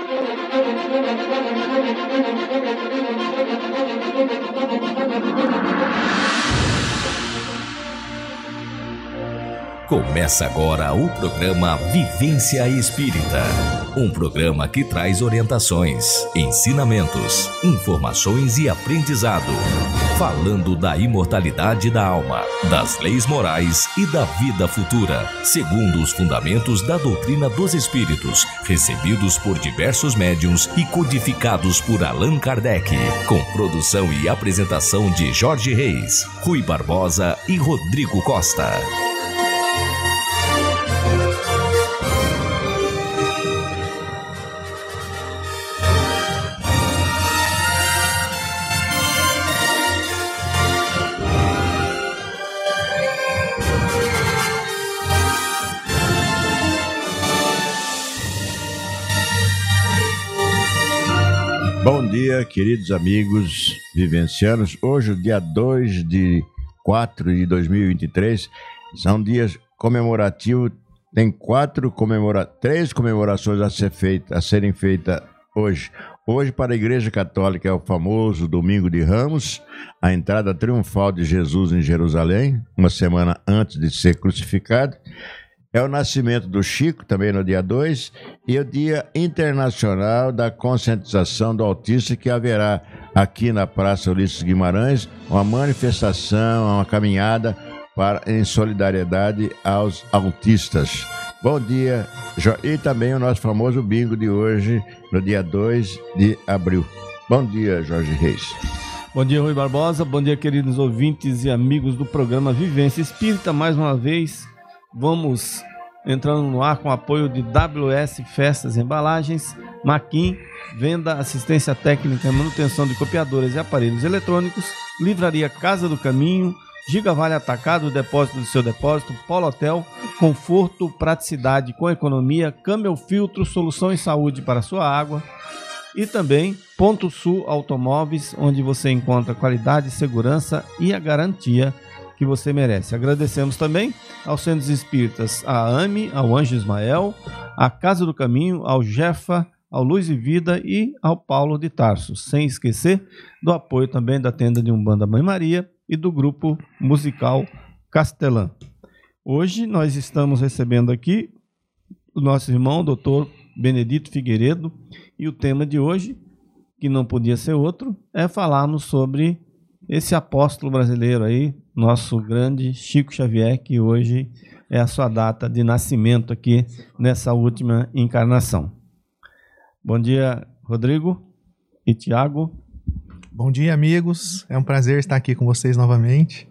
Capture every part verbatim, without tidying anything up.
Começa agora o programa Vivência Espírita, um programa que traz orientações, ensinamentos, informações e aprendizado, falando da imortalidade da alma, das leis morais e da vida futura, segundo os fundamentos da doutrina dos espíritos, recebidos por diversos médiuns e codificados por Allan Kardec, com produção e apresentação de Jorge Reis, Rui Barbosa e Rodrigo Costa. Bom dia, queridos amigos vivencianos. Hoje, dia dois de quatro de dois mil e vinte e três, são dias comemorativos. Tem quatro comemora... três comemorações a, ser feita, a serem feitas hoje. Hoje, para a Igreja Católica, é o famoso Domingo de Ramos, a entrada triunfal de Jesus em Jerusalém, uma semana antes de ser crucificado. É o nascimento do Chico, também no dia dois, e o Dia Internacional da Conscientização do Autista, que haverá aqui na Praça Ulisses Guimarães uma manifestação, uma caminhada para, em solidariedade aos autistas. Bom dia, e também o nosso famoso bingo de hoje, no dia dois de abril. Bom dia, Jorge Reis. Bom dia, Rui Barbosa. Bom dia, queridos ouvintes e amigos do programa Vivência Espírita. Mais uma vez, vamos entrando no ar com o apoio de W S Festas e Embalagens, Maquin, venda, assistência técnica e manutenção de copiadoras e aparelhos eletrônicos, Livraria Casa do Caminho, Gigavale Atacado, o depósito do seu depósito, Polo Hotel, conforto, praticidade com economia, Camel Filtro, solução em saúde para a sua água, e também Ponto Sul Automóveis, onde você encontra qualidade, segurança e a garantia que você merece. Agradecemos também aos Centros Espíritas, a AME, ao Anjo Ismael, à Casa do Caminho, ao Jefa, ao Luz e Vida e ao Paulo de Tarso, sem esquecer do apoio também da tenda de Umbanda Mãe Maria e do grupo musical Castelã. Hoje nós estamos recebendo aqui o nosso irmão, doutor Benedito Figueiredo, e o tema de hoje, que não podia ser outro, é falarmos sobre esse apóstolo brasileiro aí, nosso grande Chico Xavier, que hoje é a sua data de nascimento aqui nessa última encarnação. Bom dia, Rodrigo e Tiago. Bom dia, amigos. É um prazer estar aqui com vocês novamente.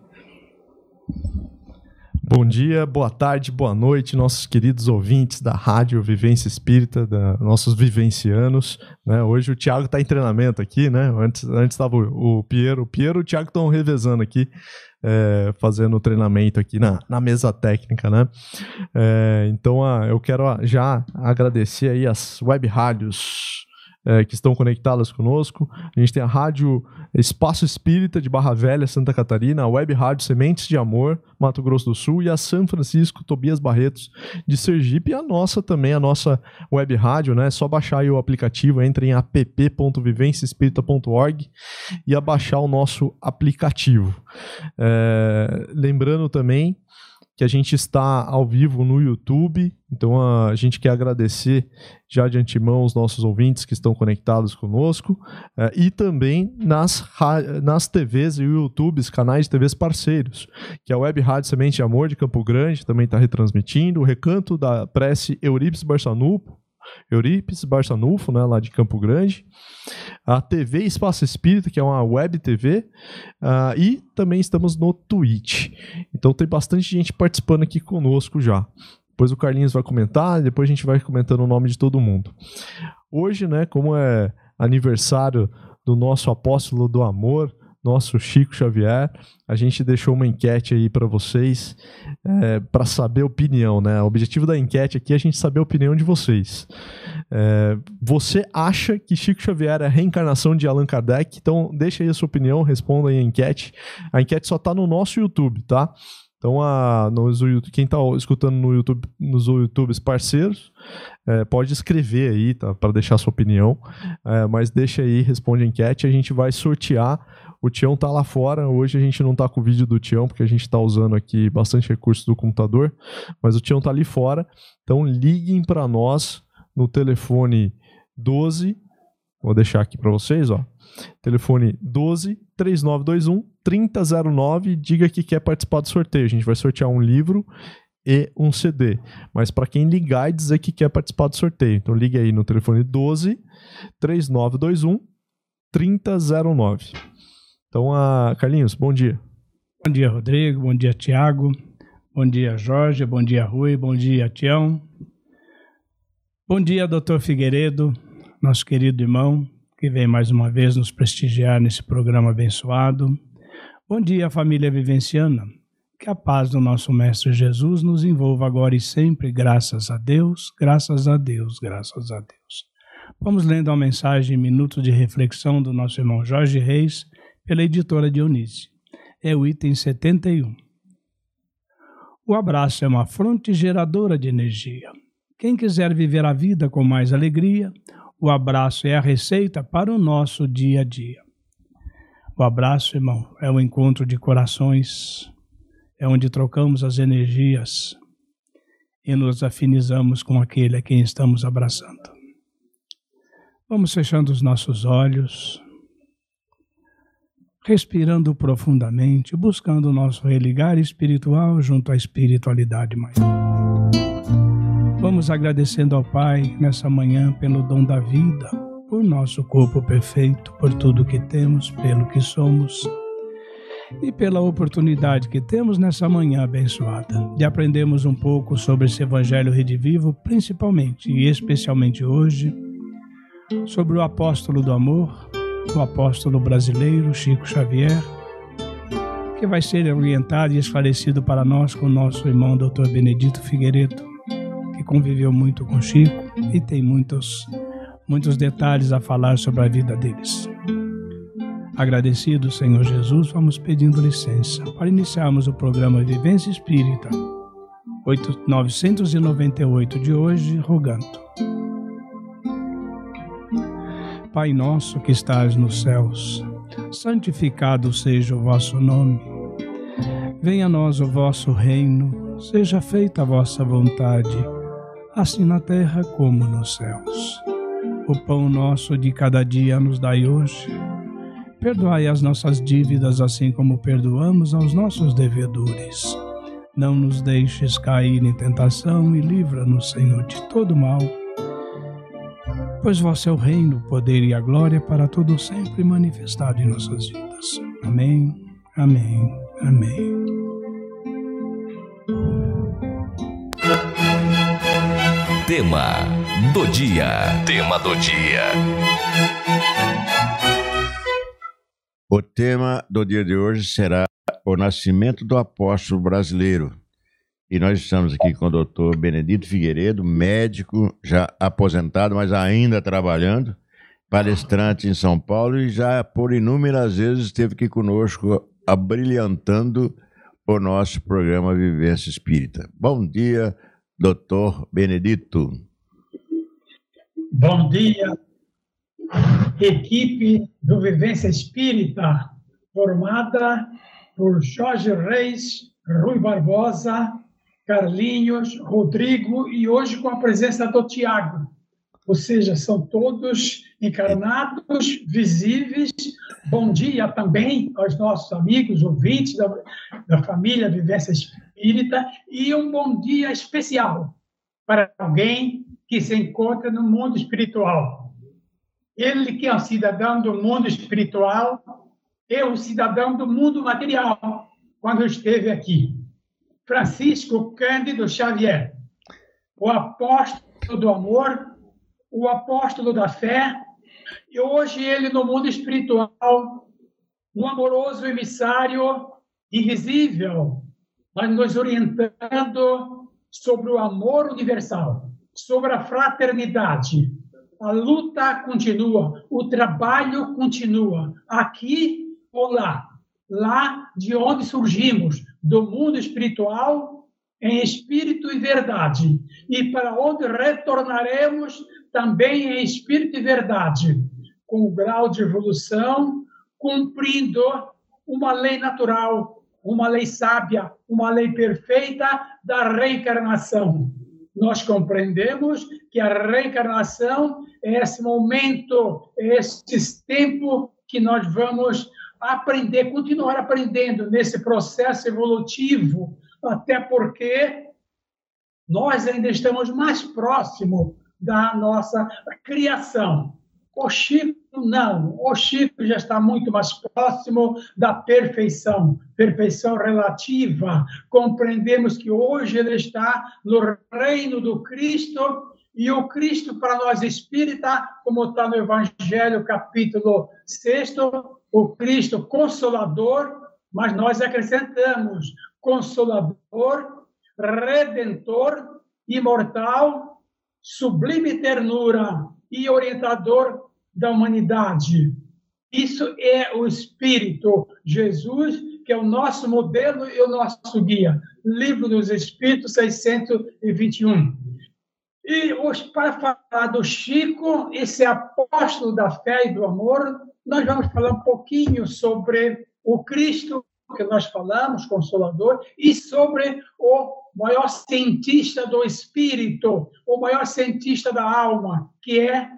Bom dia, boa tarde, boa noite, nossos queridos ouvintes da Rádio Vivência Espírita, da, nossos vivencianos, né? Hoje o Tiago está em treinamento aqui, né? Antes estava o, o Piero, o Piero e o Tiago estão revezando aqui, é, fazendo o treinamento aqui na, na mesa técnica, né? É, então a, eu quero já agradecer aí as web rádios É, que estão conectadas conosco. A gente tem a Rádio Espaço Espírita de Barra Velha, Santa Catarina, a Web Rádio Sementes de Amor, Mato Grosso do Sul, e a São Francisco Tobias Barretos de Sergipe, e a nossa também, a nossa web rádio, né? É só baixar aí o aplicativo, entre em app ponto vivência espírita ponto org e a baixar o nosso aplicativo. É, lembrando também que a gente está ao vivo no YouTube, então a gente quer agradecer já de antemão os nossos ouvintes que estão conectados conosco, eh, e também nas, nas T Vs e YouTubes, canais de T Vs parceiros, que é a Web Rádio Semente de Amor de Campo Grande, também está retransmitindo, o Recanto da Prece Eurípides Barçanufo, Eurípides Barçanufo, né, lá de Campo Grande, a T V Espaço Espírita, que é uma web T V, uh, e também estamos no Twitch. Então tem bastante gente participando aqui conosco já. Depois o Carlinhos vai comentar, depois a gente vai comentando o nome de todo mundo. Hoje, né, como é aniversário do nosso apóstolo do amor, nosso Chico Xavier, a gente deixou uma enquete aí para vocês, é, para saber a opinião, né? O objetivo da enquete aqui é a gente saber a opinião de vocês. É, você acha que Chico Xavier é a reencarnação de Allan Kardec? Então deixa aí a sua opinião, responda aí a enquete. A enquete só está no nosso YouTube, tá? Então, a, nos, quem está escutando no YouTube, nos YouTubes parceiros, é, pode escrever aí, tá, para deixar sua opinião, é, mas deixa aí, responde a enquete, a gente vai sortear. O Tião tá lá fora, hoje a gente não tá com o vídeo do Tião, porque a gente tá usando aqui bastante recursos do computador, mas o Tião tá ali fora, então liguem para nós no telefone doze, vou deixar aqui para vocês, ó, telefone doze, três nove dois um, trinta zero nove, diga que quer participar do sorteio, a gente vai sortear um livro e um C D, mas para quem ligar e dizer que quer participar do sorteio, então ligue aí no telefone doze, três nove dois um, trinta zero nove. Então, a Carlinhos, bom dia. Bom dia, Rodrigo. Bom dia, Tiago. Bom dia, Jorge. Bom dia, Rui. Bom dia, Tião. Bom dia, doutor Figueiredo, nosso querido irmão, que vem mais uma vez nos prestigiar nesse programa abençoado. Bom dia, família vivenciana. Que a paz do nosso Mestre Jesus nos envolva agora e sempre, graças a Deus, graças a Deus, graças a Deus. Vamos lendo uma mensagem em minutos de reflexão do nosso irmão Jorge Reis, pela editora Dionísio. É o item setenta e um. O abraço é uma fonte geradora de energia. Quem quiser viver a vida com mais alegria, o abraço é a receita para o nosso dia a dia. O abraço, irmão, é o encontro de corações, é onde trocamos as energias e nos afinizamos com aquele a quem estamos abraçando. Vamos fechando os nossos olhos, respirando profundamente, buscando o nosso religar espiritual junto à espiritualidade maior. Vamos agradecendo ao Pai nessa manhã pelo dom da vida, por nosso corpo perfeito, por tudo que temos, pelo que somos e pela oportunidade que temos nessa manhã abençoada de aprendermos um pouco sobre esse Evangelho redivivo, principalmente e especialmente hoje, sobre o apóstolo do amor, o apóstolo brasileiro Chico Xavier, que vai ser orientado e esclarecido para nós com o nosso irmão doutor Benedito Figueiredo, que conviveu muito com Chico e tem muitos, muitos detalhes a falar sobre a vida deles. Agradecido, Senhor Jesus, vamos pedindo licença para iniciarmos o programa Vivência Espírita novecentos e noventa e oito de hoje, rogando. Pai nosso que estás nos céus, santificado seja o vosso nome. Venha a nós o vosso reino, seja feita a vossa vontade, assim na terra como nos céus. O pão nosso de cada dia nos dai hoje. Perdoai as nossas dívidas, assim como perdoamos aos nossos devedores. Não nos deixes cair em tentação e livra-nos, Senhor, de todo mal. Pois vosso é o reino, o poder e a glória para todo sempre manifestado em nossas vidas. Amém, amém, amém. Tema do dia. Tema do dia. O tema do dia de hoje será o nascimento do apóstolo brasileiro. E nós estamos aqui com o doutor Benedito Figueiredo, médico, já aposentado, mas ainda trabalhando, palestrante em São Paulo e já por inúmeras vezes esteve aqui conosco, abrilhantando o nosso programa Vivência Espírita. Bom dia, doutor Benedito. Bom dia, equipe do Vivência Espírita, formada por Jorge Reis, Rui Barbosa, Carlinhos, Rodrigo e hoje com a presença do Tiago. Ou seja, são todos encarnados, visíveis. Bom dia também aos nossos amigos, ouvintes da, da família Vivência Espírita e um bom dia especial para alguém que se encontra no mundo espiritual. Ele que é um cidadão do mundo espiritual, eu, cidadão do mundo material, quando esteve aqui. Francisco Cândido Xavier, o apóstolo do amor, o apóstolo da fé, e hoje ele no mundo espiritual, um amoroso emissário invisível, mas nos orientando sobre o amor universal, sobre a fraternidade. A luta continua, o trabalho continua, aqui ou lá, lá de onde surgimos, do mundo espiritual em espírito e verdade, e para onde retornaremos também em espírito e verdade, com o grau de evolução, cumprindo uma lei natural, uma lei sábia, uma lei perfeita da reencarnação. Nós compreendemos que a reencarnação é esse momento, é esse tempo que nós vamos aprender, continuar aprendendo nesse processo evolutivo, até porque nós ainda estamos mais próximos da nossa criação. O Chico não, o Chico já está muito mais próximo da perfeição, perfeição relativa. Compreendemos que hoje ele está no reino do Cristo, e o Cristo para nós espírita, como está no Evangelho, capítulo seis, o Cristo Consolador, mas nós acrescentamos Consolador, Redentor, Imortal, Sublime Ternura e Orientador da humanidade. Isso é o Espírito Jesus, que é o nosso modelo e o nosso guia. Livro dos Espíritos, seiscentos e vinte e um. E hoje, para falar do Chico, esse apóstolo da fé e do amor, nós vamos falar um pouquinho sobre o Cristo, que nós falamos, Consolador, e sobre o maior cientista do Espírito, o maior cientista da alma, que é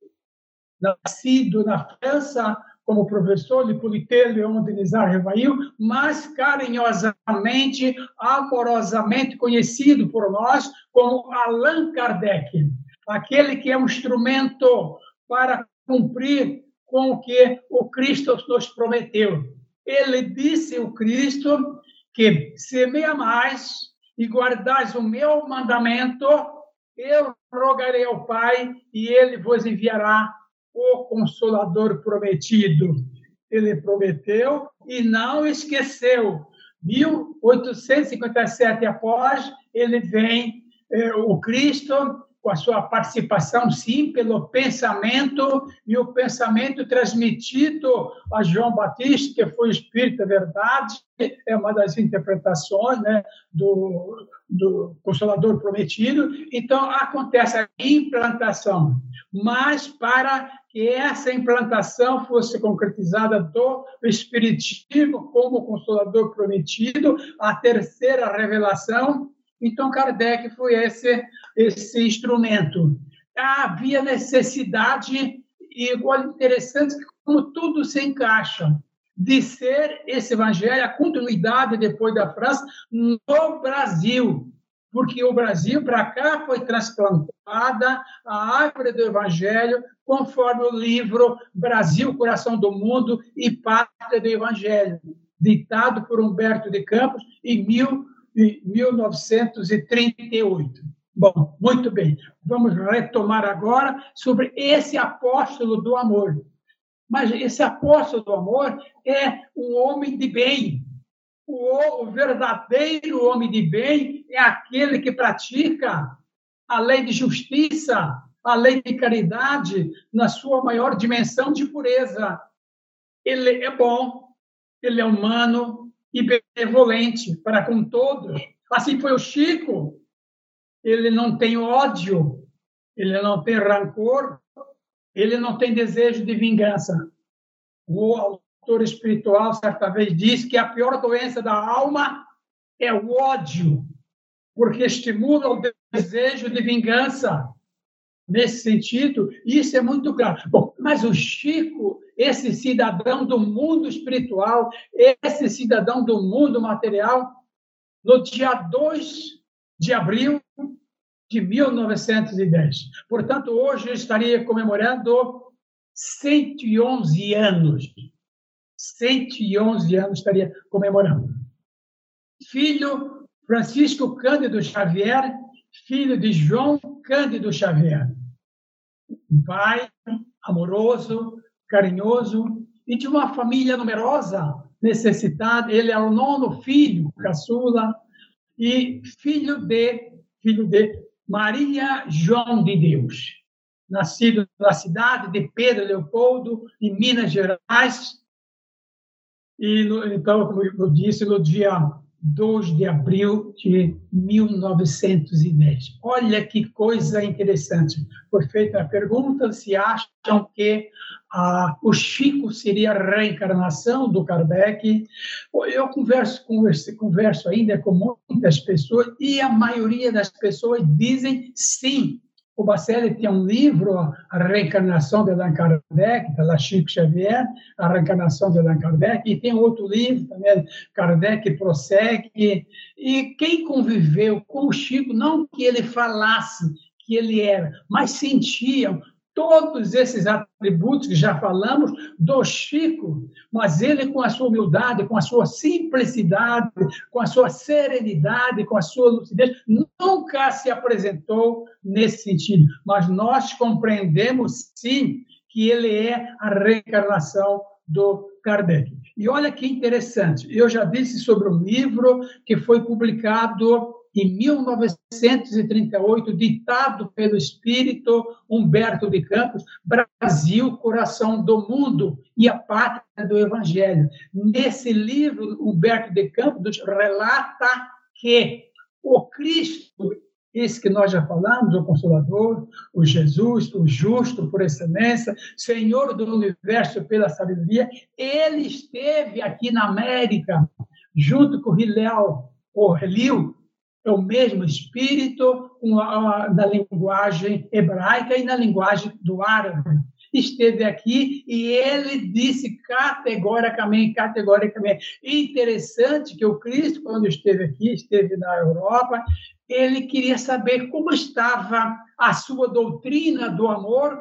nascido na França como professor de Polité Léon Denis Rivail, mas carinhosamente, amorosamente conhecido por nós como Allan Kardec, aquele que é um instrumento para cumprir com o que o Cristo nos prometeu. Ele disse, o Cristo, que se me amais e guardais o meu mandamento, eu rogarei ao Pai e ele vos enviará o Consolador prometido. Ele prometeu e não esqueceu. mil oitocentos e cinquenta e sete após, ele vem, eh, o Cristo, com a sua participação, sim, pelo pensamento, e o pensamento transmitido a João Batista, que foi o Espírito da Verdade, é uma das interpretações, né, do, do Consolador prometido. Então, acontece a implantação. Mas para que essa implantação fosse concretizada do Espiritismo como Consolador prometido, a terceira revelação, então Kardec foi esse, esse instrumento. Havia necessidade, e igual interessante, como tudo se encaixa, de ser esse evangelho, a continuidade depois da França, no Brasil. Porque o Brasil, para cá, foi transplantada a árvore do Evangelho, conforme o livro Brasil, Coração do Mundo e Pátria do Evangelho, ditado por Humberto de Campos em mil novecentos e trinta e oito. Bom, muito bem. Vamos retomar agora sobre esse apóstolo do amor. Mas esse apóstolo do amor é um homem de bem. O, o verdadeiro homem de bem é aquele que pratica a lei de justiça, a lei de caridade, na sua maior dimensão de pureza. Ele é bom, ele é humano e benevolente para com todos. Assim foi o Chico. Ele não tem ódio, ele não tem rancor, ele não tem desejo de vingança. O autor espiritual, certa vez, disse que a pior doença da alma é o ódio, porque estimula o desejo de vingança. Nesse sentido, isso é muito claro. Bom, mas o Chico, esse cidadão do mundo espiritual, esse cidadão do mundo material, no dia dois de abril de mil novecentos e dez. Portanto, hoje eu estaria comemorando cento e onze anos. cento e onze anos estaria comemorando. Filho Francisco Cândido Xavier, filho de João Cândido Xavier. Um pai amoroso, carinhoso e de uma família numerosa, necessitada. Ele é o nono filho, caçula, e filho de, filho de Maria João de Deus, nascido na cidade de Pedro Leopoldo, em Minas Gerais. E, no, então, como eu disse, no dia dois de abril de mil novecentos e dez. Olha que coisa interessante. Foi feita a pergunta se acham que ah, o Chico seria a reencarnação do Kardec. Eu converso, converso, converso ainda com muitas pessoas e a maioria das pessoas dizem sim. O Bacelli tem um livro, A Reencarnação de Allan Kardec, da Chico Xavier, A Reencarnação de Allan Kardec, e tem outro livro também, Kardec Prossegue. E quem conviveu com o Chico, não que ele falasse que ele era, mas sentiam todos esses atributos que já falamos do Chico, mas ele com a sua humildade, com a sua simplicidade, com a sua serenidade, com a sua lucidez, nunca se apresentou nesse sentido. Mas nós compreendemos, sim, que ele é a reencarnação do Kardec. E olha que interessante, eu já disse sobre um livro que foi publicado em mil novecentos e trinta e oito, ditado pelo espírito Humberto de Campos, Brasil, Coração do Mundo e a Pátria do Evangelho. Nesse livro, Humberto de Campos relata que o Cristo, esse que nós já falamos, o Consolador, o Jesus, o Justo por excelência, Senhor do Universo pela sabedoria, ele esteve aqui na América, junto com Hillel, ou Helio, é o mesmo espírito na linguagem hebraica e na linguagem do árabe. Esteve aqui e ele disse categoricamente, categoricamente. Interessante que o Cristo, quando esteve aqui, esteve na Europa, ele queria saber como estava a sua doutrina do amor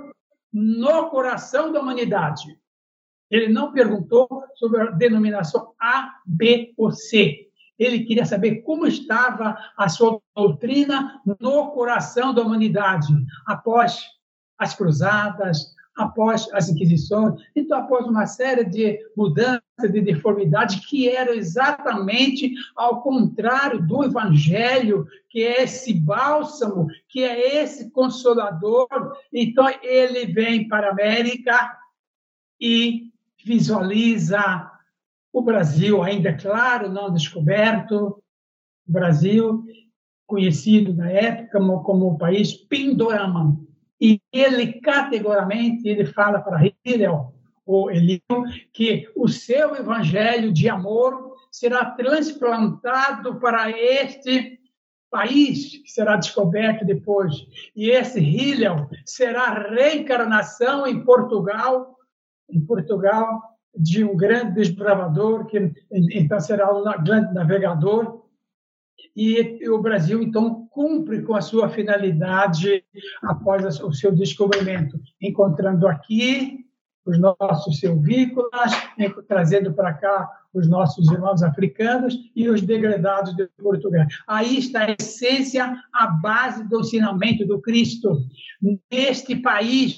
no coração da humanidade. Ele não perguntou sobre a denominação A, B ou C. Ele queria saber como estava a sua doutrina no coração da humanidade, após as cruzadas, após as inquisições, então após uma série de mudanças, de deformidades, que eram exatamente ao contrário do Evangelho, que é esse bálsamo, que é esse consolador. Então ele vem para a América e visualiza o Brasil, ainda é claro, não descoberto, o Brasil, conhecido na época como, como o país Pindorama. E ele, categoricamente, ele fala para Hillel, ou Elio, que o seu evangelho de amor será transplantado para este país, que será descoberto depois. E esse Hillel será a reencarnação em Portugal, em Portugal, de um grande desbravador, que então será um grande navegador, e o Brasil, então, cumpre com a sua finalidade após o seu descobrimento, encontrando aqui os nossos silvícolas, trazendo para cá os nossos irmãos africanos e os degradados de Portugal. Aí está a essência, a base do ensinamento do Cristo. Neste país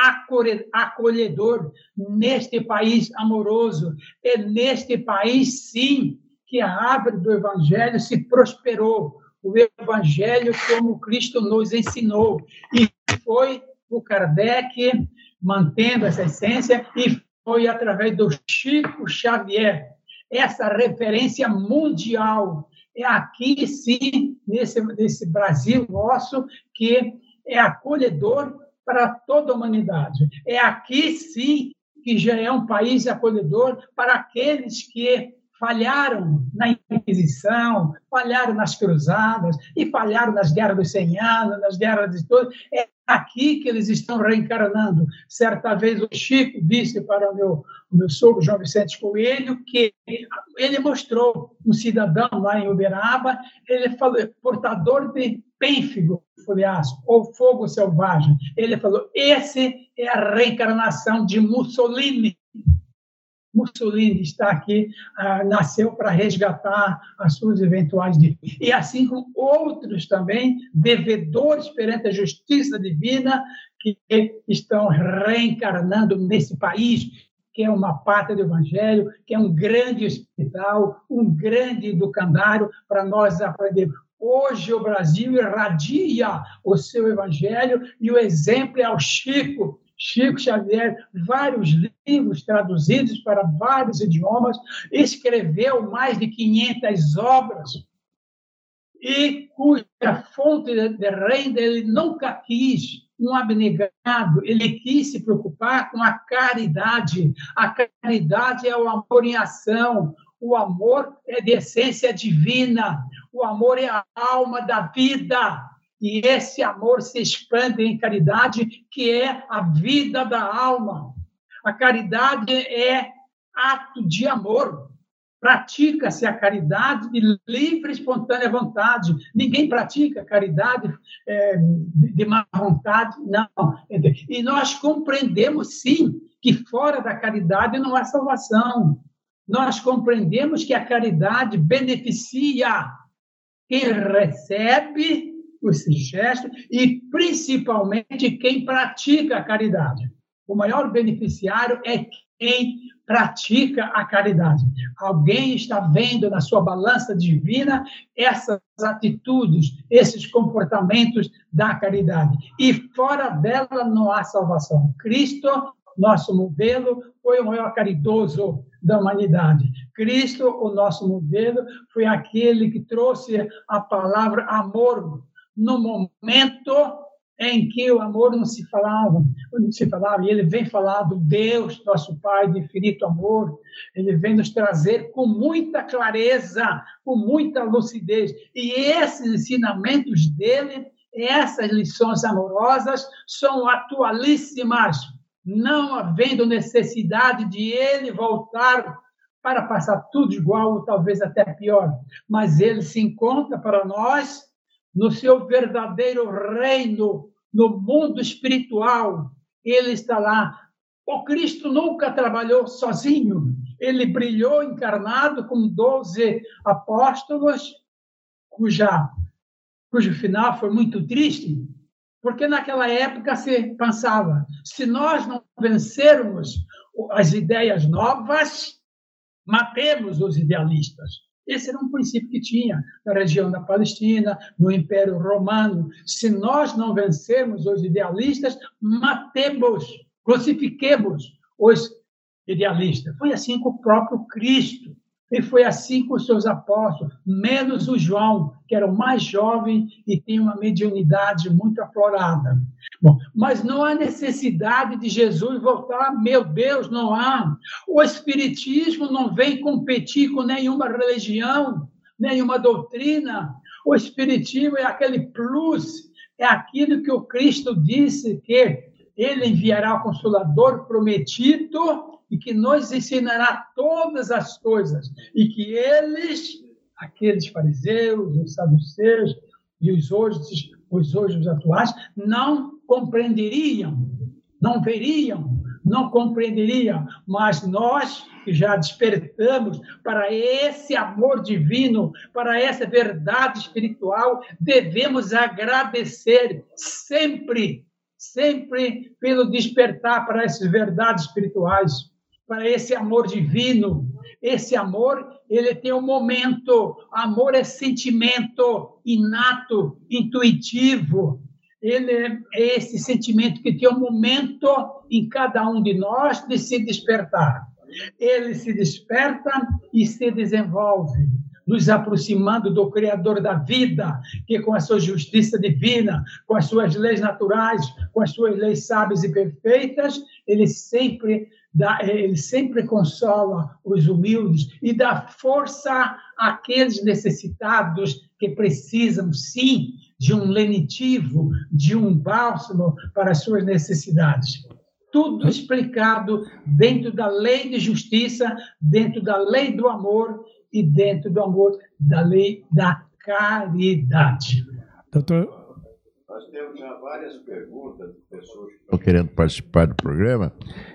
acolhedor, neste país amoroso, é neste país, sim, que a árvore do Evangelho se prosperou. O Evangelho como Cristo nos ensinou. E foi o Kardec mantendo essa essência e foi através do Chico Xavier. Essa referência mundial. É aqui, sim, nesse, nesse Brasil nosso, que é acolhedor para toda a humanidade. É aqui, sim, que já é um país acolhedor para aqueles que falharam na Inquisição, falharam nas cruzadas e falharam nas guerras dos cem anos, nas guerras de todos. É aqui que eles estão reencarnando. Certa vez o Chico disse para o meu, o meu sogro, João Vicente Coelho, que ele mostrou um cidadão lá em Uberaba, ele falou, portador de pênfigo, folhaço, ou fogo selvagem. Ele falou, esse é a reencarnação de Mussolini. Mussolini está aqui, ah, nasceu para resgatar as suas eventuais dívidas. E assim como outros também, devedores perante a justiça divina, que estão reencarnando nesse país, que é uma pátria do Evangelho, que é um grande hospital, um grande educandário para nós aprendermos. Hoje o Brasil irradia o seu Evangelho e o exemplo é o Chico, Chico Xavier, vários livros traduzidos para vários idiomas, escreveu mais de quinhentas obras, e cuja fonte de renda ele nunca quis um abnegado, ele quis se preocupar com a caridade. A caridade é o amor em ação, o amor é de essência divina, o amor é a alma da vida, e esse amor se expande em caridade, que é a vida da alma. A caridade é ato de amor. Pratica-se a caridade de livre e espontânea vontade. Ninguém pratica caridade é, de má vontade, não. E nós compreendemos, sim, que fora da caridade não há salvação. Nós compreendemos que a caridade beneficia quem recebe esse gesto e, principalmente, quem pratica a caridade. O maior beneficiário é quem pratica a caridade. Alguém está vendo na sua balança divina essas atitudes, esses comportamentos da caridade. E fora dela não há salvação. Cristo, nosso modelo, foi o maior caridoso da humanidade. Cristo, o nosso modelo, foi aquele que trouxe a palavra amor no momento em que o amor não se falava, não se falava, e ele vem falar do Deus, nosso Pai, de infinito amor. Ele vem nos trazer com muita clareza, com muita lucidez. E esses ensinamentos dele, essas lições amorosas, são atualíssimas, não havendo necessidade de ele voltar para passar tudo igual, ou talvez até pior. Mas ele se encontra para nós no seu verdadeiro reino, no mundo espiritual. Ele está lá. O Cristo nunca trabalhou sozinho. Ele brilhou encarnado com doze apóstolos, cuja, cujo final foi muito triste, porque naquela época se pensava, se nós não vencermos as ideias novas, matemos os idealistas. Esse era um princípio que tinha na região da Palestina, no Império Romano. Se nós não vencermos os idealistas, matemos, crucifiquemos os idealistas. Foi assim com o próprio Cristo. E foi assim com os seus apóstolos, menos o João, que era o mais jovem e tinha uma mediunidade muito aflorada. Bom, mas não há necessidade de Jesus voltar, meu Deus, não há. O Espiritismo não vem competir com nenhuma religião, nenhuma doutrina. O Espiritismo é aquele plus, é aquilo que o Cristo disse, que ele enviará o Consolador prometido e que nos ensinará todas as coisas, e que eles, aqueles fariseus, os saduceus e os hoje, os hoje os atuais, não compreenderiam, não veriam, não compreenderiam, mas nós que já despertamos para esse amor divino, para essa verdade espiritual, devemos agradecer sempre, sempre pelo despertar para essas verdades espirituais, para esse amor divino. Esse amor, ele tem um momento. Amor é sentimento inato, intuitivo. Ele é esse sentimento que tem um momento em cada um de nós de se despertar. Ele se desperta e se desenvolve, nos aproximando do Criador da vida, que com a sua justiça divina, com as suas leis naturais, com as suas leis sábias e perfeitas, ele sempre dá, ele sempre consola os humildes e dá força àqueles necessitados que precisam, sim, de um lenitivo, de um bálsamo para as suas necessidades. Tudo explicado dentro da lei de justiça, dentro da lei do amor e dentro do amor da lei da caridade. Doutor... Nós temos já várias perguntas de pessoas que estão querendo participar do programa.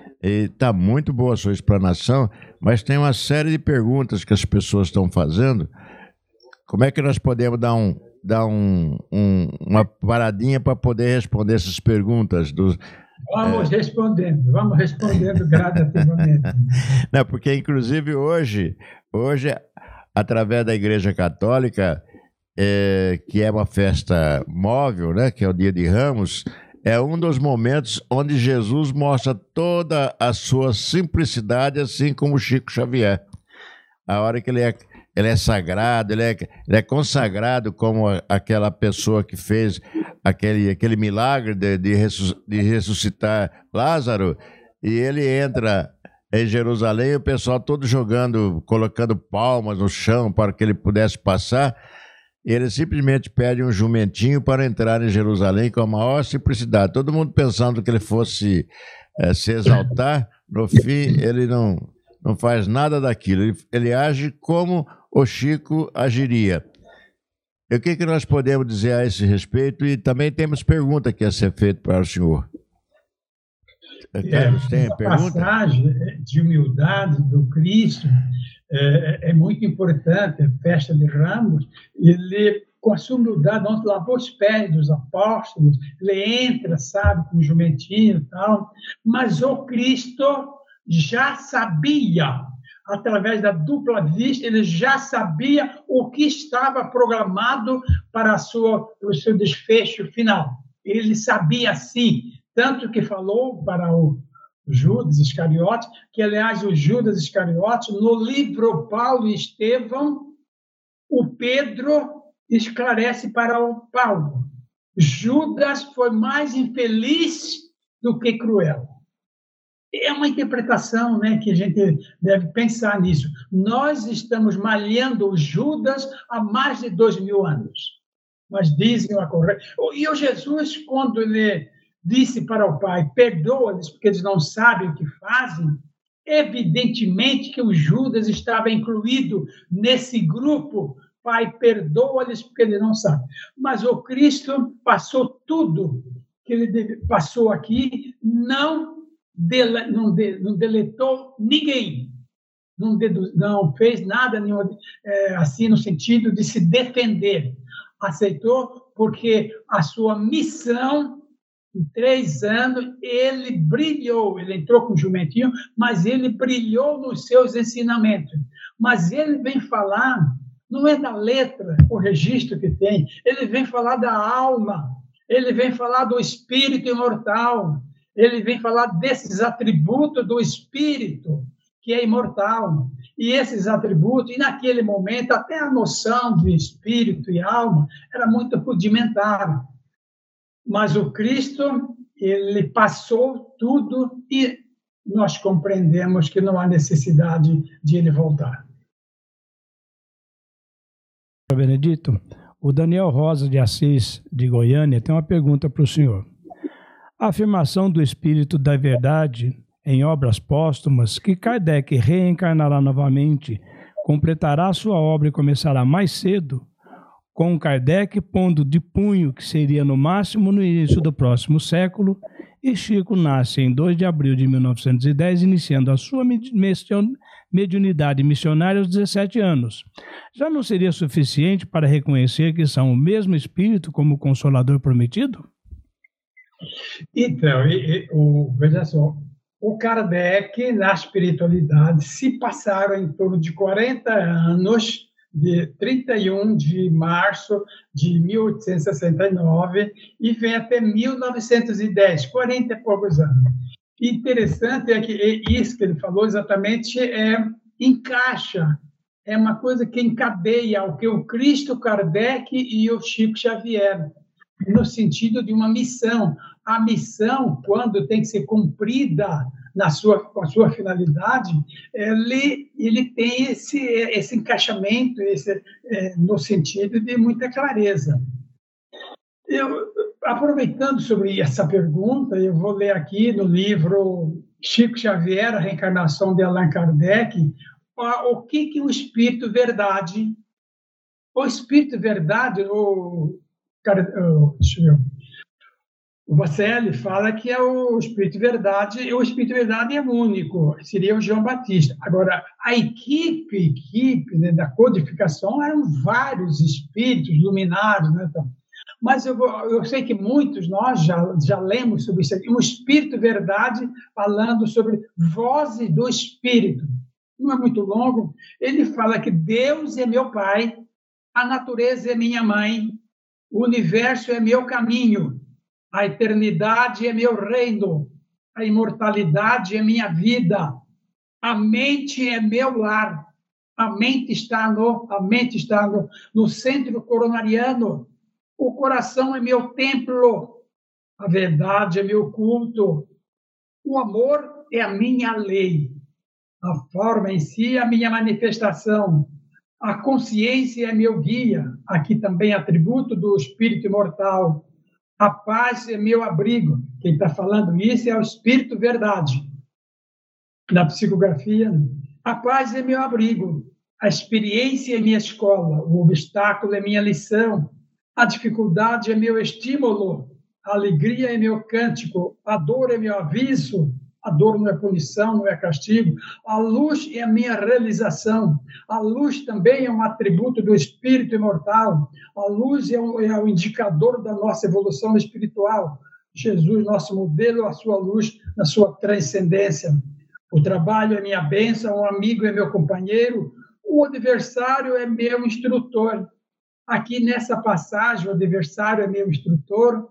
Está muito boa a sua explanação, mas tem uma série de perguntas que as pessoas estão fazendo. Como é que nós podemos dar, um, dar um, um, uma paradinha para poder responder essas perguntas dos... Vamos é... respondendo, vamos respondendo gradativamente. Não, porque, inclusive, hoje, hoje, através da Igreja Católica, é, que é uma festa móvel, né, que é o Dia de Ramos, é um dos momentos onde Jesus mostra toda a sua simplicidade, assim como Chico Xavier. A hora que ele é, ele é sagrado, ele é, ele é consagrado como aquela pessoa que fez aquele, aquele milagre de, de, ressus, de ressuscitar Lázaro, e ele entra em Jerusalém, o pessoal todo jogando, colocando palmas no chão para que ele pudesse passar. Ele simplesmente pede um jumentinho para entrar em Jerusalém com a maior simplicidade. Todo mundo pensando que ele fosse é, se exaltar, no fim ele não, não faz nada daquilo. Ele, ele age como o Chico agiria. E o que, que nós podemos dizer a esse respeito? E também temos pergunta que a ser feita para o senhor. Carlos, tem a pergunta? passagem de humildade do Cristo é, é muito importante. A festa de Ramos, ele, com a sua humildade, onde lavou os pés dos apóstolos, ele entra, sabe, com o jumentinho e tal, mas o Cristo já sabia, através da dupla vista, ele já sabia o que estava programado para, a sua, para o seu desfecho final. Ele sabia, sim, tanto que falou para o Judas Iscariotes, que, aliás, o Judas Iscariotes, no livro Paulo e Estevão, o Pedro esclarece para o Paulo: Judas foi mais infeliz do que cruel. É uma interpretação, né, que a gente deve pensar nisso. Nós estamos malhando o Judas há mais de dois mil anos. Mas dizem a correta. E o Jesus, quando ele disse para o Pai, perdoa-lhes porque eles não sabem o que fazem, evidentemente que o Judas estava incluído nesse grupo. Pai, perdoa-lhes porque eles não sabem. Mas o Cristo passou tudo que ele passou aqui, não, dele, não, de, não deletou ninguém, não, dedu, não fez nada nenhum, é, assim no sentido de se defender. Aceitou porque a sua missão, em três anos, ele brilhou. Ele entrou com o jumentinho, mas ele brilhou nos seus ensinamentos. Mas ele vem falar, não é da letra, o registro que tem, ele vem falar da alma, ele vem falar do espírito imortal, ele vem falar desses atributos do espírito, que é imortal. E esses atributos, e naquele momento, até a noção de espírito e alma era muito rudimentar. Mas o Cristo, ele passou tudo e nós compreendemos que não há necessidade de ele voltar. Benedito, o Daniel Rosa de Assis, de Goiânia, tem uma pergunta para o senhor. A afirmação do Espírito da Verdade em obras póstumas, que Kardec reencarnará novamente, completará sua obra e começará mais cedo, com Kardec pondo de punho que seria no máximo no início do próximo século, e Chico nasce em dois de abril de mil novecentos e dez, iniciando a sua mediunidade missionária aos dezessete anos. Já não seria suficiente para reconhecer que são o mesmo Espírito como o Consolador prometido? Então, e, e, o, veja só, o Kardec, na espiritualidade, se passaram em torno de quarenta anos, de trinta e um de março de mil oitocentos e sessenta e nove, e vem até mil novecentos e dez, quarenta e poucos anos. Interessante é que isso que ele falou exatamente é, encaixa, é uma coisa que encadeia o que o Cristo Kardec e o Chico Xavier, no sentido de uma missão. A missão, quando tem que ser cumprida na sua, com a sua finalidade, ele, ele tem esse, esse encaixamento esse, é, no sentido de muita clareza. Eu, aproveitando sobre essa pergunta, eu vou ler aqui no livro Chico Xavier, A Reencarnação de Allan Kardec, o que, que o Espírito Verdade, o Espírito Verdade, o, o, deixa eu ver, o Bacelli fala que é o Espírito Verdade, e o Espírito Verdade é único, seria o João Batista. Agora, a equipe, equipe né, da codificação eram vários espíritos luminares, né, então, mas eu, vou, eu sei que muitos nós já, já lemos sobre isso aqui, um Espírito Verdade falando sobre voz do Espírito. Não é muito longo. Ele fala que Deus é meu Pai, a natureza é minha mãe, o universo é meu caminho. A eternidade é meu reino. A imortalidade é minha vida. A mente é meu lar. A mente está no, a mente está no, no centro coronariano. O coração é meu templo. A verdade é meu culto. O amor é a minha lei. A forma em si é a minha manifestação. A consciência é meu guia. Aqui também atributo do espírito imortal. A paz é meu abrigo. Quem está falando isso é o espírito verdade. Na psicografia, a paz é meu abrigo. A experiência é minha escola. O obstáculo é minha lição. A dificuldade é meu estímulo. A alegria é meu cântico. A dor é meu aviso. A dor não é punição, não é castigo. A luz é a minha realização. A luz também é um atributo do espírito imortal. A luz é o, é o indicador da nossa evolução espiritual. Jesus, nosso modelo, a sua luz na sua transcendência. O trabalho é minha bênção, o amigo é meu companheiro, o adversário é meu instrutor. Aqui nessa passagem, o adversário é meu instrutor.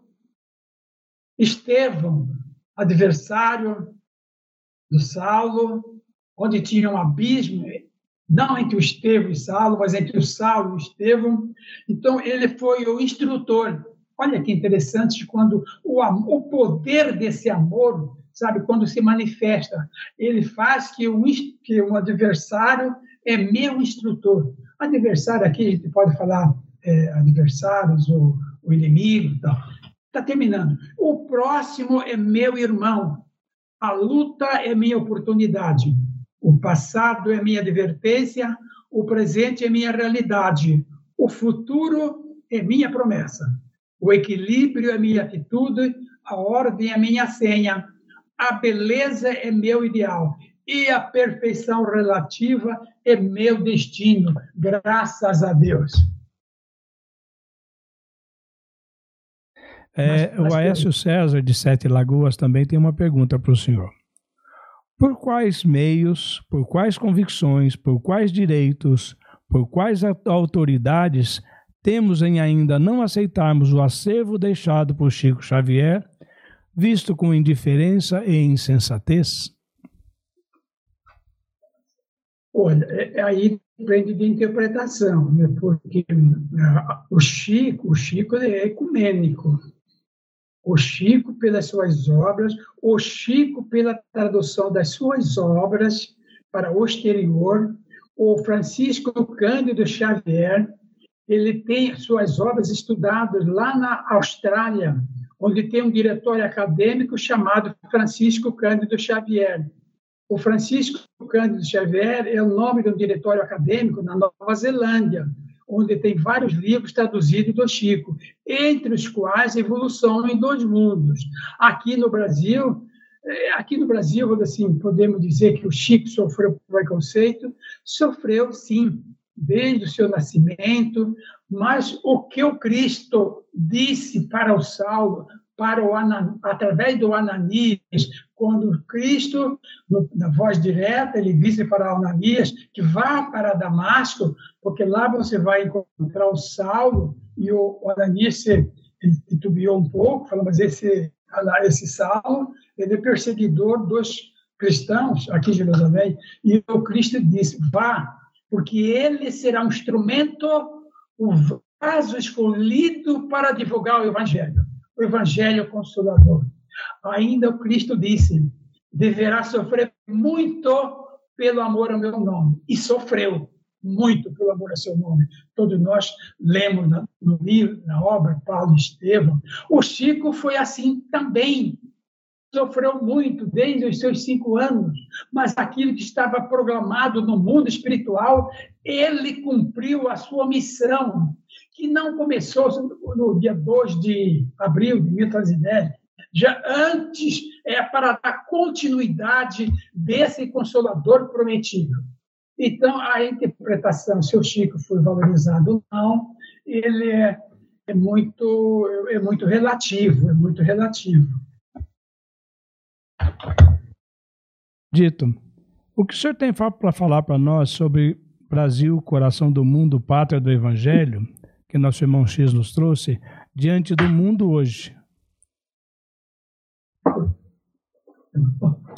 Estevão, adversário do Saulo, onde tinha um abismo, não entre o Estevão e Saulo, mas entre o Saulo e o Estevão. Então, ele foi o instrutor. Olha que interessante quando o, o poder desse amor, sabe, quando se manifesta, ele faz que um, que um adversário é meu instrutor. Adversário aqui, a gente pode falar é, adversários ou o inimigo e tal. Está terminando. O próximo é meu irmão. A luta é minha oportunidade. O passado é minha advertência. O presente é minha realidade. O futuro é minha promessa. O equilíbrio é minha atitude. A ordem é minha senha. A beleza é meu ideal. E a perfeição relativa é meu destino. Graças a Deus. É, o Aécio César, de Sete Lagoas, também tem uma pergunta para o senhor. Por quais meios, por quais convicções, por quais direitos, por quais autoridades temos em ainda não aceitarmos o acervo deixado por Chico Xavier, visto com indiferença e insensatez? Olha, aí depende de interpretação, né? Porque o Chico, o Chico é ecumênico. O Chico, pelas suas obras, o Chico, pela tradução das suas obras para o exterior, o Francisco Cândido Xavier, ele tem suas obras estudadas lá na Austrália, onde tem um diretório acadêmico chamado Francisco Cândido Xavier. O Francisco Cândido Xavier é o nome de um diretório acadêmico na Nova Zelândia, onde tem vários livros traduzidos do Chico, entre os quais Evolução em Dois Mundos. Aqui no Brasil, aqui no Brasil, assim, podemos dizer que o Chico sofreu preconceito, sofreu sim, desde o seu nascimento, mas o que o Cristo disse para o Saulo, para o Anan, através do Ananias, quando Cristo, no, na voz direta, ele disse para Ananias que vá para Damasco, porque lá você vai encontrar o Saulo, e o, o Ananias se, ele titubeou um pouco, falou, mas esse, esse Saulo, ele é perseguidor dos cristãos aqui em Jerusalém, e o Cristo disse, vá, porque ele será um instrumento, um vaso escolhido para divulgar o Evangelho. O Evangelho Consolador. Ainda o Cristo disse, deverá sofrer muito pelo amor ao meu nome. E sofreu muito pelo amor ao seu nome. Todos nós lemos no livro, na obra, Paulo e Estevão. O Chico foi assim também. Sofreu muito desde os seus cinco anos, mas aquilo que estava programado no mundo espiritual, ele cumpriu a sua missão, que não começou no dia dois de abril de mil novecentos e dez, já antes, é para dar continuidade desse Consolador prometido. Então, a interpretação, se o Chico foi valorizado ou não, ele é, é, muito, é muito relativo, é muito relativo. Dito, o que o senhor tem para falar para nós sobre Brasil, coração do mundo, pátria do Evangelho, que nosso irmão X nos trouxe, diante do mundo hoje?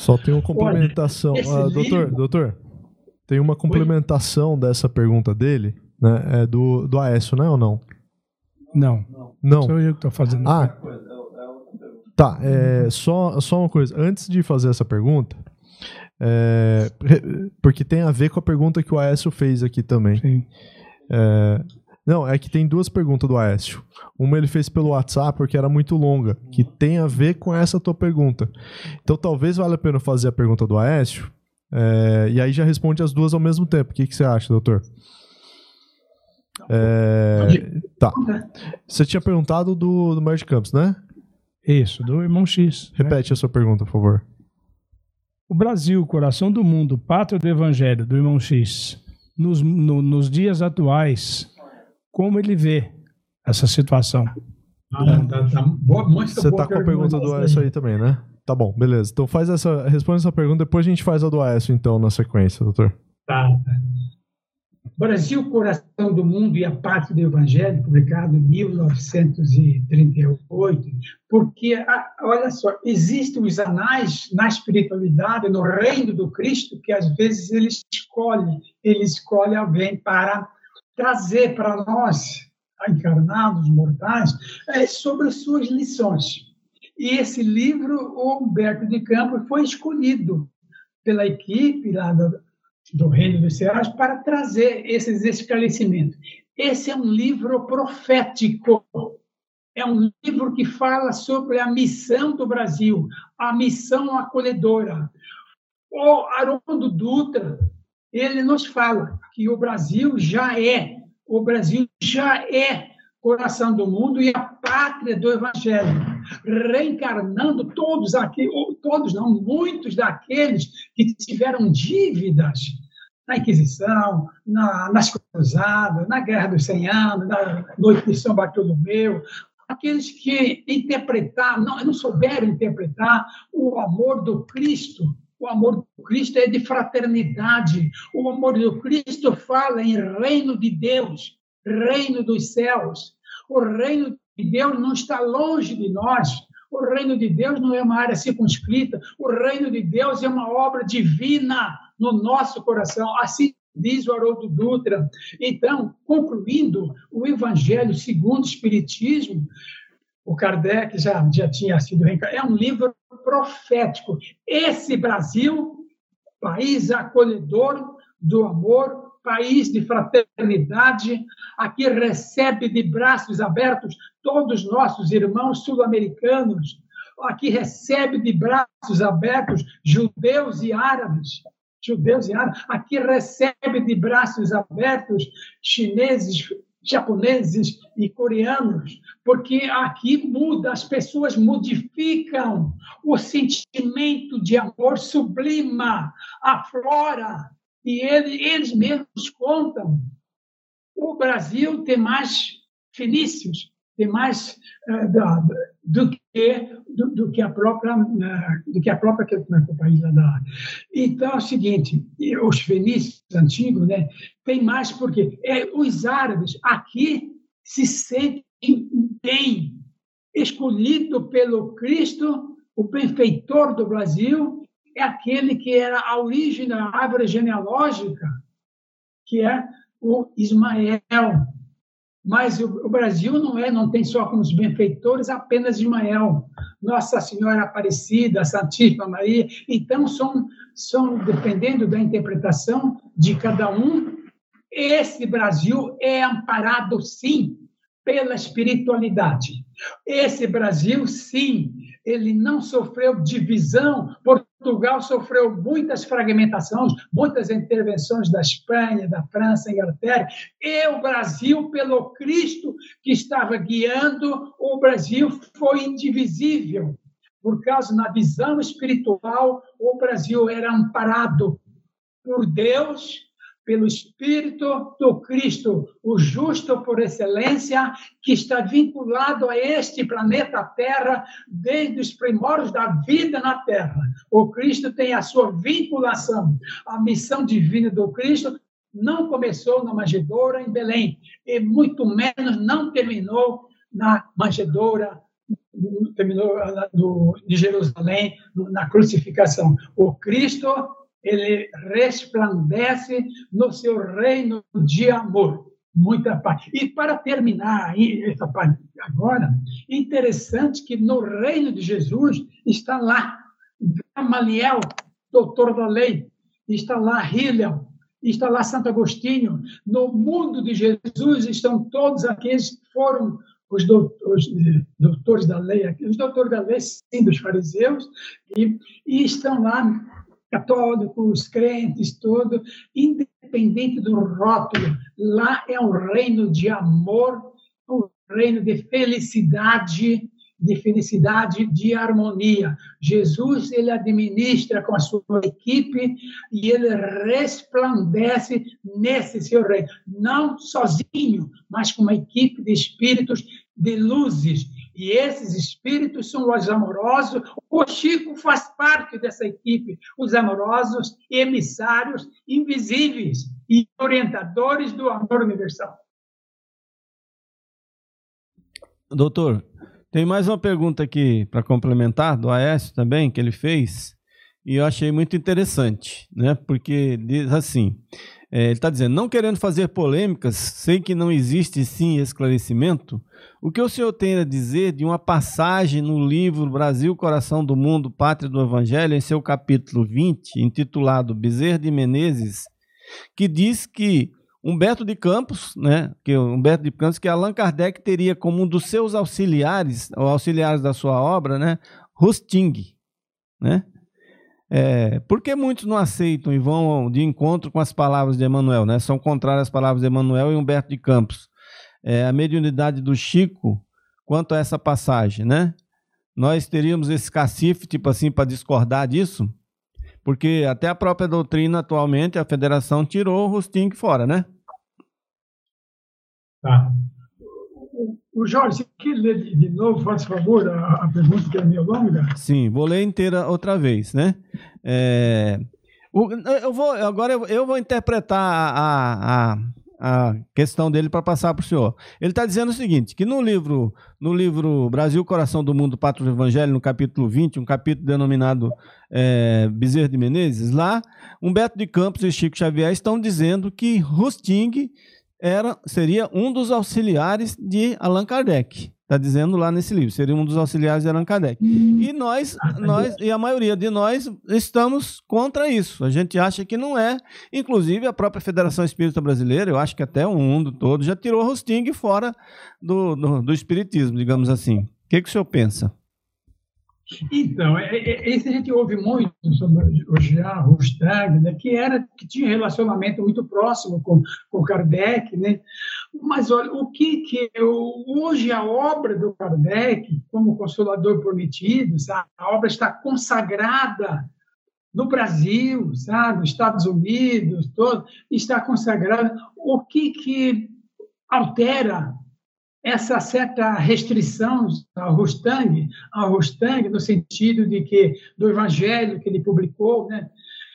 Só tem uma complementação. Olha, ah, doutor, livro... doutor, tem uma complementação Oi? dessa pergunta dele, né? É do, do Aécio, né ou não? Não. Não. Sou eu que estou fazendo. Ah, tá. É, só, só uma coisa. Antes de fazer essa pergunta, é, porque tem a ver com a pergunta que o Aécio fez aqui também. Sim. É, não, é que tem duas perguntas do Aécio. Uma ele fez pelo WhatsApp porque era muito longa, que tem a ver com essa tua pergunta. Então talvez valha a pena fazer a pergunta do Aécio, é, e aí já responde as duas ao mesmo tempo. O que, que você acha, doutor? É, tá. Você tinha perguntado do, do Marge Campos, né? Isso, do irmão X. Repete né? a sua pergunta, por favor. O Brasil, coração do mundo, pátria do Evangelho, do irmão X, nos, no, nos dias atuais, como ele vê essa situação? Ah, tá, tá. Boa, muito Você boa tá com a pergunta do Aécio aí também, né? Tá bom, beleza. Então faz essa, responde essa pergunta, depois a gente faz a do Aécio, então, na sequência, doutor. Tá. Brasil, coração do mundo e a pátria do Evangelho, publicado em mil novecentos e trinta e oito, porque, olha só, existem os anais na espiritualidade, no reino do Cristo, que às vezes ele escolhe, ele escolhe alguém para trazer para nós, encarnados, mortais, sobre as suas lições. E esse livro, o Humberto de Campos, foi escolhido pela equipe lá do do Reino dos Céus, para trazer esses esclarecimentos. Esse é um livro profético, é um livro que fala sobre a missão do Brasil, a missão acolhedora. O Haroldo Dutra, ele nos fala que o Brasil já é, o Brasil já é coração do mundo e a pátria do Evangelho, reencarnando todos aqui, todos não, muitos daqueles que tiveram dívidas na Inquisição, na, nas Cruzadas, na Guerra dos Cem Anos, na Noite de São Bartolomeu, aqueles que interpretaram, não, não souberam interpretar o amor do Cristo. O amor do Cristo é de fraternidade. O amor do Cristo fala em reino de Deus, reino dos céus. O reino de Deus não está longe de nós. O reino de Deus não é uma área circunscrita. O reino de Deus é uma obra divina no nosso coração. Assim diz o Haroldo Dutra. Então, concluindo, o Evangelho segundo o Espiritismo, o Kardec já, já tinha sido reencarnado, é um livro profético. Esse Brasil, país acolhedor do amor, país de fraternidade, aqui recebe de braços abertos todos os nossos irmãos sul-americanos, aqui recebe de braços abertos judeus e árabes, judeus e árabes, aqui recebe de braços abertos chineses, japoneses e coreanos, porque aqui muda, as pessoas modificam, o sentimento de amor sublima, aflora, e ele, eles mesmos contam. O Brasil tem mais fenícios, tem mais uh, da, do, que, do, do que a própria uh, do que a própria que é o país lá da. Então é o seguinte, os fenícios antigos, né, tem mais porque é, os árabes aqui se sentem bem, escolhido pelo Cristo, o benfeitor do Brasil, é aquele que era a origem da árvore genealógica, que é o Ismael. Mas o, o Brasil não é, não tem só como os benfeitores apenas Ismael. Nossa Senhora Aparecida, Santíssima Maria. Então, são, são, dependendo da interpretação de cada um, esse Brasil é amparado, sim, pela espiritualidade. Esse Brasil, sim, ele não sofreu divisão. Portugal sofreu muitas fragmentações, muitas intervenções da Espanha, da França, Inglaterra. E o Brasil, pelo Cristo que estava guiando, o Brasil foi indivisível. Por causa, na visão espiritual, o Brasil era amparado por Deus, pelo Espírito do Cristo, o justo por excelência, que está vinculado a este planeta Terra desde os primórdios da vida na Terra. O Cristo tem a sua vinculação. A missão divina do Cristo não começou na manjedoura em Belém, e muito menos não terminou na manjedoura terminou do, de Jerusalém na crucificação. O Cristo, ele resplandece no seu reino de amor. Muita paz. E para terminar essa parte agora, é interessante que no reino de Jesus está lá Gamaliel, doutor da lei, está lá Hillel, está lá Santo Agostinho. No mundo de Jesus estão todos aqueles que foram os doutores, doutores da lei, os doutores da lei, sim, dos fariseus, e, e estão lá católicos, crentes, todos, independente do rótulo. Lá é um reino de amor, um reino de felicidade, de felicidade, de harmonia. Jesus, ele administra com a sua equipe e ele resplandece nesse seu reino. Não sozinho, mas com uma equipe de espíritos de luzes. E esses espíritos são os amorosos. O Chico faz parte dessa equipe. Os amorosos, emissários invisíveis e orientadores do amor universal. Doutor, tem mais uma pergunta aqui para complementar, do Aécio também, que ele fez, e eu achei muito interessante, né? Porque diz assim, é, ele está dizendo, não querendo fazer polêmicas, sei que não existe sim esclarecimento, o que o senhor tem a dizer de uma passagem no livro Brasil, Coração do Mundo, Pátria do Evangelho, em seu capítulo vinte, intitulado Bezerra de Menezes, que diz que Humberto de Campos, né, que Humberto de Campos, que Allan Kardec teria como um dos seus auxiliares, ou auxiliares da sua obra, né, Rusting, né? É, por que muitos não aceitam e vão de encontro com as palavras de Emmanuel, né? São contrárias às palavras de Emmanuel e Humberto de Campos. É, a mediunidade do Chico quanto a essa passagem, né? Nós teríamos esse cacife, tipo assim, para discordar disso? Porque até a própria doutrina atualmente, a federação tirou o Rusting fora, né? Tá. O Jorge, você quer ler de novo, faz favor, a, a pergunta que é meio longa? Sim, vou ler inteira outra vez, né? É, o, eu vou, agora eu, eu vou interpretar a, a, a questão dele para passar para o senhor. Ele está dizendo o seguinte, que no livro, no livro Brasil, Coração do Mundo, Pátria do Evangelho, no capítulo vinte, um capítulo denominado é, Bezerra de Menezes, lá Humberto de Campos e Chico Xavier estão dizendo que Rusting era, seria um dos auxiliares de Allan Kardec. Está dizendo lá nesse livro, seria um dos auxiliares de Allan Kardec. E nós, nós, e a maioria de nós estamos contra isso. A gente acha que não é. Inclusive, a própria Federação Espírita Brasileira, eu acho que até o mundo todo, já tirou Rusting fora do, do, do espiritismo, digamos assim. O que, que o senhor pensa? Então, esse a gente ouve muito sobre o Jean Rusting, né, que, era, que tinha relacionamento muito próximo com, com Kardec, né? Mas olha, o que, que hoje a obra do Kardec, como Consolador Prometido, sabe, a obra está consagrada no Brasil, sabe, nos Estados Unidos, todo, está consagrada. O que, que altera essa certa restrição ao Rusting, ao Rusting, no sentido de que do Evangelho que ele publicou, né?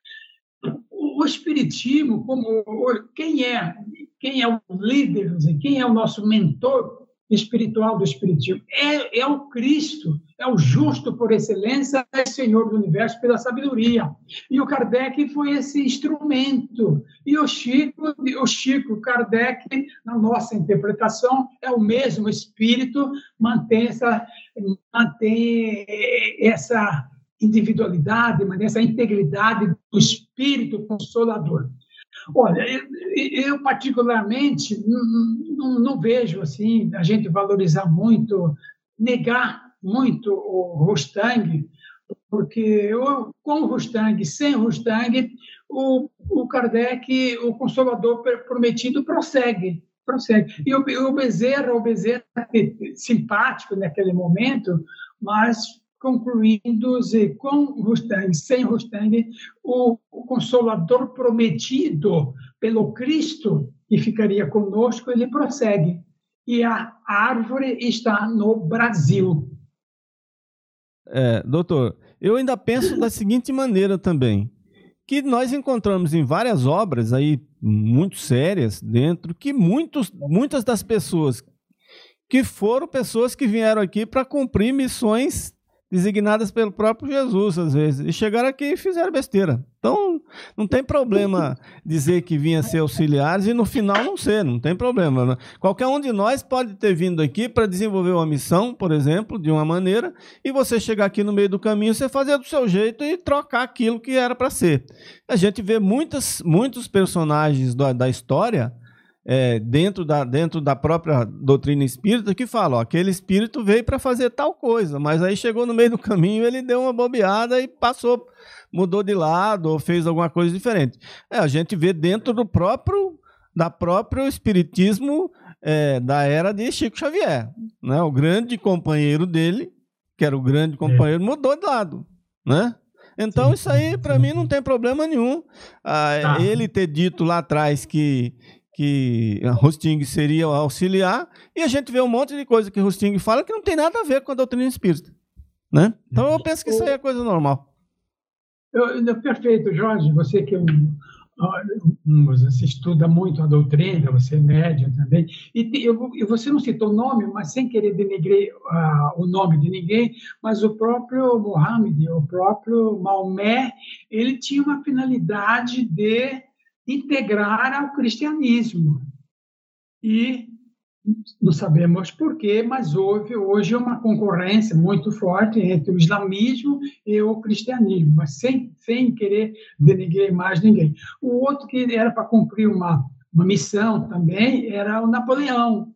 O Espiritismo, como quem é, quem é o líder, quem é o nosso mentor espiritual do Espiritismo? É, é o Cristo, é o justo por excelência, é o Senhor do Universo pela sabedoria. E o Kardec foi esse instrumento. E o Chico, o Chico Kardec, na nossa interpretação, é o mesmo Espírito, mantém essa, mantém essa individualidade, mantém essa integridade do Espírito Consolador. Olha, eu, eu particularmente não, não, não vejo assim a gente valorizar muito, negar muito o Rusting, porque eu, com o Rusting, sem o Rusting, o, o Kardec, o Consolador Prometido, prossegue. prossegue. E o, o Bezerra, o Bezerra simpático naquele momento, mas concluindo com Rusting, sem Rusting, o, o Consolador Prometido pelo Cristo, que ficaria conosco, ele prossegue. E a árvore está no Brasil. É, doutor, eu ainda penso da seguinte maneira também, que nós encontramos em várias obras aí muito sérias dentro, que muitos, muitas das pessoas que foram pessoas que vieram aqui para cumprir missões designadas pelo próprio Jesus, às vezes, e chegaram aqui e fizeram besteira. Então, não tem problema dizer que vinha ser auxiliares e no final não ser, não tem problema. Né? Qualquer um de nós pode ter vindo aqui para desenvolver uma missão, por exemplo, de uma maneira, e você chegar aqui no meio do caminho, você fazer do seu jeito e trocar aquilo que era para ser. A gente vê muitas, muitos personagens da, da história, É, dentro, da, dentro da própria doutrina espírita, que fala, ó, aquele espírito veio para fazer tal coisa, mas aí chegou no meio do caminho, ele deu uma bobeada e passou, mudou de lado ou fez alguma coisa diferente. É, a gente vê dentro do próprio, da próprio espiritismo é, da era de Chico Xavier. Né? O grande companheiro dele, que era o grande companheiro, mudou de lado, né? Então, sim, isso aí, para mim, não tem problema nenhum. Ah, tá. Ele ter dito lá atrás que que Rusting seria o auxiliar, e a gente vê um monte de coisa que Rusting fala que não tem nada a ver com a doutrina espírita. Né? Então eu penso que isso aí é coisa normal. Eu, perfeito, Jorge, você que você estuda muito a doutrina, você é médium também, e, eu, e você não citou o nome, mas sem querer denegrir uh, o nome de ninguém, mas o próprio Mohammed, o próprio Maomé, ele tinha uma finalidade de integrar ao cristianismo. E não sabemos porquê, mas houve hoje uma concorrência muito forte entre o islamismo e o cristianismo, mas sem, sem querer denegrir mais ninguém. O outro que era para cumprir uma, uma missão também era o Napoleão.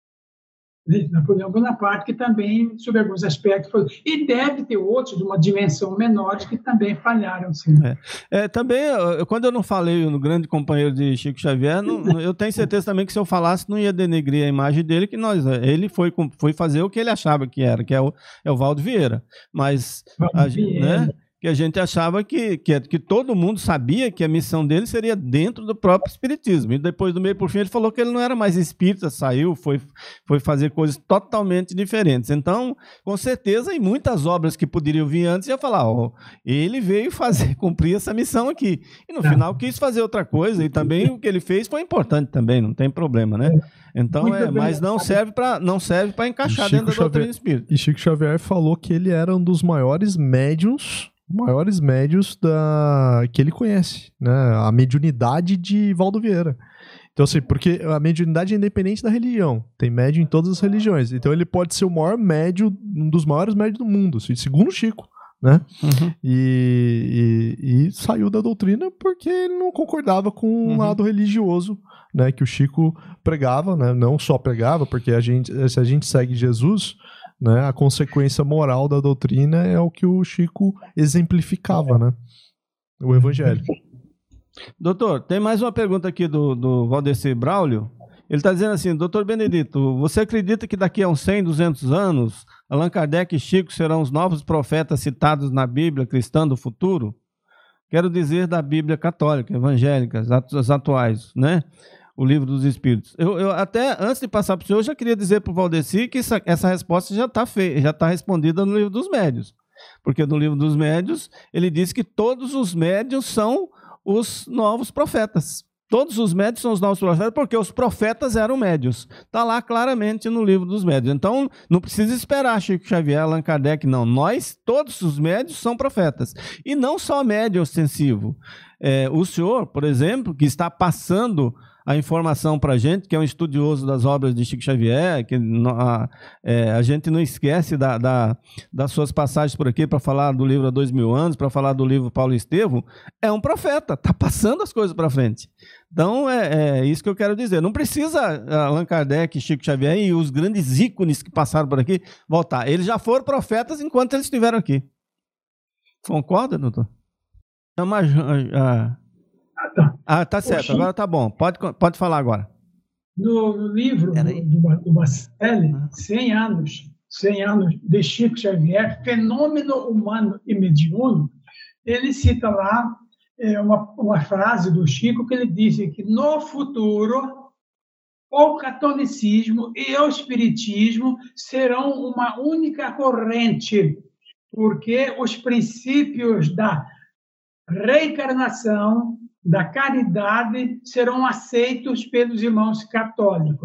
Napoleão Bonaparte, que também, sob alguns aspectos, foi... e deve ter outros de uma dimensão menor que também falharam. Sim. É. É, também, quando eu não falei no grande companheiro de Chico Xavier, não, eu tenho certeza também que se eu falasse não ia denegrir a imagem dele, que nós, ele foi, foi fazer o que ele achava que era, que é o, é o Valdo Vieira. Mas, a, né, que a gente achava que, que, que todo mundo sabia que a missão dele seria dentro do próprio espiritismo. E depois, do meio por fim, ele falou que ele não era mais espírita, saiu, foi, foi fazer coisas totalmente diferentes. Então, com certeza, em muitas obras que poderiam vir antes, ia falar, ó, ele veio fazer, cumprir essa missão aqui. E no final quis fazer outra coisa, e também o que ele fez foi importante também, não tem problema, né? Então, é, mas não serve para não serve para encaixar dentro da doutrina espírita. E Chico Xavier falou que ele era um dos maiores médiuns maiores médios da... que ele conhece, né? A mediunidade de Valdo Vieira. Então, assim, porque a mediunidade é independente da religião. Tem médium em todas as religiões. Então, ele pode ser o maior médium, um dos maiores médios do mundo, segundo Chico, né? Uhum. E, e, e saiu da doutrina porque ele não concordava com o uhum. lado religioso, né? Que o Chico pregava, né? Não só pregava, porque a gente, se a gente segue Jesus... Né, a consequência moral da doutrina é o que o Chico exemplificava, né? O Evangelho. Doutor, tem mais uma pergunta aqui do, do Valdeci Braulio. Ele está dizendo assim, doutor Benedito, você acredita que daqui a uns cem, duzentos anos, Allan Kardec e Chico serão os novos profetas citados na Bíblia cristã do futuro? Quero dizer da Bíblia católica, evangélica, as atuais, né? O Livro dos Espíritos. Eu, eu até, antes de passar para o senhor, eu já queria dizer para o Valdeci que essa, essa resposta já está já tá respondida no Livro dos Médiuns. Porque no Livro dos Médiuns, ele diz que todos os médiuns são os novos profetas. Todos os médiuns são os novos profetas, porque os profetas eram médiuns. Está lá claramente no Livro dos Médiuns. Então, não precisa esperar Chico Xavier, Allan Kardec, não. Nós, todos os médiuns, são profetas. E não só médium ostensivo. É, o senhor, por exemplo, que está passando a informação para a gente, que é um estudioso das obras de Chico Xavier, que a, é, a gente não esquece da, da, das suas passagens por aqui para falar do livro Há Dois Mil Anos, para falar do livro Paulo Estevão, é um profeta, está passando as coisas para frente. Então, é, é isso que eu quero dizer. Não precisa Allan Kardec, Chico Xavier e os grandes ícones que passaram por aqui voltar. Eles já foram profetas enquanto eles estiveram aqui. Concorda, doutor? Então, a... a Ah, tá certo, Chico, agora tá bom. Pode, pode falar agora. No, no livro do, do, do Bacelli, cem anos, cem anos de Chico Xavier, Fenômeno Humano e Mediúnico, ele cita lá é, uma, uma frase do Chico que ele disse que no futuro o catolicismo e o espiritismo serão uma única corrente, porque os princípios da reencarnação, da caridade, serão aceitos pelos irmãos católicos.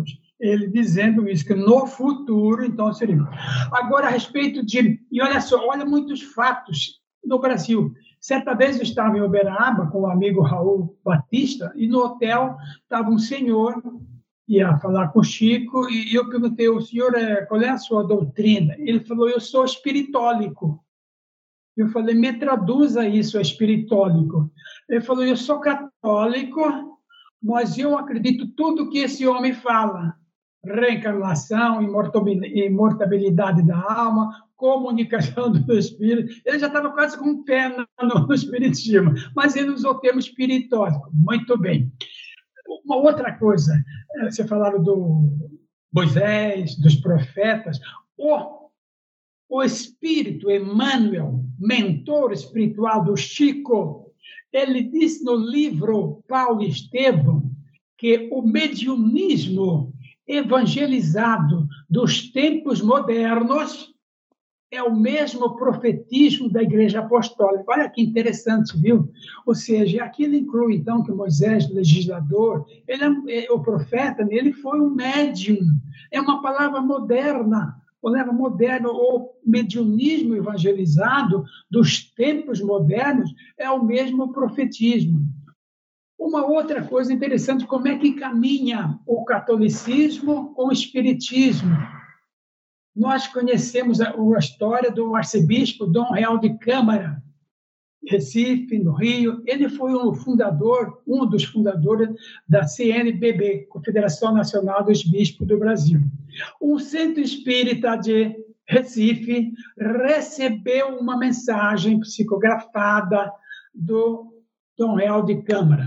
ele dizendo isso, que no futuro, então, seria. Agora, a respeito de... E olha só, olha muitos fatos no Brasil. Certa vez eu estava em Uberaba com o amigo Raul Batista, e no hotel estava um senhor, ia falar com o Chico, e eu perguntei, o senhor, qual é a sua doutrina? Ele falou, eu sou espiritólico. Eu falei, me traduza isso, espiritólico. Ele falou, eu sou católico, mas eu acredito tudo que esse homem fala. Reencarnação, imortabilidade da alma, comunicação do espírito. Ele já estava quase com um pé no, no espiritismo, mas ele usou o termo espiritólico. Muito bem. Uma outra coisa, você falaram do Moisés, dos profetas. O, o espírito Emmanuel, mentor espiritual do Chico, ele disse no livro Paulo Estevam que o mediunismo evangelizado dos tempos modernos é o mesmo profetismo da Igreja Apostólica. Olha que interessante, viu? Ou seja, aquilo inclui, então, que Moisés, o legislador, ele é, o profeta, ele foi um médium. É uma palavra moderna, palavra moderna, o mediunismo evangelizado dos tempos modernos é o mesmo profetismo. Uma outra coisa interessante, como é que caminha o catolicismo com o espiritismo? Nós conhecemos a, a história do arcebispo Dom Real de Câmara, Recife, no Rio. Ele foi o fundador, um dos fundadores da C N B B, Confederação Nacional dos Bispos do Brasil. O Centro Espírita de Recife recebeu uma mensagem psicografada do Dom Real de Câmara.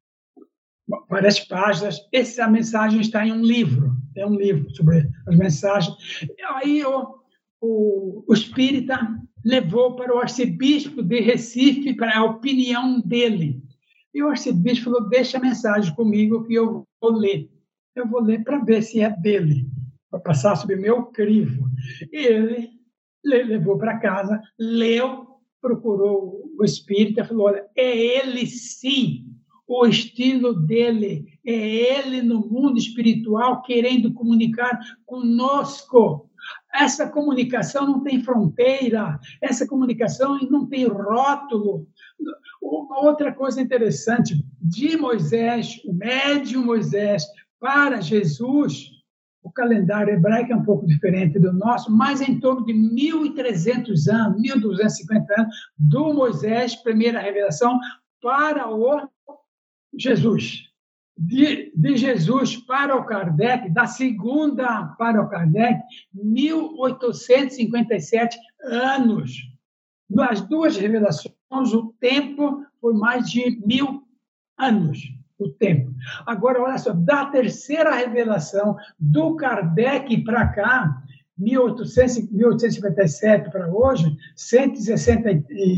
Várias páginas. Essa mensagem está em um livro. É um livro sobre as mensagens. Aí o, o, o espírita levou para o arcebispo de Recife para a opinião dele. E o arcebispo falou, deixa a mensagem comigo que eu vou ler. Eu vou ler para ver se é dele, para passar sobre meu crivo. E ele levou para casa, leu, procurou o espírita e falou, olha, é ele sim. O estilo dele é ele no mundo espiritual querendo comunicar conosco. Essa comunicação não tem fronteira, essa comunicação não tem rótulo. Uma outra coisa interessante, de Moisés, o médium Moisés, para Jesus, o calendário hebraico é um pouco diferente do nosso, mas em torno de mil e trezentos anos, mil duzentos e cinquenta anos, do Moisés, primeira revelação, para o Jesus. De, de Jesus para o Kardec, da segunda para o Kardec, mil oitocentos e cinquenta e sete anos. Nas duas revelações, o tempo foi mais de mil anos. O tempo. Agora, olha só, da terceira revelação do Kardec para cá, mil oitocentos e cinquenta e sete para hoje, cento e sessenta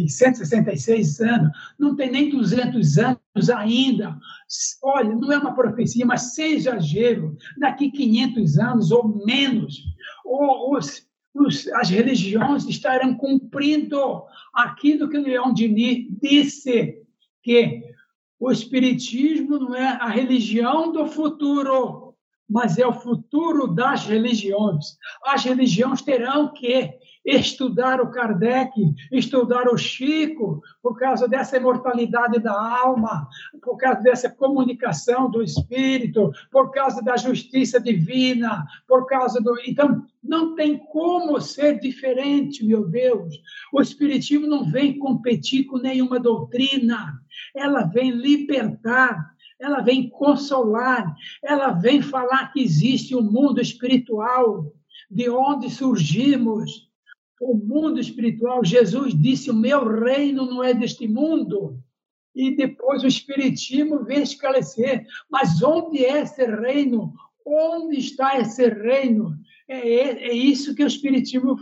e seis anos, não tem nem duzentos anos ainda. Olha, não é uma profecia, mas sem exagero, daqui quinhentos anos ou menos, os, os, as religiões estarão cumprindo aquilo que Leon Denis disse, que o espiritismo não é a religião do futuro, mas é o futuro das religiões. As religiões terão que estudar o Kardec, estudar o Chico, por causa dessa imortalidade da alma, por causa dessa comunicação do espírito, por causa da justiça divina, por causa do... Então, não tem como ser diferente, meu Deus. O espiritismo não vem competir com nenhuma doutrina, ela vem libertar, ela vem consolar, ela vem falar que existe um mundo espiritual, de onde surgimos. O mundo espiritual, Jesus disse, o meu reino não é deste mundo. E depois o espiritismo vem esclarecer. Mas onde é esse reino? Onde está esse reino? É, é isso que o espiritismo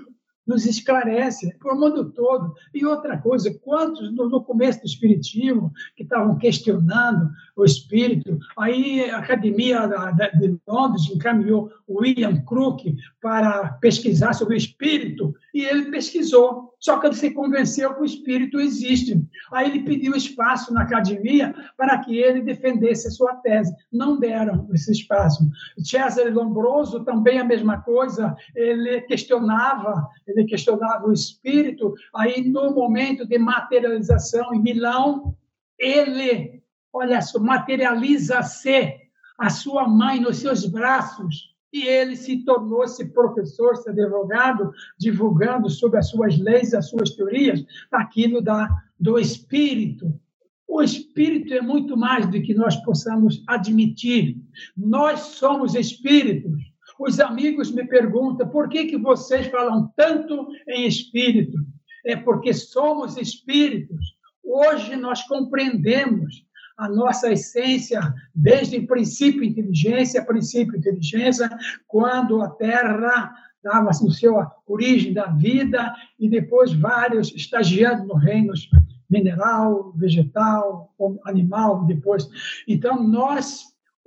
nos esclarece, para o mundo todo. E outra coisa, quantos no, no começo do Espiritismo que estavam questionando o Espírito, aí a Academia da, da, de Londres encaminhou William Crook para pesquisar sobre o Espírito, e ele pesquisou, só que ele se convenceu que o Espírito existe. Aí ele pediu espaço na Academia para que ele defendesse a sua tese. Não deram esse espaço. Cesare Lombroso também a mesma coisa, ele questionava, ele questionava o Espírito, aí no momento de materialização em Milão, ele, olha só, materializa-se a sua mãe nos seus braços, e ele se tornou-se professor, se advogado, divulgando sobre as suas leis, as suas teorias, aquilo da, do Espírito. O Espírito é muito mais do que nós possamos admitir. Nós somos Espíritos. Os amigos me perguntam, por que, que vocês falam tanto em Espírito? É porque somos Espíritos. Hoje nós compreendemos a nossa essência, desde o princípio inteligência, princípio inteligência, quando a Terra estava no seu origem da vida, e depois vários estagiando no reino mineral, vegetal, animal, depois. Então, nós,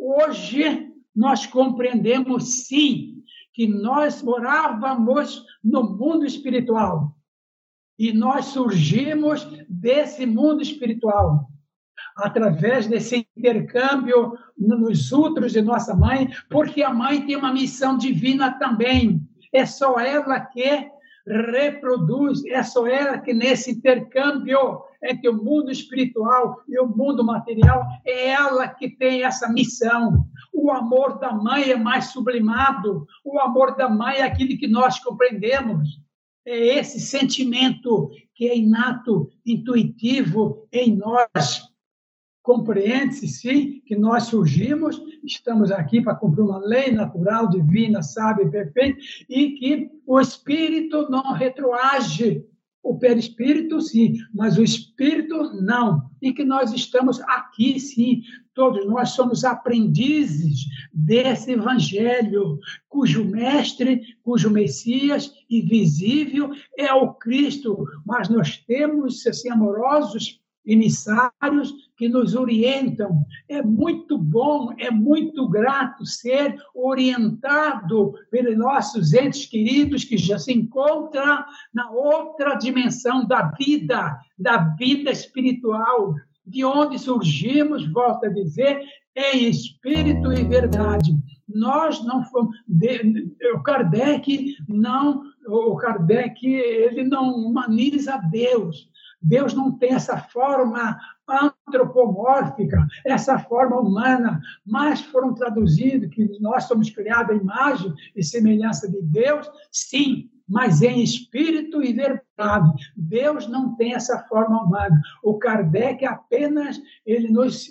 hoje, nós compreendemos, sim, que nós morávamos no mundo espiritual, e nós surgimos desse mundo espiritual, através desse intercâmbio nos úteros de nossa mãe, porque a mãe tem uma missão divina também. É só ela que reproduz, é só ela que nesse intercâmbio entre o mundo espiritual e o mundo material, é ela que tem essa missão. O amor da mãe é mais sublimado, o amor da mãe é aquilo que nós compreendemos. É esse sentimento que é inato, intuitivo em nós. Compreende-se, sim, que nós surgimos, estamos aqui para cumprir uma lei natural, divina, sábia e perfeita, e que o espírito não retroage. O perispírito, sim, mas o espírito, não. E que nós estamos aqui, sim, todos nós somos aprendizes desse evangelho, cujo mestre, cujo Messias invisível é o Cristo, mas nós temos, assim, amorosos emissários que nos orientam. É muito bom, é muito grato ser orientado pelos nossos entes queridos que já se encontram na outra dimensão da vida, da vida espiritual, de onde surgimos, volto a dizer, em espírito e verdade. Nós não fomos... De, o Kardec não... O Kardec, ele não humaniza Deus. Deus não tem essa forma antropomórfica, essa forma humana, mas foram traduzidos que nós somos criados à imagem e semelhança de Deus, sim, mas em espírito e verdade. Deus não tem essa forma humana. O Kardec apenas ele nos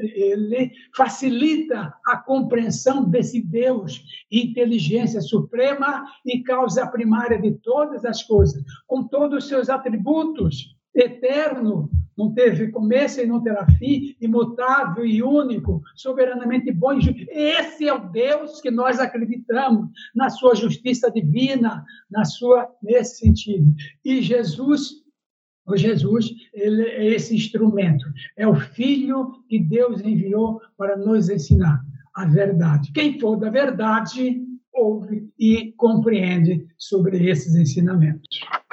ele facilita a compreensão desse Deus, inteligência suprema e causa primária de todas as coisas, com todos os seus atributos. Eterno, não teve começo e não terá fim, imutável e único, soberanamente bom e justo. Esse é o Deus que nós acreditamos na sua justiça divina, na sua, nesse sentido. E Jesus, o Jesus, ele é esse instrumento, é o Filho que Deus enviou para nos ensinar a verdade. Quem for da verdade, ouve e compreende sobre esses ensinamentos.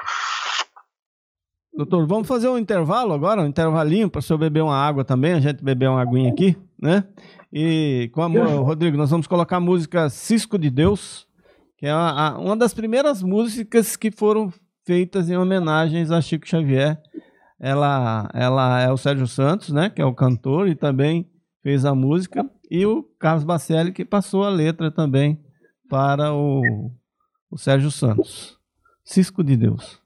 Doutor, vamos fazer um intervalo agora, um intervalinho para o senhor beber uma água também, a gente beber uma aguinha aqui, né? E, com a, Rodrigo, nós vamos colocar a música Cisco de Deus, que é uma, uma das primeiras músicas que foram feitas em homenagens a Chico Xavier. Ela, ela é o Sérgio Santos, né, que é o cantor, e também fez a música, e o Carlos Bacelli, que passou a letra também para o, o Sérgio Santos. Cisco de Deus.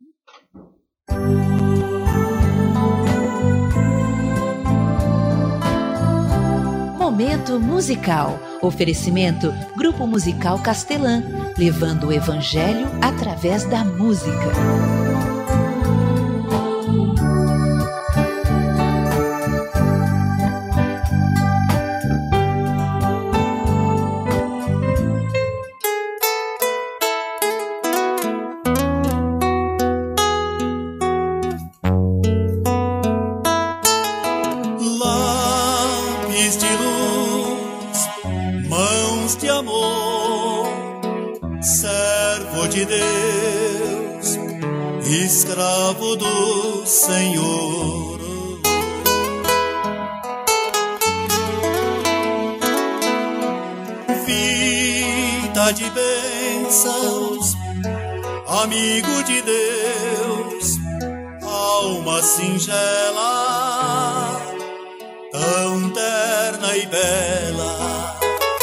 Momento musical. Oferecimento Grupo Musical Castelã, levando o evangelho através da música. lápis de luz, mãos de amor, servo de Deus, escravo do Senhor. Vida de bênçãos, amigo de Deus, alma singela, tão terna e bela,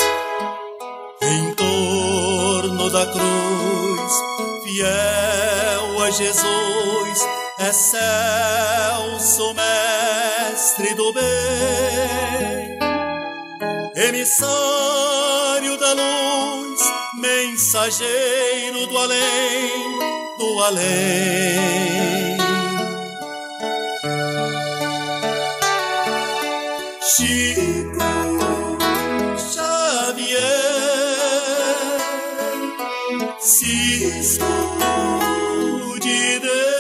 em torno da cruz, fiel a Jesus, excelso mestre do bem, emissário da luz, mensageiro do além, do além. Chico Xavier, Cisco de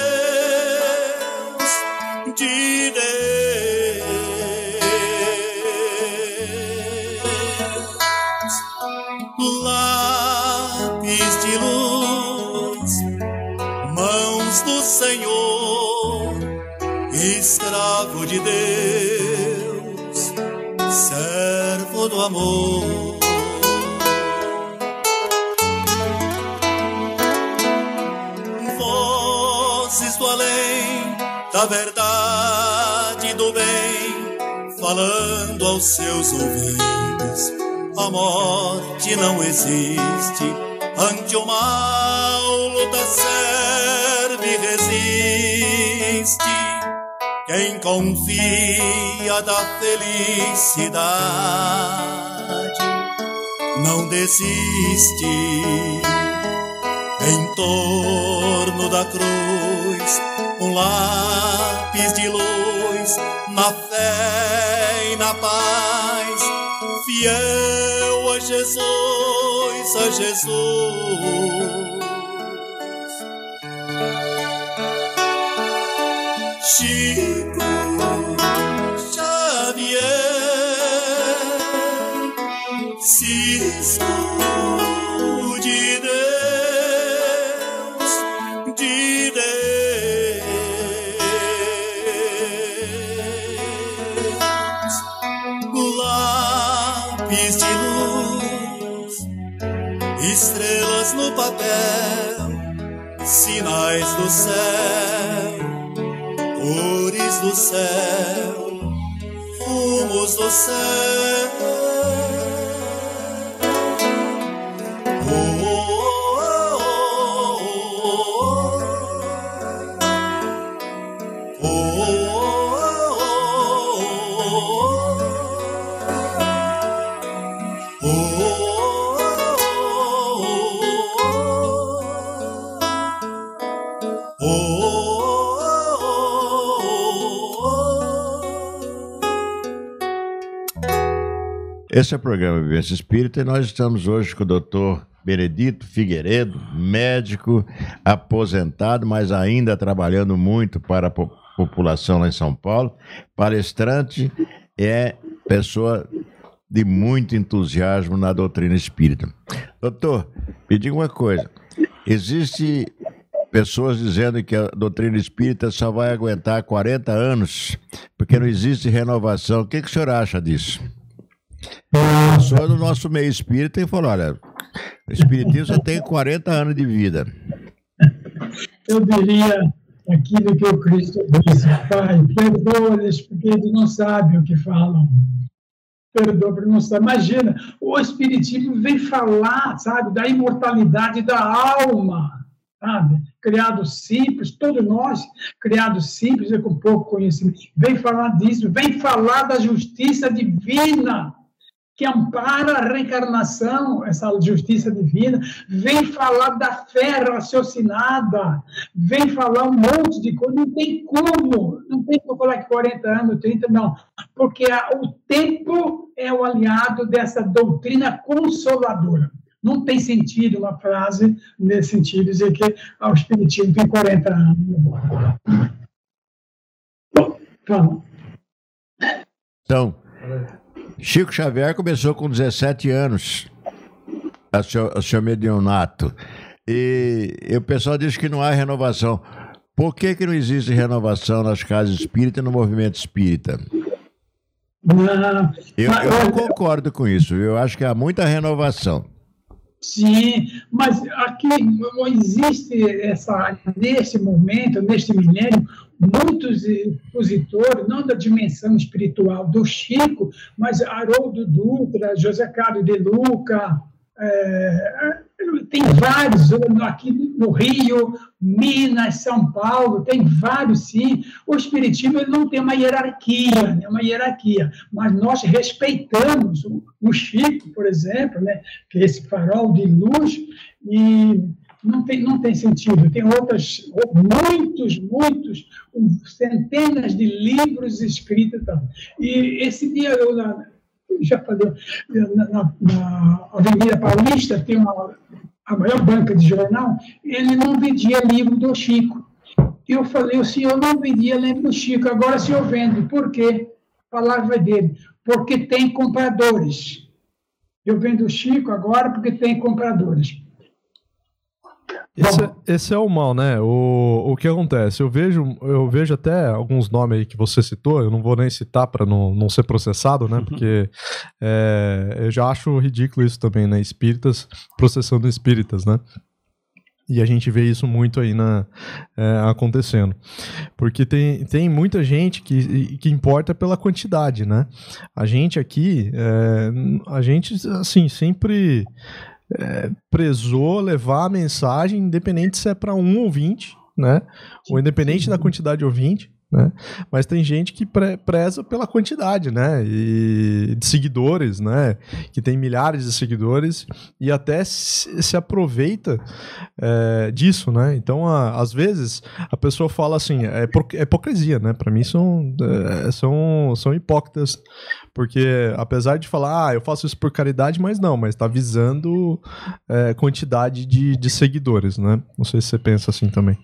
Deus, de Deus, lápis de luz, mãos do Senhor, escravo de Deus, servo do amor. Vozes do além, da verdade e do bem, falando aos seus ouvidos, a morte não existe, ante o mal luta, serve e resiste. Quem confia da felicidade não desiste. Em torno da cruz, um lápis de luz, na fé e na paz, fiel a Jesus, a Jesus. Chico Xavier, Cisco de Deus, de Deus, lápis de luz, estrelas no papel, sinais do céu, cores do céu, fumos do céu. Oh, oh, oh, oh, oh, oh, oh, Esse é o programa Vivência Espírita e nós estamos hoje com o doutor Benedito Figueiredo, médico, aposentado, mas ainda trabalhando muito para a po- população lá em São Paulo, palestrante, é pessoa de muito entusiasmo na doutrina espírita. Doutor, me diga uma coisa, existe pessoas dizendo que a doutrina espírita só vai aguentar quarenta anos, porque não existe renovação. O que, que o senhor acha disso? A pessoa do nosso meio espírita e falou, olha, o espiritismo só tem quarenta anos de vida. Eu diria aquilo que o Cristo disse, Pai, perdoa-lhes porque eles não sabem o que falam. Perdoa porque não sabem. Imagina, o espiritismo vem falar, sabe, da imortalidade da alma, sabe? Criado simples, todos nós, criados simples e com pouco conhecimento, vem falar disso, vem falar da justiça divina, que ampara a reencarnação, essa justiça divina, vem falar da fé raciocinada, vem falar um monte de coisa, não tem como, não tem como falar que quarenta anos, trinta, não, porque a, o tempo é o aliado dessa doutrina consoladora. Não tem sentido uma frase nesse sentido, dizer que ah, o espiritismo tem quarenta anos. Bom, vamos. Então, Chico Xavier começou com dezessete anos a seu, a seu mediunato. E, e o pessoal diz que não há renovação. Por que, que não existe renovação nas casas espíritas e no movimento espírita? Não, eu, eu não concordo com isso. Eu acho que há muita renovação. Sim, mas aqui não existe essa, nesse momento, neste milênio, muitos expositores, não da dimensão espiritual do Chico, mas Haroldo Dutra, José Carlos de Luca, é, tem vários, aqui no Rio, Minas, São Paulo, tem vários, sim. O Espiritismo ele não tem uma hierarquia, né, uma hierarquia, mas nós respeitamos o, o Chico, por exemplo, né, que é esse farol de luz, e não tem, não tem sentido. Tem outras, muitos, muitos, centenas de livros escritos. E esse dia eu já falei, na, na, na Avenida Paulista tem uma, a maior banca de jornal, ele não vendia livro do Chico. Eu falei, o senhor não vendia livro do Chico, agora o senhor vende. Por quê? A palavra dele, porque tem compradores. Eu vendo o Chico agora porque tem compradores. Esse, esse é o mal, né? O, o que acontece? Eu vejo, eu vejo até alguns nomes aí que você citou, eu não vou nem citar para não, não ser processado, né? Porque é, eu já acho ridículo isso também, né? Espíritas processando espíritas, né? E a gente vê isso muito aí na, é, acontecendo. Porque tem, tem muita gente que, que importa pela quantidade, né? A gente aqui, é, a gente, assim, sempre... É, prezou levar a mensagem, independente se é para um ouvinte, né? Ou independente da quantidade de ouvinte, né? Mas tem gente que pre preza pela quantidade, né? E de seguidores, né? Que tem milhares de seguidores e até se, se aproveita é, disso, né? Então, a, às vezes, a pessoa fala assim, é, é hipocrisia, né? Para mim, são, é, são, são hipócritas. Porque, apesar de falar, ah, eu faço isso por caridade, mas não, mas tá visando é, quantidade de, de seguidores, né? Não sei se você pensa assim também.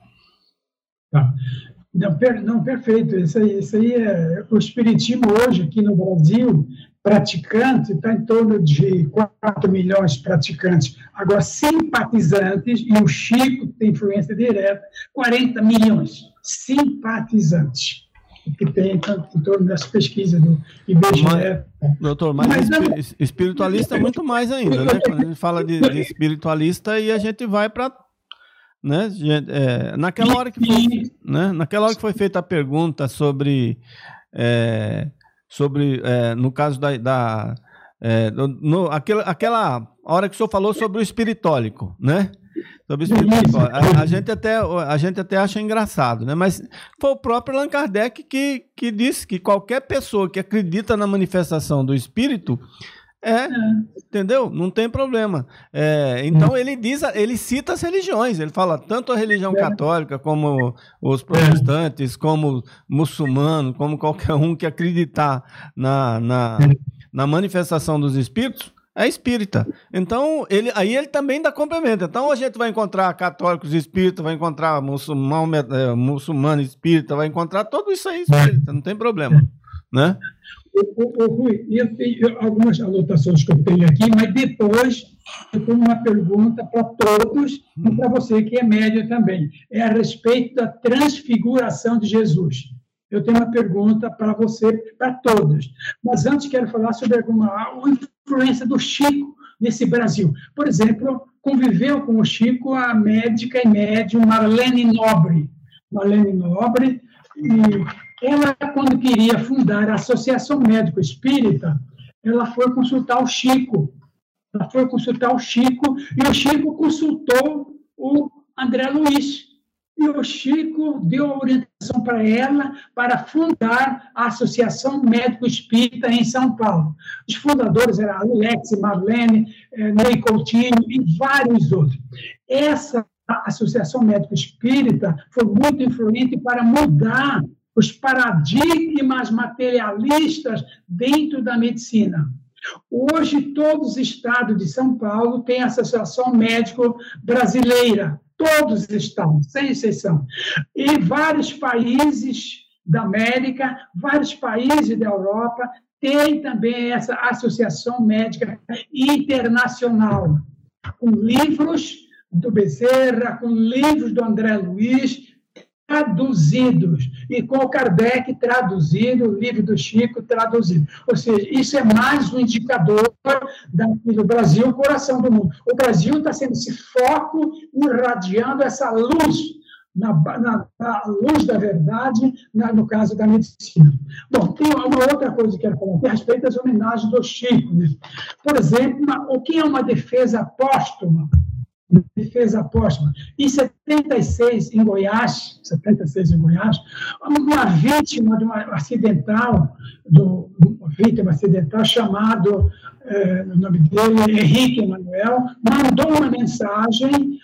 Tá. Não, per, não, perfeito. Isso aí, isso aí é o Espiritismo hoje, aqui no Brasil, praticante, está em torno de quatro milhões de praticantes. Agora, simpatizantes, e o Chico tem influência direta, quarenta milhões. Simpatizantes. Que tem em torno das pesquisas do I B G E. Mas, doutor, mas, mas não, espiritualista é muito mais ainda, né? Quando a gente fala de, de espiritualista e a gente vai para, né? É, naquela hora que foi, né? Naquela hora que foi feita a pergunta sobre, é, sobre, é, no caso da, da é, no, aquela, aquela hora que o senhor falou sobre o espiritólico, né? Sobre a, a, gente até, a gente até acha engraçado, né? Mas foi o próprio Allan Kardec que, que disse que qualquer pessoa que acredita na manifestação do espírito é, é. entendeu? Não tem problema. É, então ele diz, ele cita as religiões, ele fala tanto a religião é. católica como os protestantes, como muçulmanos, como qualquer um que acreditar na, na, na manifestação dos espíritos. É espírita. Então, ele, aí ele também dá complemento. Então, a gente vai encontrar católicos espíritas, vai encontrar muçulmano, é, muçulmano espírita, vai encontrar tudo isso aí espírita, não tem problema. Né? O, o, o Rui, eu tenho algumas anotações que eu tenho aqui, mas depois eu tenho uma pergunta para todos e para você que é médio também. É a respeito da transfiguração de Jesus. Eu tenho uma pergunta para você, para todos. Mas antes quero falar sobre alguma influência do Chico nesse Brasil. Por exemplo, conviveu com o Chico a médica e médium Marlene Nobre. Marlene Nobre, e ela, quando queria fundar a Associação Médico Espírita, ela foi consultar o Chico. Ela foi consultar o Chico, e o Chico consultou o André Luiz. E o Chico deu a orientação para ela para fundar a Associação Médico Espírita em São Paulo. Os fundadores eram Alex, Marlene, Ney Coutinho e vários outros. Essa Associação Médico Espírita foi muito influente para mudar os paradigmas materialistas dentro da medicina. Hoje, todos os estados de São Paulo têm a Associação Médico Brasileira. Todos os estados, sem exceção. E vários países da América, vários países da Europa têm também essa Associação Médica Internacional, com livros do Bezerra, com livros do André Luiz, traduzidos, e com o Kardec traduzido, o livro do Chico traduzido. Ou seja, isso é mais um indicador daqui do Brasil, o coração do mundo. O Brasil está sendo esse foco, irradiando essa luz, na, na, na luz da verdade, na, no caso da medicina. Bom, tem uma outra coisa que eu quero falar a respeito das homenagens do Chico. Né? Por exemplo, uma, o que é uma defesa póstuma? Defesa póstuma. Em setenta e seis, em Goiás, setenta e seis em Goiás, uma vítima de uma acidental, do, uma vítima acidental chamado, eh, o nome dele é Henrique Emanuel, mandou uma mensagem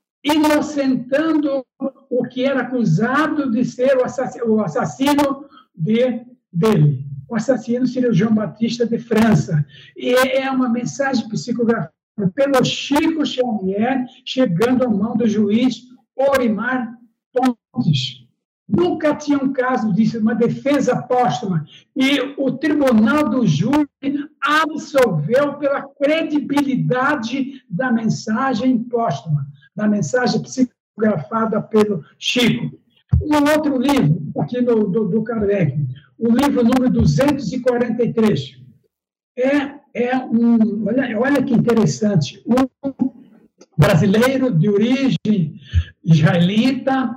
inocentando o que era acusado de ser o assassino, o assassino de, dele. O assassino seria o João Batista de França. E é uma mensagem psicográfica pelo Chico Xavier, chegando à mão do juiz Orimar Pontes. Nunca tinha um caso disso, uma defesa póstuma. E o tribunal do júri absolveu pela credibilidade da mensagem póstuma, da mensagem psicografada pelo Chico. Um outro livro, aqui no, do, do Kardec, o livro número duzentos e quarenta e três. É É um, olha, olha que interessante, um brasileiro de origem israelita,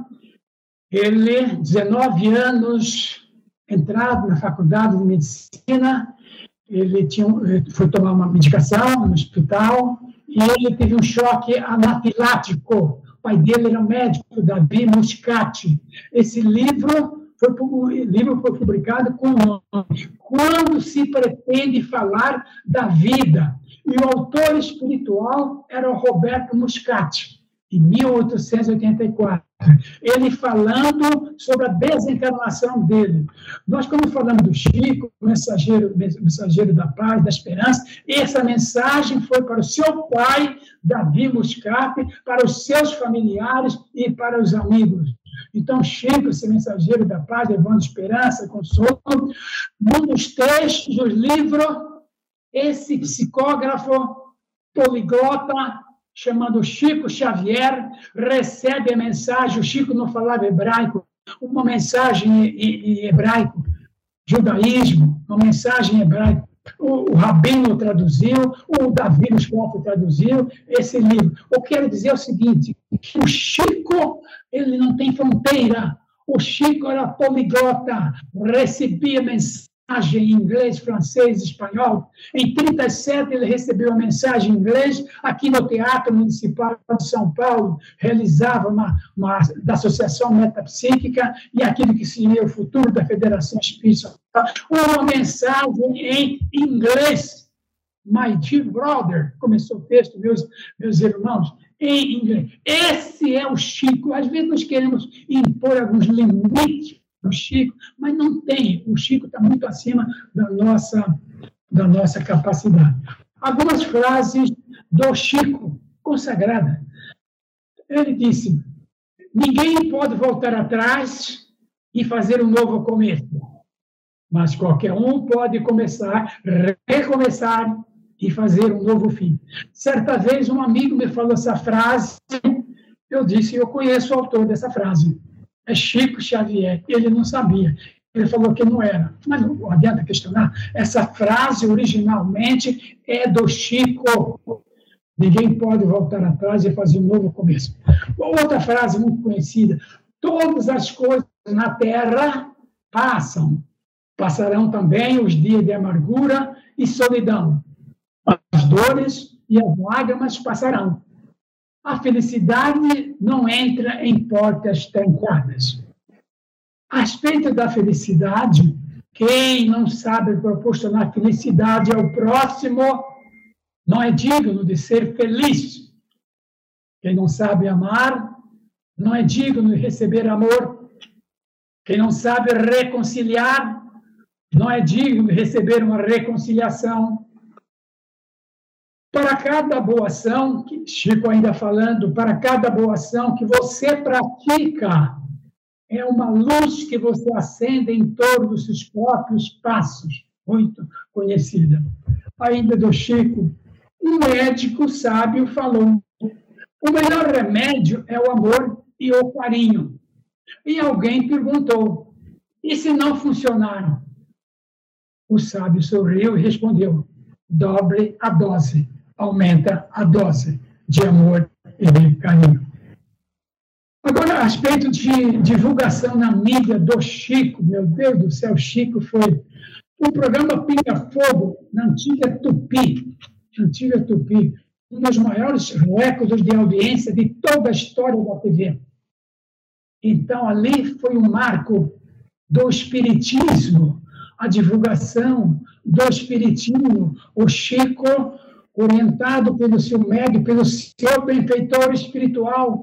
ele, dezenove anos, entrado na faculdade de medicina, ele tinha, foi tomar uma medicação no hospital, e ele teve um choque anafilático. O pai dele era médico, Davi Muscati. Esse livro foi, o livro foi publicado com o nome Quando se pretende falar da vida. E o autor espiritual era o Roberto Muscati, em mil oitocentos e oitenta e quatro. Ele falando sobre a desencarnação dele. Nós, quando falamos do Chico, mensageiro, mensageiro da paz, da esperança, essa mensagem foi para o seu pai, Davi Muscati, para os seus familiares e para os amigos. Então, Chico, esse mensageiro da paz, levando esperança, consolo, num dos textos do livro, esse psicógrafo poliglota, chamado Chico Xavier, recebe a mensagem, o Chico não falava hebraico, uma mensagem em hebraico, judaísmo, uma mensagem em hebraico. O, o Rabino traduziu, o Davi Muscati traduziu esse livro. Eu quero dizer o seguinte, que o Chico, ele não tem fronteira. O Chico era poliglota, recebia mensagem em inglês, francês, espanhol. Em trinta e sete, ele recebeu a mensagem em inglês aqui no Teatro Municipal de São Paulo, realizava uma, uma da Associação Metapsíquica e aquilo que seria o futuro da Federação Espírita. Uma mensagem em inglês. My dear brother, começou o texto, meus, meus irmãos, em inglês. Esse é o Chico. Às vezes nós queremos impor alguns limites o Chico, mas não tem. O Chico está muito acima da nossa, da nossa capacidade. Algumas frases do Chico, consagrada. Ele disse, ninguém pode voltar atrás e fazer um novo começo, mas qualquer um pode começar, recomeçar e fazer um novo fim. Certa vez, um amigo me falou essa frase, eu disse, eu conheço o autor dessa frase. É Chico Xavier. Ele não sabia. Ele falou que não era. Mas não adianta questionar. Essa frase, originalmente, é do Chico. Ninguém pode voltar atrás e fazer um novo começo. Outra frase muito conhecida. Todas as coisas na Terra passam. Passarão também os dias de amargura e solidão. As dores e as lágrimas passarão. A felicidade não entra em portas trancadas. A respeito da felicidade, quem não sabe proporcionar felicidade ao próximo não é digno de ser feliz. Quem não sabe amar não é digno de receber amor. Quem não sabe reconciliar não é digno de receber uma reconciliação. Para cada boa ação, Chico ainda falando, para cada boa ação que você pratica, é uma luz que você acende em todos os próprios passos, muito conhecida. Ainda do Chico, um médico sábio falou: o melhor remédio é o amor e o carinho. E alguém perguntou: e se não funcionar? O sábio sorriu e respondeu: dobre a dose, aumenta a dose de amor e de carinho. Agora, a respeito de divulgação na mídia do Chico, meu Deus do céu, Chico foi o programa Pinga Fogo, na antiga Tupi, antiga Tupi, um dos maiores recordes de audiência de toda a história da T V. Então, ali foi um marco do espiritismo, a divulgação do espiritismo, o Chico, orientado pelo seu médico, pelo seu benfeitor espiritual,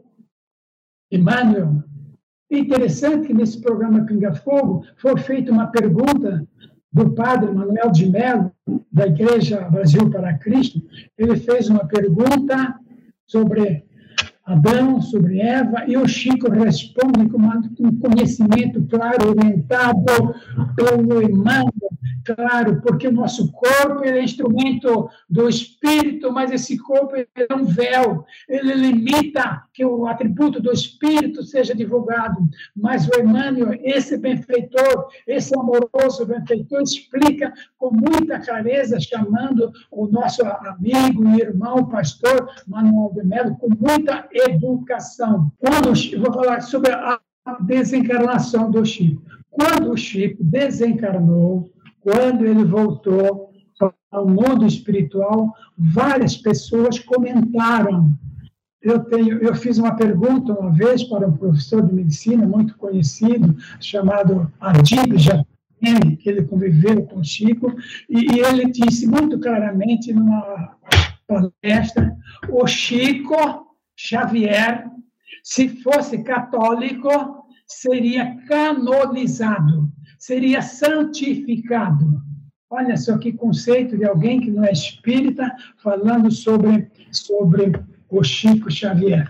Emmanuel. É interessante que nesse programa Pinga Fogo foi feita uma pergunta do padre Manuel de Mello, da Igreja Brasil para Cristo. Ele fez uma pergunta sobre Adão, sobre Eva, e o Chico responde com um conhecimento claro, orientado pelo Emmanuel, claro, porque o nosso corpo ele é instrumento do Espírito, mas esse corpo é um véu, ele limita que o atributo do Espírito seja divulgado, mas o Emmanuel, esse benfeitor, esse amoroso benfeitor, explica com muita clareza, chamando o nosso amigo e irmão, pastor Manuel de Mello, com muita educação. Quando eu vou falar sobre a desencarnação do Chico. Quando o Chico desencarnou, quando ele voltou ao mundo espiritual, várias pessoas comentaram. Eu, tenho, eu fiz uma pergunta uma vez para um professor de medicina muito conhecido, chamado Adib Jatene, que ele conviveu com o Chico, e, e ele disse muito claramente numa palestra: o Chico Xavier, se fosse católico, seria canonizado, seria santificado. Olha só que conceito de alguém que não é espírita falando sobre, sobre o Chico Xavier.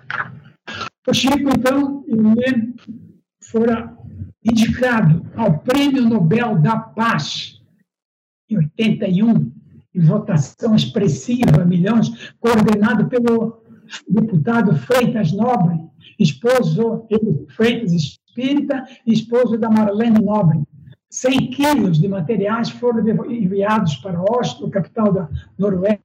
O Chico, então, ele fora indicado ao Prêmio Nobel da Paz em oitenta e um, em votação expressiva, milhões, coordenado pelo deputado Freitas Nobre, esposo, ele, Freitas espírita, esposo da Marlene Nobre. cem quilos de materiais foram enviados para Oslo, capital da Noruega.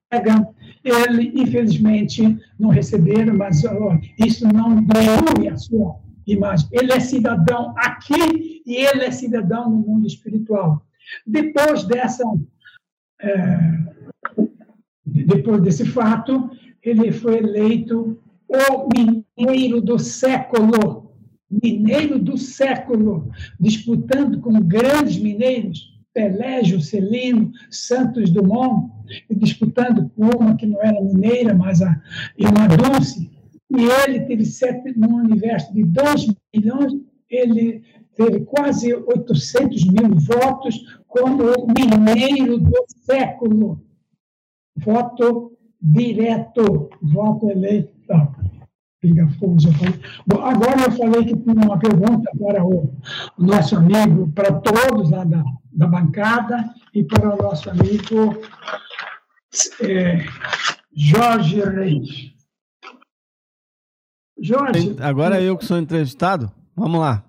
Ele, infelizmente, não receberam, mas ó, isso não diminui a sua imagem. Ele é cidadão aqui e ele é cidadão no mundo espiritual. Depois dessa, é, depois desse fato, ele foi eleito o mineiro do século, mineiro do século, disputando com grandes mineiros, Pelé, Juscelino, Santos Dumont, e disputando com uma que não era mineira, mas a Irmã Dulce, e ele teve sete, num universo de dois milhões, ele teve quase oitocentos mil votos como o mineiro do século. Voto direto, voto eleito. Tá. Pinga Fogo, já falei. Bom, agora eu falei que tinha uma pergunta para o, o nosso amigo, para todos lá da, da bancada, e para o nosso amigo é, Jorge Reis. Jorge. Agora eu que sou entrevistado? Vamos lá.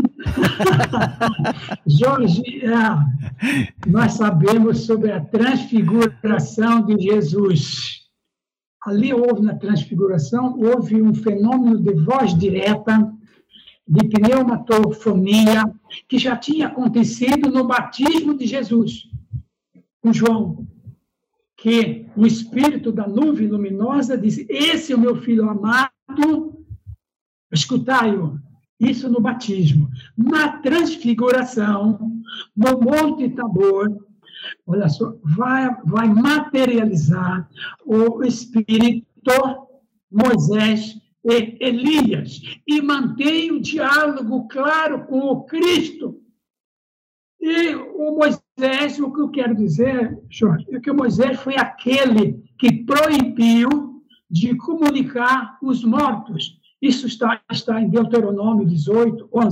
Jorge, é, nós sabemos sobre a transfiguração de Jesus. Ali houve, na transfiguração, houve um fenômeno de voz direta, de pneumatofonia, que já tinha acontecido no batismo de Jesus, com João, que o espírito da nuvem luminosa disse: esse é o meu filho amado, escutai-o. Isso no batismo. Na transfiguração, no Monte Tabor, olha só, vai, vai materializar o espírito Moisés e Elias e mantém o diálogo claro com o Cristo. E o Moisés, o que eu quero dizer, Jorge, é que o Moisés foi aquele que proibiu de comunicar os mortos. Isso está, está em Deuteronômio dezoito, onze.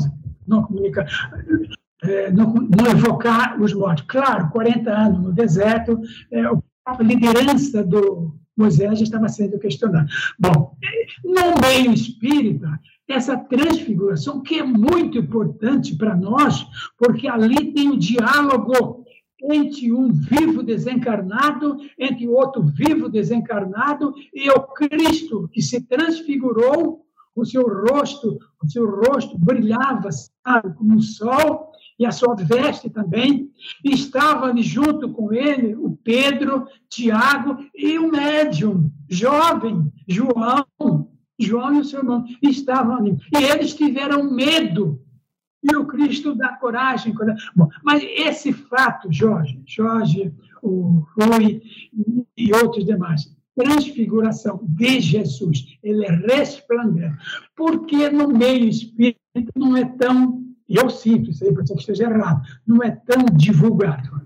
não comunicar, é, não, não evocar os mortos. Claro, quarenta anos no deserto, é, a liderança do Moisés já estava sendo questionada. Bom, no meio espírita, essa transfiguração, que é muito importante para nós, porque ali tem o diálogo entre um vivo desencarnado, entre outro vivo desencarnado, e o Cristo que se transfigurou, o seu rosto, o seu rosto brilhava, sabe, como um sol, e a sua veste também. E estava ali junto com ele o Pedro, Tiago e o médium, jovem, João, João e o seu irmão, estavam ali. E eles tiveram medo. E o Cristo dá coragem. Bom, mas esse fato, Jorge, Jorge, o Rui e outros demais, transfiguração de Jesus, ele resplandece. Porque no meio espírita não é tão, eu sinto isso aí, pode ser que esteja errado, não é tão divulgado.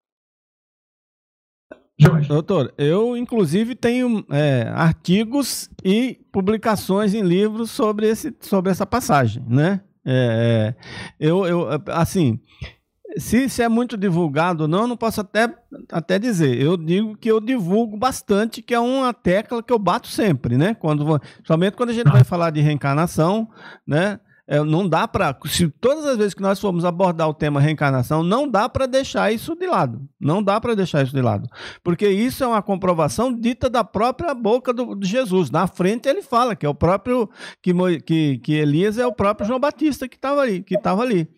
Jorge. Doutor, eu inclusive tenho é, artigos e publicações em livros sobre, esse, sobre essa passagem, né? É, eu, eu, assim, se, se é muito divulgado ou não, eu não posso até, até dizer. Eu digo que eu divulgo bastante, que é uma tecla que eu bato sempre, né? Quando, somente quando a gente vai falar de reencarnação, né? É, não dá para, se todas as vezes que nós formos abordar o tema reencarnação, não dá para deixar isso de lado. Não dá para deixar isso de lado. Porque isso é uma comprovação dita da própria boca do, de Jesus. Na frente ele fala que é o próprio, que, que, que Elias é o próprio João Batista que estava ali, que estava ali.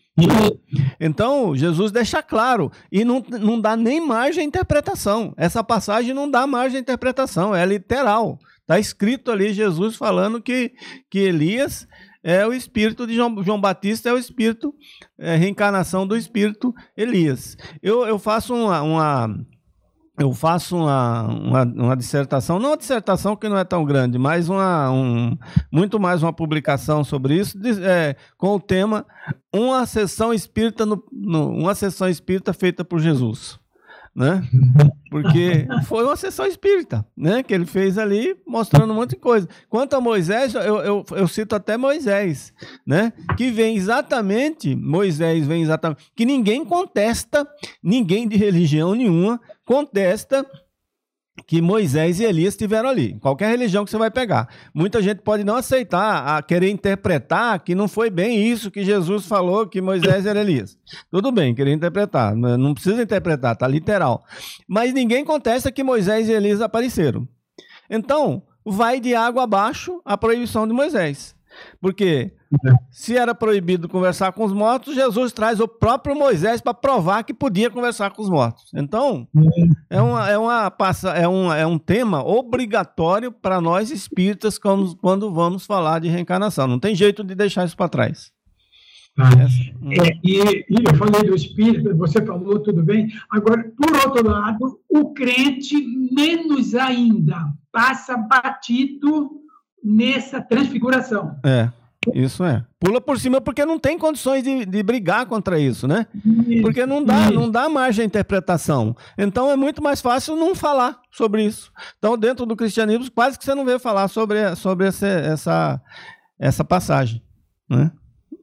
Então, Jesus deixa claro, e não, não dá nem margem à interpretação. Essa passagem não dá margem à interpretação, é literal. Está escrito ali Jesus falando que, que Elias é o espírito de João, João Batista, é o espírito, é a reencarnação do espírito Elias. Eu, eu faço uma, uma, eu faço uma, uma, uma dissertação, não uma dissertação que não é tão grande, mas uma, um, muito mais uma publicação sobre isso, é, com o tema Uma Sessão Espírita, no, no, uma sessão espírita feita por Jesus. Né? Porque foi uma sessão espírita, né? Que ele fez ali, mostrando um monte de coisa. Quanto a Moisés, eu, eu, eu cito até Moisés, né? Que vem exatamente, Moisés vem exatamente, que ninguém contesta, ninguém de religião nenhuma contesta que Moisés e Elias estiveram ali, qualquer religião que você vai pegar. Muita gente pode não aceitar, a querer interpretar que não foi bem isso que Jesus falou, que Moisés era Elias. Tudo bem, querer interpretar, não precisa interpretar, está literal. Mas ninguém contesta que Moisés e Elias apareceram. Então, vai de água abaixo a proibição de Moisés. Porque se era proibido conversar com os mortos, Jesus traz o próprio Moisés para provar que podia conversar com os mortos. Então, é, uma, é, uma, é, um, é um tema obrigatório para nós espíritas quando, quando vamos falar de reencarnação. Não tem jeito de deixar isso para trás. Ah, é, e, e eu falei do espírito, você falou, tudo bem. Agora, por outro lado, o crente, menos ainda, passa batido nessa transfiguração. É, isso é. Pula por cima porque não tem condições de, de brigar contra isso, né? Isso, porque não dá, não dá margem à interpretação. Então é muito mais fácil não falar sobre isso. Então, dentro do cristianismo, quase que você não vê falar sobre, sobre essa, essa, essa passagem, né?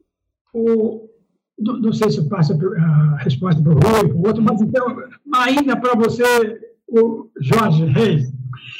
O, não, não sei se passa a resposta para o Rui, para o outro, mas então, ainda para você, o Jorge Reis,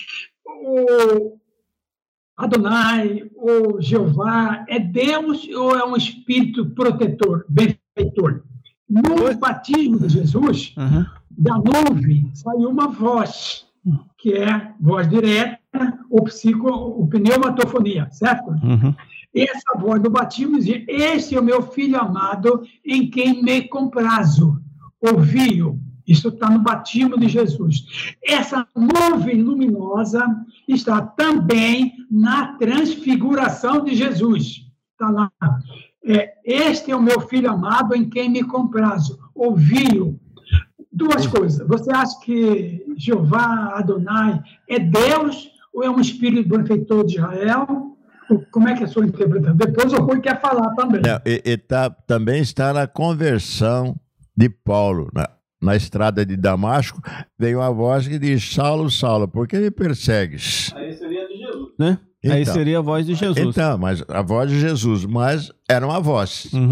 o Adonai, ou Jeová, é Deus ou é um espírito protetor, benfeitor? No batismo de Jesus, uhum. da nuvem saiu uma voz, que é voz direta, ou psico, ou pneumatofonia, certo? Uhum. Essa voz do batismo dizia: "Este é o meu filho amado, em quem me comprazo, ouvi-o." Isso está no batismo de Jesus. Essa nuvem luminosa está também na transfiguração de Jesus. Está lá. É, este é o meu filho amado em quem me comprazo. Ouvi-o. Duas coisas. Você acha que Jeová, Adonai, é Deus ou é um espírito benfeitor de Israel? Como é que é a sua interpretação? Depois o Rui quer falar também. É, e, e tá, também está na conversão de Paulo, né? Na estrada de Damasco, veio uma voz que diz: "Saulo, Saulo, por que me persegues?" Aí seria de Jesus, né? Então, aí seria a voz de Jesus. Então, mas a voz de Jesus, mas era uma voz. Uhum.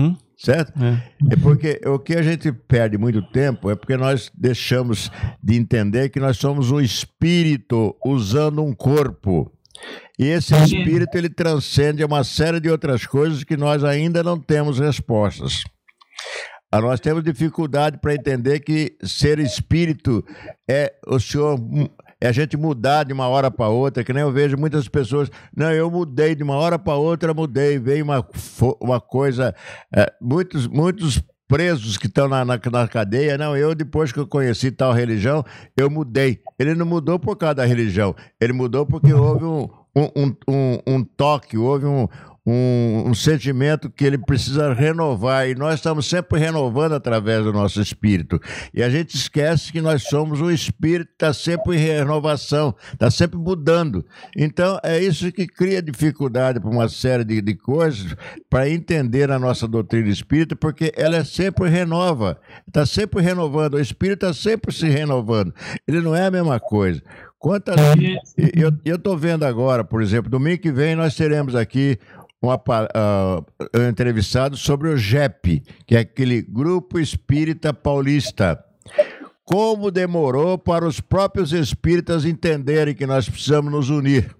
Certo? É. é porque o que a gente perde muito tempo é porque nós deixamos de entender que nós somos um espírito usando um corpo. E esse espírito, ele transcende uma série de outras coisas que nós ainda não temos respostas. Nós temos dificuldade para entender que ser espírito é o senhor... É a gente mudar de uma hora para outra, que nem eu vejo muitas pessoas, não, eu mudei de uma hora para outra, mudei, veio uma, uma coisa, é, muitos, muitos presos que estão na, na, na cadeia, não, eu depois que eu conheci tal religião, eu mudei. Ele não mudou por causa da religião, ele mudou porque houve um, um, um, um toque, houve um... Um, um sentimento que ele precisa renovar, e nós estamos sempre renovando através do nosso espírito, e a gente esquece que nós somos um espírito que está sempre em renovação, está sempre mudando. Então é isso que cria dificuldade para uma série de, de coisas, para entender a nossa doutrina espírita, porque ela é sempre renova, está sempre renovando, o espírito está sempre se renovando, ele não é a mesma coisa. Quantas... Eu estou vendo agora, por exemplo, domingo que vem nós teremos aqui Um, uh, um entrevistado sobre o G E P, que é aquele Grupo Espírita Paulista. Como demorou para os próprios espíritas entenderem que nós precisamos nos unir.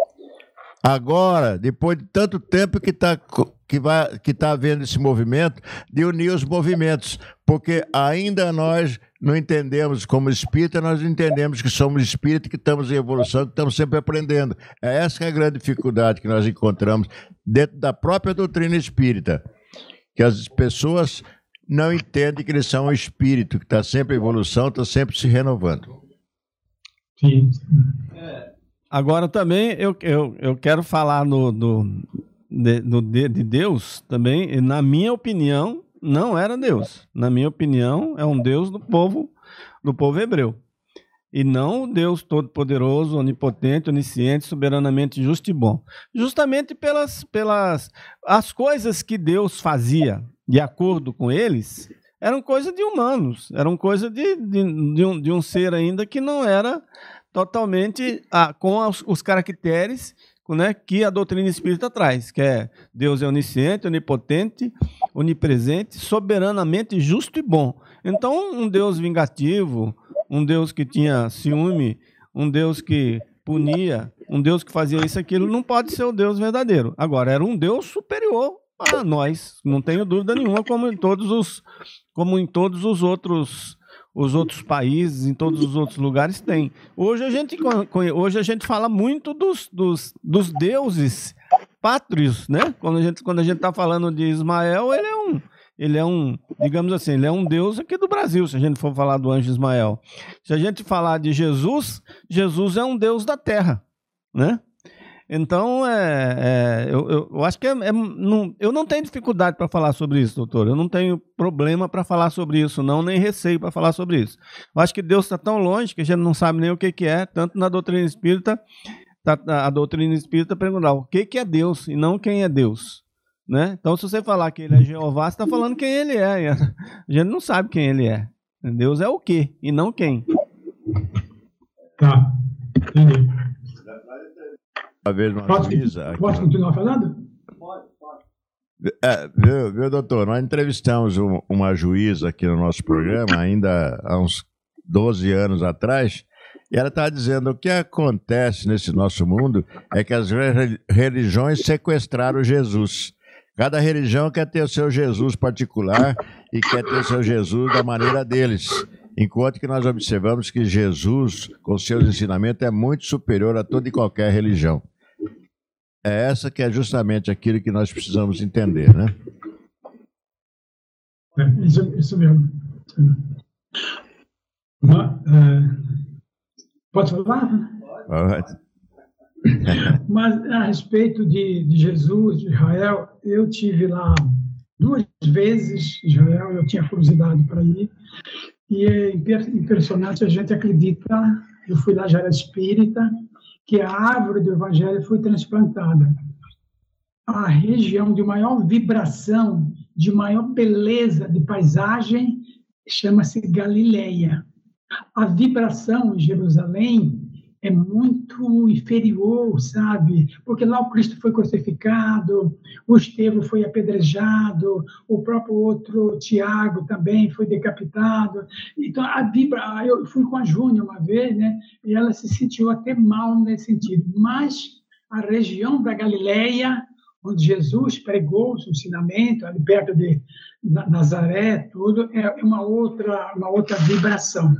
Agora, depois de tanto tempo que está que vai, que tá havendo esse movimento, de unir os movimentos, porque ainda nós não entendemos, como espírita, nós entendemos que somos espíritos, que estamos em evolução, que estamos sempre aprendendo. É essa que é a grande dificuldade que nós encontramos dentro da própria doutrina espírita, que as pessoas não entendem que eles são um espírito, que está sempre em evolução, está sempre se renovando. Sim. É, agora também eu, eu, eu quero falar no, no, de, no de, de Deus também, na minha opinião, não era Deus. Na minha opinião, é um Deus do povo, do povo hebreu. E não o Deus todo-poderoso, onipotente, onisciente, soberanamente justo e bom. Justamente pelas, pelas as coisas que Deus fazia de acordo com eles, eram coisas de humanos, eram coisas de, de, de, um, de um ser ainda que não era totalmente ah, com os, os caracteres, né, que a doutrina espírita traz, que é Deus é onisciente, onipotente, onipresente, soberanamente justo e bom. Então, um Deus vingativo, um Deus que tinha ciúme, um Deus que punia, um Deus que fazia isso e aquilo, não pode ser o Deus verdadeiro. Agora, era um Deus superior a nós, não tenho dúvida nenhuma, como em todos os, como em todos os outros... os outros países, em todos os outros lugares tem. Hoje a gente, hoje a gente fala muito dos, dos, dos deuses pátrios, né? Quando a gente quando a gente está falando de Ismael, ele é um, ele é um, digamos assim, ele é um deus aqui do Brasil, se a gente for falar do anjo Ismael. Se a gente falar de Jesus, Jesus é um deus da terra, né? Então, é, é, eu, eu, eu acho que é, é, não, eu não tenho dificuldade para falar sobre isso, doutor. Eu não tenho problema para falar sobre isso, não, nem receio para falar sobre isso. Eu acho que Deus está tão longe que a gente não sabe nem o que, que é, tanto na doutrina espírita, tá, a doutrina espírita perguntar o que, que é Deus e não quem é Deus. Né? Então, se você falar que ele é Jeová, você está falando quem ele é. A gente não sabe quem ele é. Deus é o quê e não quem. Tá, entendi. Uma vez uma Posso, juíza, posso continuar falando? Pode, pode. É, viu, viu, doutor? Nós entrevistamos um, uma juíza aqui no nosso programa, ainda há uns doze anos atrás, e ela estava dizendo o que acontece nesse nosso mundo é que as religiões sequestraram Jesus. Cada religião quer ter o seu Jesus particular e quer ter o seu Jesus da maneira deles. Enquanto que nós observamos que Jesus, com seus ensinamentos, é muito superior a toda e qualquer religião. É essa que é justamente aquilo que nós precisamos entender, né? É, isso, isso mesmo. Mas, é, pode falar? Pode. Mas a respeito de, de Jesus, de Israel, eu tive lá duas vezes em Israel, eu tinha curiosidade para ir. E é impressionante, a gente acredita, eu fui lá, já era espírita, que a árvore do Evangelho foi transplantada. A região de maior vibração, de maior beleza de paisagem, chama-se Galileia. A vibração em Jerusalém é muito inferior, sabe? Porque lá o Cristo foi crucificado, o Estevão foi apedrejado, o próprio outro Tiago também foi decapitado. Então, a Bíblia, eu fui com a Júnia uma vez, né? E ela se sentiu até mal nesse sentido. Mas a região da Galileia, onde Jesus pregou o seu ensinamento, ali perto de Nazaré, tudo, é uma outra, uma outra vibração.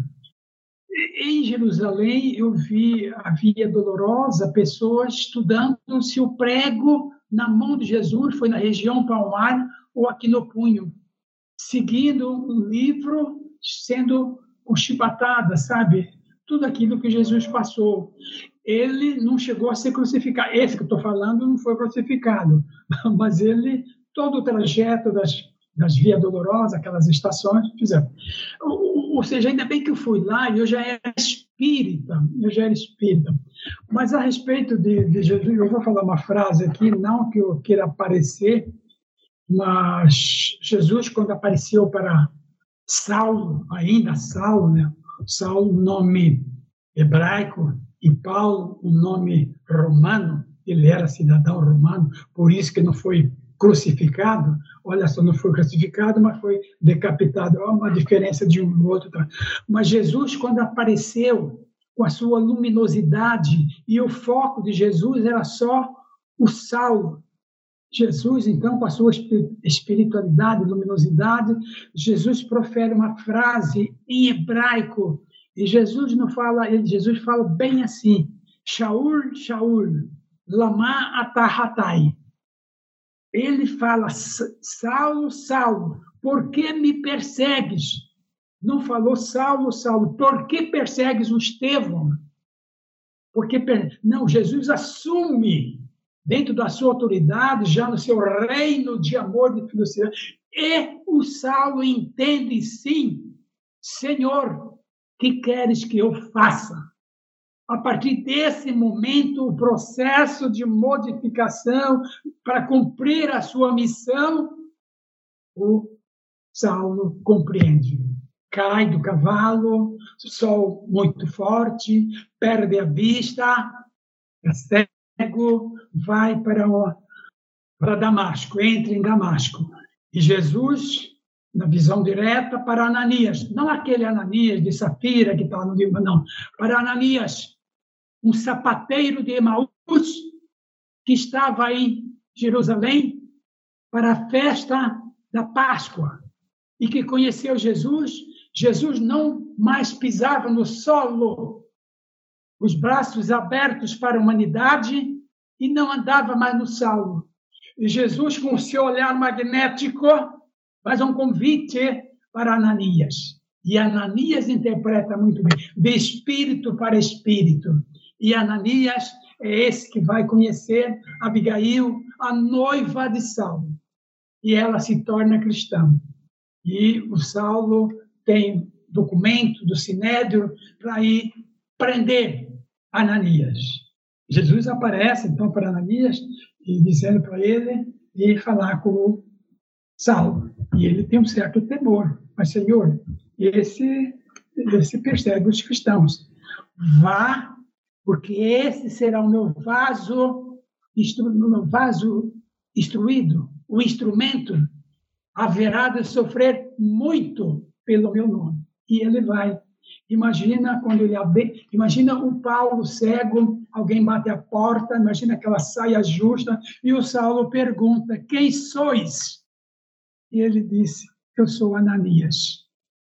Em Jerusalém, eu vi a Via Dolorosa, pessoas estudando se o prego na mão de Jesus foi na região palmar ou aqui no punho, seguindo um livro, sendo chibatada, sabe? Tudo aquilo que Jesus passou. Ele não chegou a ser crucificado. Esse que eu estou falando não foi crucificado, mas ele, todo o trajeto das, das Via Dolorosa, aquelas estações, fizeram. Ou seja, ainda bem que eu fui lá e eu já era espírita, eu já era espírita. Mas a respeito de, de Jesus, eu vou falar uma frase aqui, não que eu queira aparecer, mas Jesus, quando apareceu para Saulo, ainda Saulo, né? Saulo, nome hebraico, e Paulo, o nome romano, ele era cidadão romano, por isso que não foi crucificado. Olha só, não foi crucificado, mas foi decapitado. Olha uma diferença de um e outro. Mas Jesus, quando apareceu com a sua luminosidade, e o foco de Jesus era só o Saulo. Jesus, então, com a sua espiritualidade, luminosidade, Jesus profere uma frase em hebraico, e Jesus não fala, Jesus fala bem assim: Shaul, Shaul, lama atahatai. Ele fala: Saulo, Saulo, por que me persegues? Não falou: Saulo, Saulo, por que persegues o Estevão? Porque per... Não, Jesus assume, dentro da sua autoridade, já no seu reino de amor e felicidade, e o Saulo entende, sim, Senhor, que queres que eu faça? A partir desse momento, o processo de modificação para cumprir a sua missão, o Saulo compreende. Cai do cavalo, sol muito forte, perde a vista, é cego, vai para, o, para Damasco, entra em Damasco. E Jesus, na visão direta, para Ananias, não aquele Ananias de Safira que está no livro, não, para Ananias, um sapateiro de Emaús que estava em Jerusalém para a festa da Páscoa e que conheceu Jesus. Jesus não mais pisava no solo, os braços abertos para a humanidade, e não andava mais no solo. E Jesus, com o seu olhar magnético, faz um convite para Ananias. E Ananias interpreta muito bem, de espírito para espírito. E Ananias é esse que vai conhecer Abigail, a noiva de Saulo. E ela se torna cristã. E o Saulo tem documento do Sinédrio para ir prender Ananias. Jesus aparece, então, para Ananias, e dizendo para ele ir falar com o Saulo. E ele tem um certo temor. Mas, Senhor, esse, esse persegue os cristãos. Vá, porque esse será o meu vaso, instru, meu vaso instruído, o instrumento haverá de sofrer muito pelo meu nome. E ele vai. Imagina quando ele abre, imagina o Paulo cego, alguém bate a porta, imagina aquela saia justa, e o Saulo pergunta: quem sois? E ele disse: eu sou Ananias.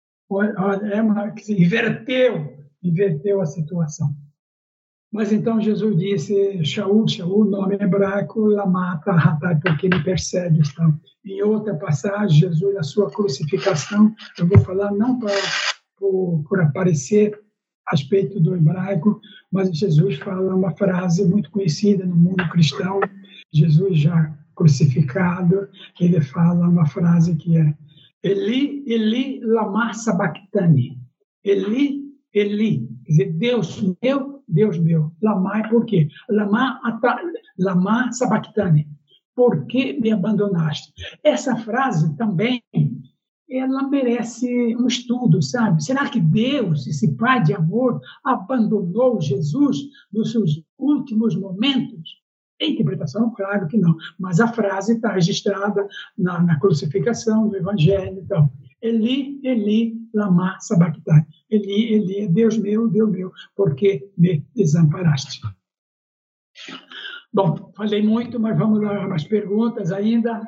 É uma, inverteu, inverteu a situação. Mas então Jesus disse: Shaul, Shaul, nome hebraico, lamata, ratai, porque me persegue. Então, em outra passagem, Jesus, na sua crucificação, eu vou falar não para, por, por aparecer a respeito do hebraico, mas Jesus fala uma frase muito conhecida no mundo cristão. Jesus já crucificado, ele fala uma frase que é: Eli, Eli, lama sabachthani. Eli, Eli, quer dizer, Deus meu, Deus meu. Lama, por quê? Lama, lama sabachthani. Por que me abandonaste? Essa frase também ela merece um estudo, sabe? Será que Deus, esse Pai de amor, abandonou Jesus nos seus últimos momentos? A interpretação, claro que não, mas a frase está registrada na, na crucificação, no Evangelho. Então, Eli, Eli, lama sabachthani. Eli, Eli, Deus meu, Deus meu, por que me desamparaste? Bom, falei muito, mas vamos lá, umas perguntas ainda.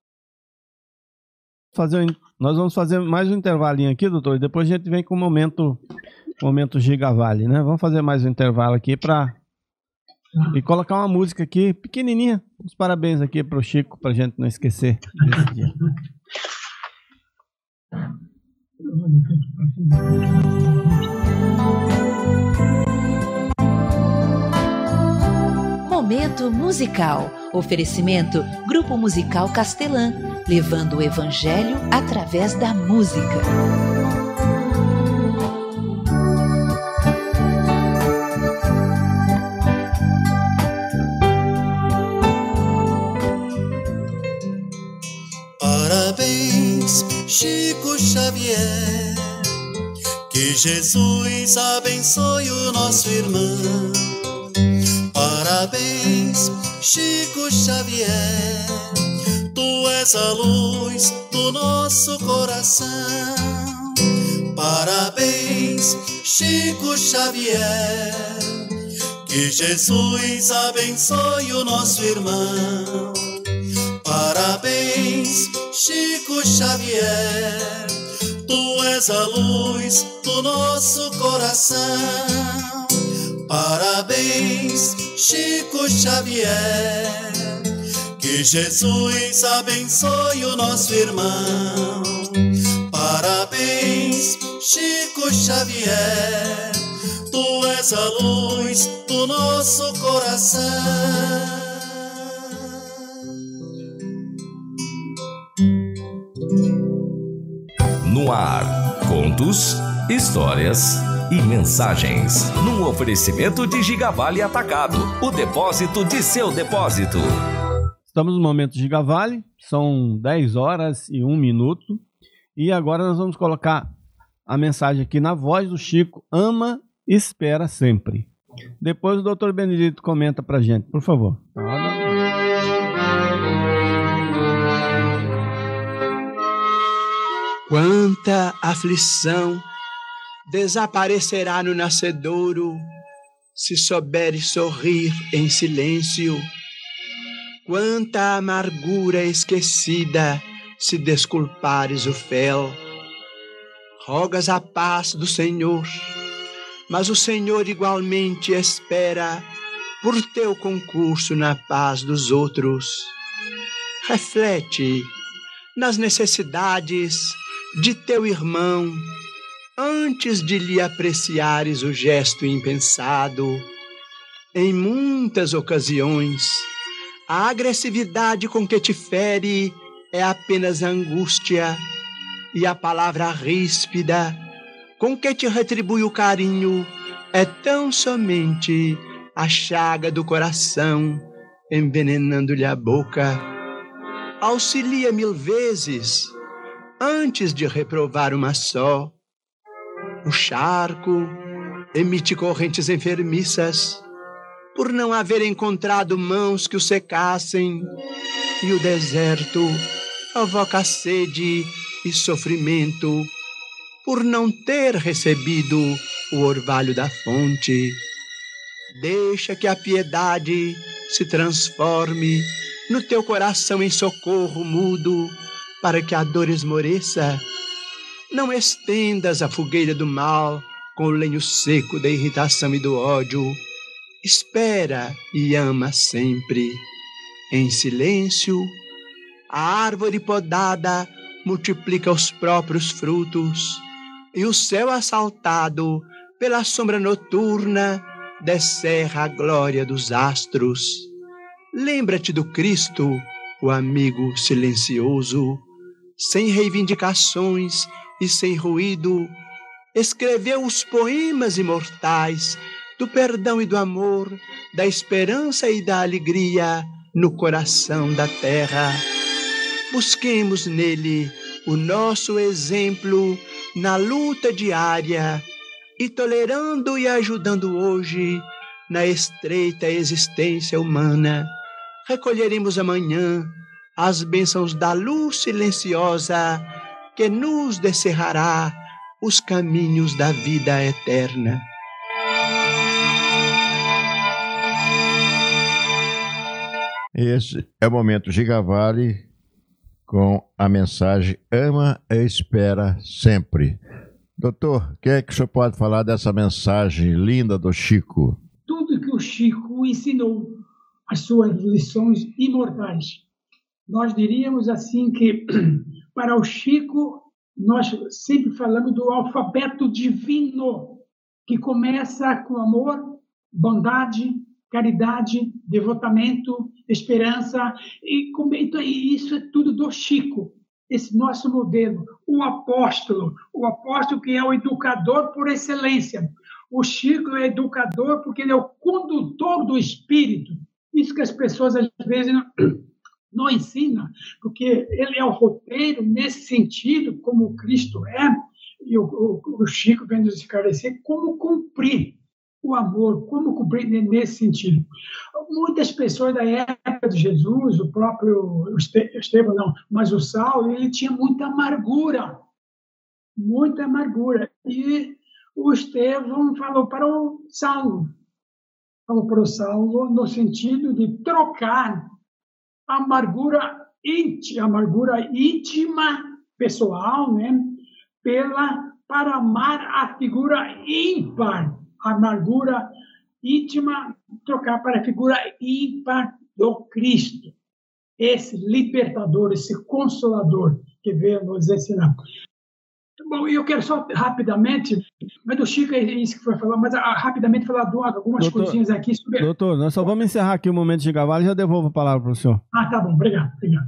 Fazer, nós vamos fazer mais um intervalinho aqui, doutor, e depois a gente vem com o momento, momento Gigavale, né? Vamos fazer mais um intervalo aqui para e colocar uma música aqui pequenininha. Os parabéns aqui para o Chico, para a gente não esquecer desse dia. Momento musical. Oferecimento Grupo Musical Castelã, levando o Evangelho através da música. Parabéns, Chico Xavier, que Jesus abençoe o nosso irmão. Parabéns, Chico Xavier, tu és a luz do nosso coração. Parabéns, Chico Xavier, que Jesus abençoe o nosso irmão. Parabéns, Chico Xavier, tu és a luz do nosso coração. Parabéns, Chico Xavier, que Jesus abençoe o nosso irmão. Parabéns, Chico Xavier, tu és a luz do nosso coração. No ar, contos, histórias e mensagens. Num oferecimento de Gigavale Atacado, o depósito de seu depósito. Estamos no momento Gigavale, são dez horas e um minuto. E agora nós vamos colocar a mensagem aqui na voz do Chico: ama, espera sempre. Depois o doutor Benedito comenta pra gente, por favor. Roda. Quanta aflição desaparecerá no nascedouro, se souberes sorrir em silêncio. Quanta amargura esquecida, se desculpares o fel. Rogas a paz do Senhor, mas o Senhor igualmente espera por teu concurso na paz dos outros. Reflete nas necessidades de teu irmão, antes de lhe apreciares o gesto impensado. Em muitas ocasiões, a agressividade com que te fere é apenas angústia, e a palavra ríspida com que te retribui o carinho é tão somente a chaga do coração, envenenando-lhe a boca. Auxilia mil vezes, antes de reprovar uma só. O charco emite correntes enfermiças, por não haver encontrado mãos que o secassem, e o deserto provoca sede e sofrimento, por não ter recebido o orvalho da fonte. Deixa que a piedade se transforme no teu coração em socorro mudo, para que a dor esmoreça. Não estendas a fogueira do mal com o lenho seco da irritação e do ódio. Espera e ama sempre. Em silêncio, a árvore podada multiplica os próprios frutos, e o céu assaltado pela sombra noturna descerra a glória dos astros. Lembra-te do Cristo, o amigo silencioso, sem reivindicações e sem ruído, escreveu os poemas imortais do perdão e do amor, da esperança e da alegria no coração da terra. Busquemos nele o nosso exemplo na luta diária e tolerando e ajudando hoje na estreita existência humana, recolheremos amanhã as bênçãos da luz silenciosa que nos descerrará os caminhos da vida eterna. Esse é o Momento Gigavale com a mensagem Ama e Espera Sempre. Doutor, o que é que o senhor pode falar dessa mensagem linda do Chico? Tudo que o Chico ensinou, as suas lições imortais. Nós diríamos assim que, para o Chico, nós sempre falamos do alfabeto divino, que começa com amor, bondade, caridade, devotamento, esperança, e, e isso é tudo do Chico, esse nosso modelo, o apóstolo, o apóstolo que é o educador por excelência. O Chico é educador porque ele é o condutor do espírito. Isso que as pessoas às vezes não, não ensinam, porque ele é o roteiro nesse sentido, como o Cristo é, e o, o, o Chico vem nos esclarecer como cumprir o amor, como cumprir nesse sentido. Muitas pessoas da época de Jesus, o próprio Estevão, não, mas o Saulo, ele tinha muita amargura, muita amargura. E o Estevão falou para o Saulo, falou para o Saulo no sentido de trocar a amargura íntima, amargura íntima pessoal, né, pela, para amar a figura ímpar, a amargura íntima, trocar para a figura ímpar do Cristo, esse libertador, esse consolador que veio nos ensinar. Bom, eu quero só rapidamente, mas do Chico é isso que foi falar, mas ah, rapidamente falar de algumas doutor, coisinhas aqui sobre... Doutor, nós só vamos encerrar aqui o Momento Gigavale e já devolvo a palavra para o senhor. Ah, tá bom, obrigado, obrigado.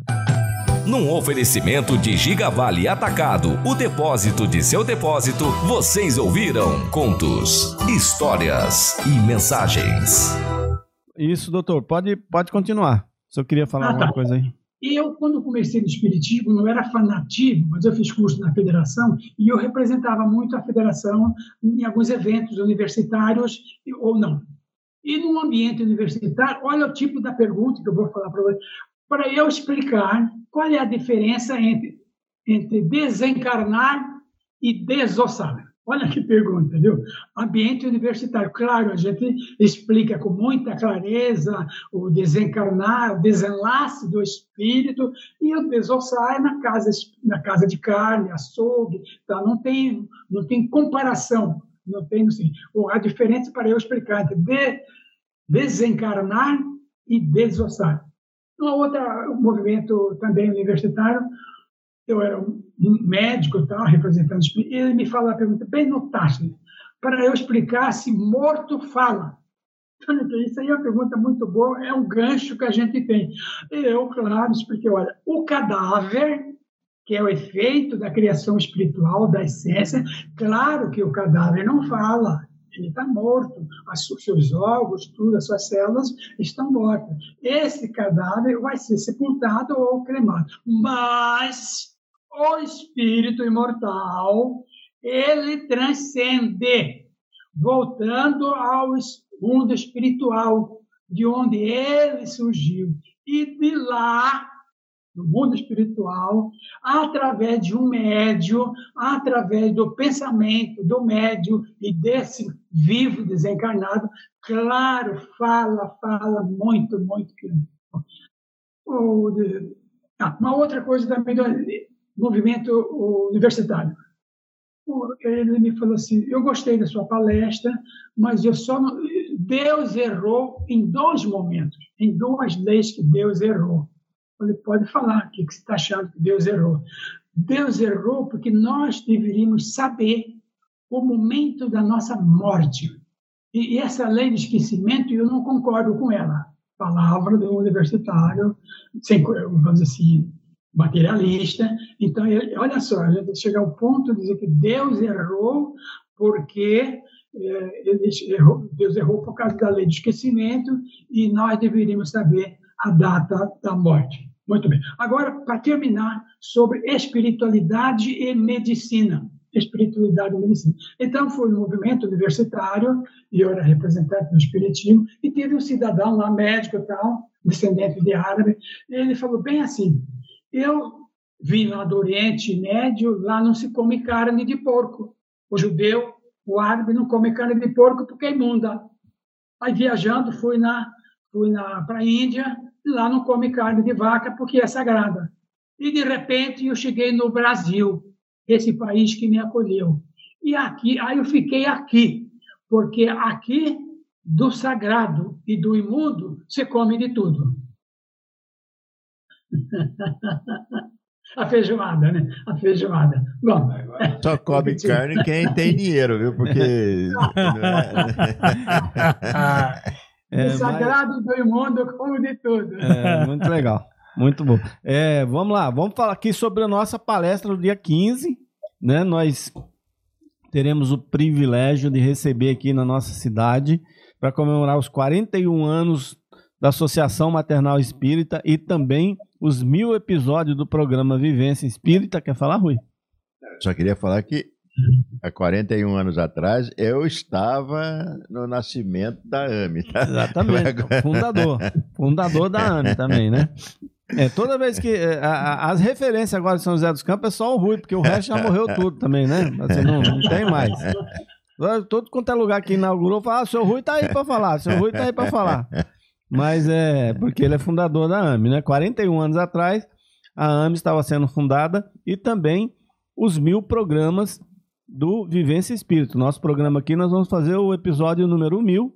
Num oferecimento de Gigavale Atacado, o depósito de seu depósito, vocês ouviram contos, histórias e mensagens. Isso, doutor, pode, pode continuar. Se eu queria falar ah, alguma tá. coisa aí. Eu, quando comecei no Espiritismo, não era fanatismo, mas eu fiz curso na federação e eu representava muito a federação em alguns eventos universitários ou não. E no ambiente universitário, olha o tipo da pergunta que eu vou falar para você, para eu explicar qual é a diferença entre, entre desencarnar e desossar. Olha que pergunta, viu? Ambiente universitário. Claro, a gente explica com muita clareza o desencarnar, o desenlace do espírito, e o desossar é na casa, na casa de carne, açougue, tá? Não tem, não tem comparação. Não tem, assim, a diferença para eu explicar entre de, desencarnar e desossar. Um outro movimento também universitário, eu era um médico, tal, representando, ele me fala a pergunta bem no tacho, para eu explicar se morto fala. Isso aí é uma pergunta muito boa, é um gancho que a gente tem. Eu, claro, expliquei, olha, o cadáver, que é o efeito da criação espiritual, da essência, claro que o cadáver não fala, ele está morto, os seus órgãos, tudo, as suas células estão mortas. Esse cadáver vai ser sepultado ou cremado. Mas o espírito imortal, ele transcende, voltando ao mundo espiritual, de onde ele surgiu. E de lá, no mundo espiritual, através de um médium, através do pensamento do médium e desse vivo desencarnado, claro, fala, fala muito, muito. Uma outra coisa também do movimento universitário. Ele me falou assim, eu gostei da sua palestra, mas eu só não... Deus errou em dois momentos, em duas leis que Deus errou. Ele pode falar o que você está achando que Deus errou. Deus errou porque nós deveríamos saber o momento da nossa morte. E essa lei de esquecimento, eu não concordo com ela. Palavra do universitário, sem, vamos dizer assim, materialista. Então, olha só, a gente chega ao ponto de dizer que Deus errou porque é, ele errou, Deus errou por causa da lei de esquecimento e nós deveríamos saber a data da morte. Muito bem. Agora, para terminar, sobre espiritualidade e medicina. Espiritualidade e medicina. Então, foi um movimento universitário, e eu era representante do espiritismo, e teve um cidadão lá, médico e tal, descendente de árabe, e ele falou bem assim, eu vim lá do Oriente Médio, lá não se come carne de porco. O judeu, o árabe, não come carne de porco porque é imunda. Aí, viajando, fui, na, fui na, para a Índia, lá não come carne de vaca porque é sagrada. E, de repente, eu cheguei no Brasil, esse país que me acolheu. E aqui, aí eu fiquei aqui, porque aqui, do sagrado e do imundo, você come de tudo. A feijoada, né? A feijoada. Bom, só come carne quem tem dinheiro, viu? Porque... é, do sagrado e do imundo, eu como de tudo. É, muito legal. Muito bom. É, vamos lá, vamos falar aqui sobre a nossa palestra do dia quinze, né? Nós teremos o privilégio de receber aqui na nossa cidade para comemorar os quarenta e um anos da Associação Maternal Espírita e também os mil episódios do programa Vivência Espírita. Quer falar, Rui? Só queria falar que há quarenta e um anos atrás eu estava no nascimento da A M E. Tá? Exatamente, fundador. Fundador da A M E também, né? É, toda vez que... A, a, as referências agora de São José dos Campos é só o Rui, porque o resto já morreu tudo também, né? Assim, não, não tem mais. Todo quanto é lugar que inaugurou, fala, ah, o seu Rui tá aí para falar, o seu Rui tá aí para falar. Mas é porque ele é fundador da A M E, né? quarenta e um anos atrás, a A M E estava sendo fundada e também os mil programas do Vivência Espírita. Nosso programa aqui, nós vamos fazer o episódio número mil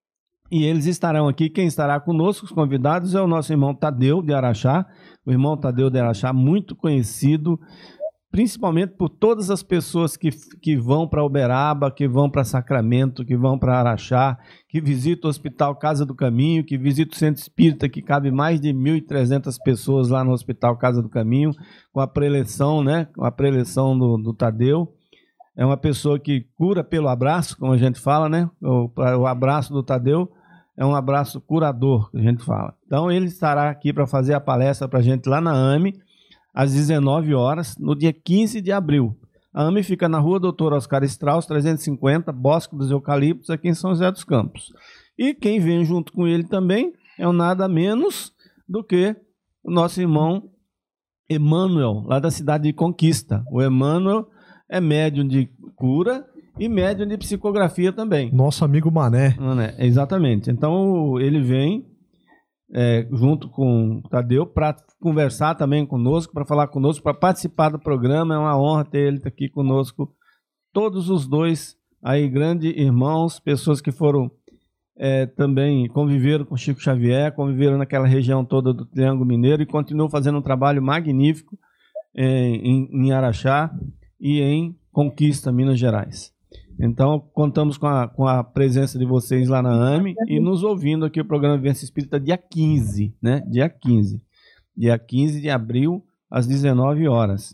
e eles estarão aqui. Quem estará conosco, os convidados, é o nosso irmão Tadeu de Araxá. O irmão Tadeu de Araxá, muito conhecido, principalmente por todas as pessoas que, que vão para Uberaba, que vão para Sacramento, que vão para Araxá, que visitam o Hospital Casa do Caminho, que visitam o Centro Espírita, que cabe mais de mil e trezentas pessoas lá no Hospital Casa do Caminho, com a preleção, né? Com a preleção do, do Tadeu. É uma pessoa que cura pelo abraço, como a gente fala, né? O, o abraço do Tadeu é um abraço curador, que a gente fala. Então, ele estará aqui para fazer a palestra para a gente lá na A M E, às dezenove horas, no dia quinze de abril. A A M E fica na rua doutor Oscar Strauss, trezentos e cinquenta, Bosque dos Eucaliptos, aqui em São José dos Campos. E quem vem junto com ele também é o nada menos do que o nosso irmão Emmanuel, lá da cidade de Conquista. O Emmanuel é médium de cura e médium de psicografia também. Nosso amigo Mané. Mané, exatamente. Então, ele vem é, junto com o Tadeu para conversar também conosco, para falar conosco, para participar do programa. É uma honra ter ele aqui conosco. Todos os dois aí, grandes irmãos, pessoas que foram é, também conviveram com Chico Xavier, conviveram naquela região toda do Triângulo Mineiro e continuam fazendo um trabalho magnífico é, em, em Araxá e em Conquista, Minas Gerais. Então, contamos com a, com a presença de vocês lá na A M E e nos ouvindo aqui o programa Vivência Espírita dia quinze, né? Dia quinze. Dia quinze de abril, às dezenove horas.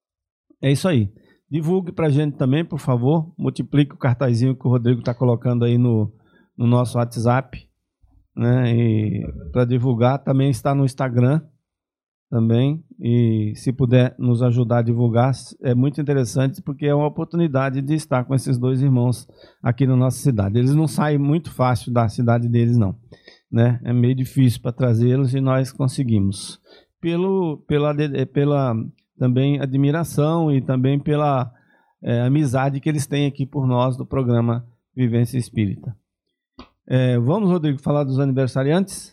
É isso aí. Divulgue pra gente também, por favor. Multiplique o cartazinho que o Rodrigo está colocando aí no, no nosso WhatsApp, né? E para divulgar, também está no Instagram também, e se puder nos ajudar a divulgar, é muito interessante, porque é uma oportunidade de estar com esses dois irmãos aqui na nossa cidade. Eles não saem muito fácil da cidade deles, não, né? É meio difícil para trazê-los e nós conseguimos. Pelo, pela, pela também admiração e também pela é, amizade que eles têm aqui por nós do programa Vivência Espírita. É, vamos, Rodrigo, falar dos aniversariantes?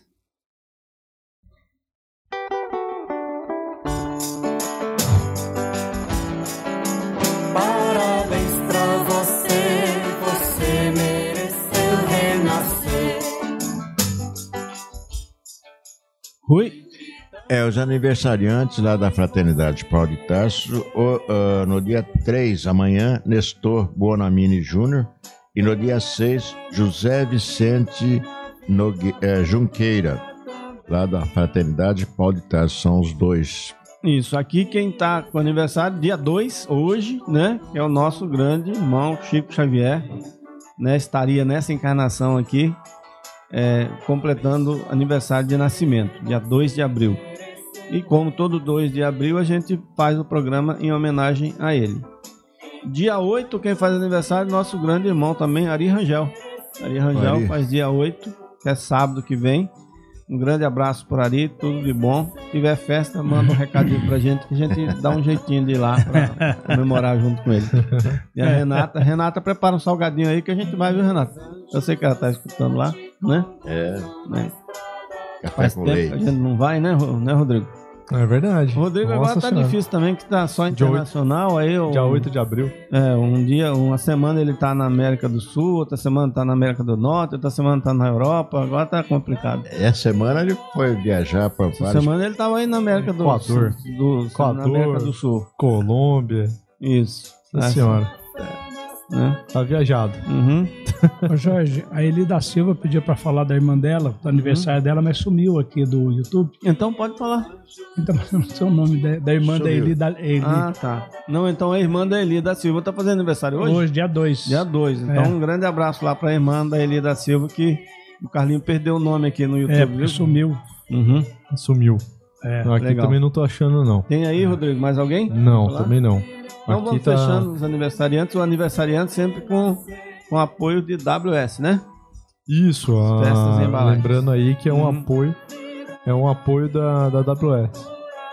Rui? É, os aniversariantes lá da Fraternidade Paulo de Tarso, o, uh, no dia três, amanhã, Nestor Bonamini Júnior, e no dia seis, José Vicente Nogue, eh, Junqueira, lá da Fraternidade Paulo de Tarso, são os dois. Isso, aqui quem está com aniversário, dia dois, hoje, né, é o nosso grande irmão Chico Xavier, né, estaria nessa encarnação aqui, É, completando aniversário de nascimento, dia dois de abril. E como todo dois de abril, a gente faz o programa em homenagem a ele. Dia oito, quem faz aniversário, nosso grande irmão também, Ari Rangel. Ari Rangel Ari. faz dia oito, que é sábado que vem. Um grande abraço por Ari, tudo de bom. Se tiver festa, manda um recadinho pra gente, que a gente dá um jeitinho de ir lá pra comemorar junto com ele. E a Renata, Renata prepara um salgadinho aí que a gente vai, viu, Renata? Eu sei que ela tá escutando lá, né? É. Né? Café Faz com tempo leite. que a gente não vai, né, né, Rodrigo? É verdade. O Rodrigo Nossa agora tá senhora. difícil também, que tá só internacional. Aí eu, Dia oito de abril. É, um dia, uma semana ele tá na América do Sul, outra semana tá na América do Norte, outra semana tá na Europa, agora tá complicado. Essa semana ele foi viajar para Essa vários... semana ele tava aí na América do Equador. Sul. Do, Equador. Na América do Sul. Colômbia. Isso. Nossa É, senhora. né? Tá viajado. Uhum. Ô Jorge, a Eli da Silva pediu pra falar da irmã dela, do aniversário dela, mas sumiu aqui do YouTube. Então pode falar. Então, eu não sei o nome da, da irmã Sumiu. da Eli. Da, Eli. Ah, tá. Não, então a irmã da Eli da Silva tá fazendo aniversário hoje? Hoje, dia dois. Dia dois. Então É. um grande abraço lá pra irmã da Eli da Silva, que o Carlinho perdeu o nome aqui no YouTube, É, viu? porque sumiu. Uhum. Sumiu. É, Aqui legal. também não tô achando, não. Tem aí, Rodrigo, mais alguém? Não, Falar? também não. Então Aqui vamos tá... fechando os aniversariantes. O aniversariante sempre com, com apoio de W S, né? Isso, a- Festas e embalagens. lembrando aí que é um Uhum. apoio, é um apoio da, da W S.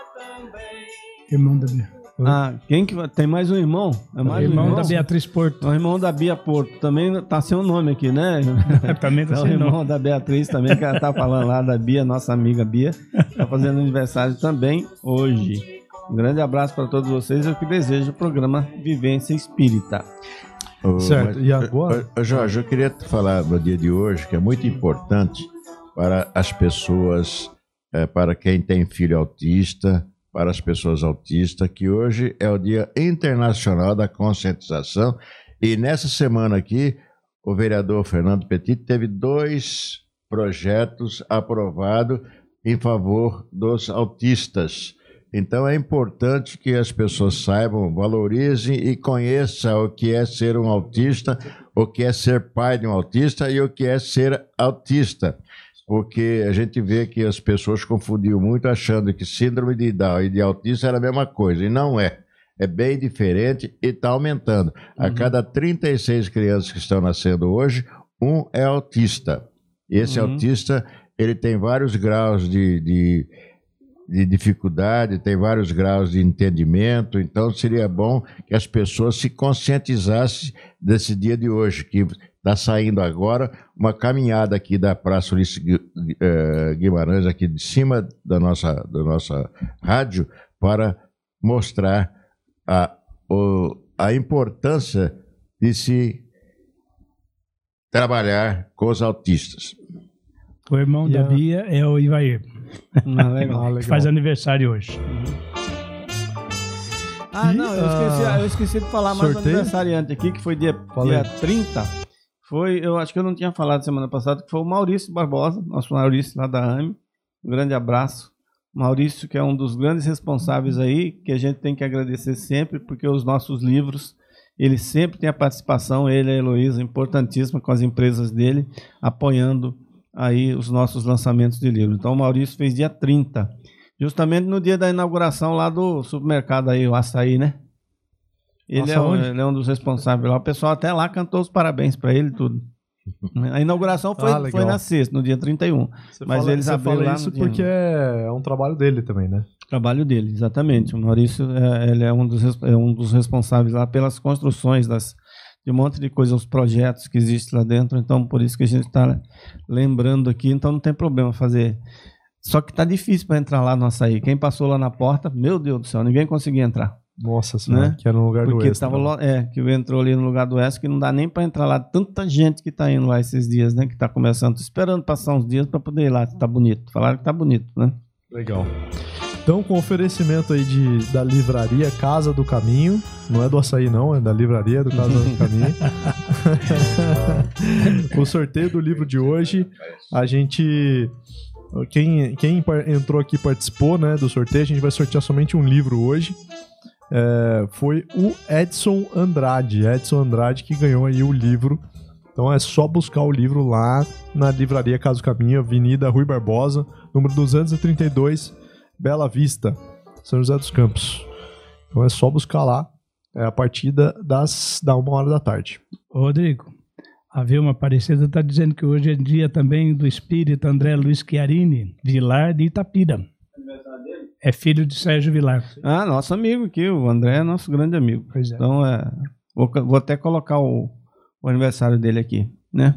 irmão da Bia. Ah, quem que vai- tem mais um irmão? É mais irmão um irmão da Beatriz Porto. O irmão da Bia Porto. Também tá sem o nome aqui, né? Também tá É o sem irmão nome. da Beatriz também, que ela tá falando lá da Bia, nossa amiga Bia. Tá fazendo aniversário também hoje. Um grande abraço para todos vocês. Eu que desejo o programa Vivência Espírita. Ô, Certo, mas, e agora? ô, ô, Jorge, eu queria te falar no dia de hoje que é muito importante para as pessoas, eh, para quem tem filho autista, para as pessoas autistas, que hoje é o Dia Internacional da Conscientização. E nessa semana aqui, o vereador Fernando Petit teve dois projetos aprovados em favor dos autistas. Então é importante que as pessoas saibam, valorizem e conheçam o que é ser um autista, o que é ser pai de um autista e o que é ser autista. Porque a gente vê que as pessoas confundiam muito achando que síndrome de Down e de autista era a mesma coisa, e não é. É bem diferente e está aumentando. A cada trinta e seis crianças que estão nascendo hoje, um é autista. Esse Uhum. autista, ele tem vários graus de, de, de dificuldade, tem vários graus de entendimento, então seria bom que as pessoas se conscientizassem desse dia de hoje, que está saindo agora uma caminhada aqui da Praça Ulisses Gui- eh, Guimarães, aqui de cima da nossa, da nossa rádio, para mostrar a, o, a importância de se trabalhar com os autistas. O irmão da Yeah. Bia é o Ivair, Ah, legal. Ah, legal. que faz aniversário hoje. Ah, E, não, eu esqueci, ah, eu esqueci de falar mais do sorteio? aniversariante aqui, que foi dia, Falei. dia trinta. Foi, eu acho que eu não tinha falado semana passada, que foi o Maurício Barbosa, nosso Maurício lá da A M. Um grande abraço. Maurício, que é um dos grandes responsáveis aí, que a gente tem que agradecer sempre, porque os nossos livros, ele sempre tem a participação, ele e a Heloísa, importantíssima com as empresas dele, apoiando aí os nossos lançamentos de livro. Então o Maurício fez dia trinta, justamente no dia da inauguração lá do supermercado aí, o Açaí, né? Ele Nossa, é, um, onde? ele é um dos responsáveis lá. O pessoal até lá cantou os parabéns para ele e tudo. A inauguração foi, Ah, legal. foi na sexta, no dia trinta e um. Você Mas fala, eles você abriram fala lá isso no dia porque é um trabalho dele também, né? Trabalho dele, exatamente. O Maurício é, ele é, um dos, res- é um dos responsáveis lá pelas construções das, de um monte de coisas, os projetos que existem lá dentro. Então, por isso que a gente está lembrando aqui. Então, não tem problema fazer. Só que tá difícil para entrar lá no Açaí. Quem passou lá na porta, meu Deus do céu, ninguém conseguia entrar. Nossa senhora, Né? que era no lugar do Porque Extra. tava lo- é, que entrou ali no lugar do Oeste, que não dá nem para entrar lá. Tanta gente que tá indo lá esses dias, né? Que tá começando, tô esperando passar uns dias para poder ir lá, se tá bonito. Falaram que tá bonito, né? Legal. Então, com oferecimento aí de, da livraria Casa do Caminho, não é do Açaí não, é da livraria do Casa do Caminho. O sorteio do livro de hoje, a gente... Quem, quem par- entrou aqui e participou, né, do sorteio, a gente vai sortear somente um livro hoje. É, foi o Edson Andrade. Edson Andrade que ganhou aí o livro. Então é só buscar o livro lá na livraria Casa do Caminho, Avenida Rui Barbosa, número duzentos e trinta e dois, Bela Vista, São José dos Campos. Então é só buscar lá, é a partir da, das, da uma hora da tarde. Rodrigo, a Vilma Aparecida está dizendo que hoje é dia também do espírito André Luiz Chiarini, Vilar de Itapira. É filho de Sérgio Vilar. Ah, nosso amigo aqui, o André é nosso grande amigo. Pois é. Então, é, vou, vou até colocar o, o aniversário dele aqui, né?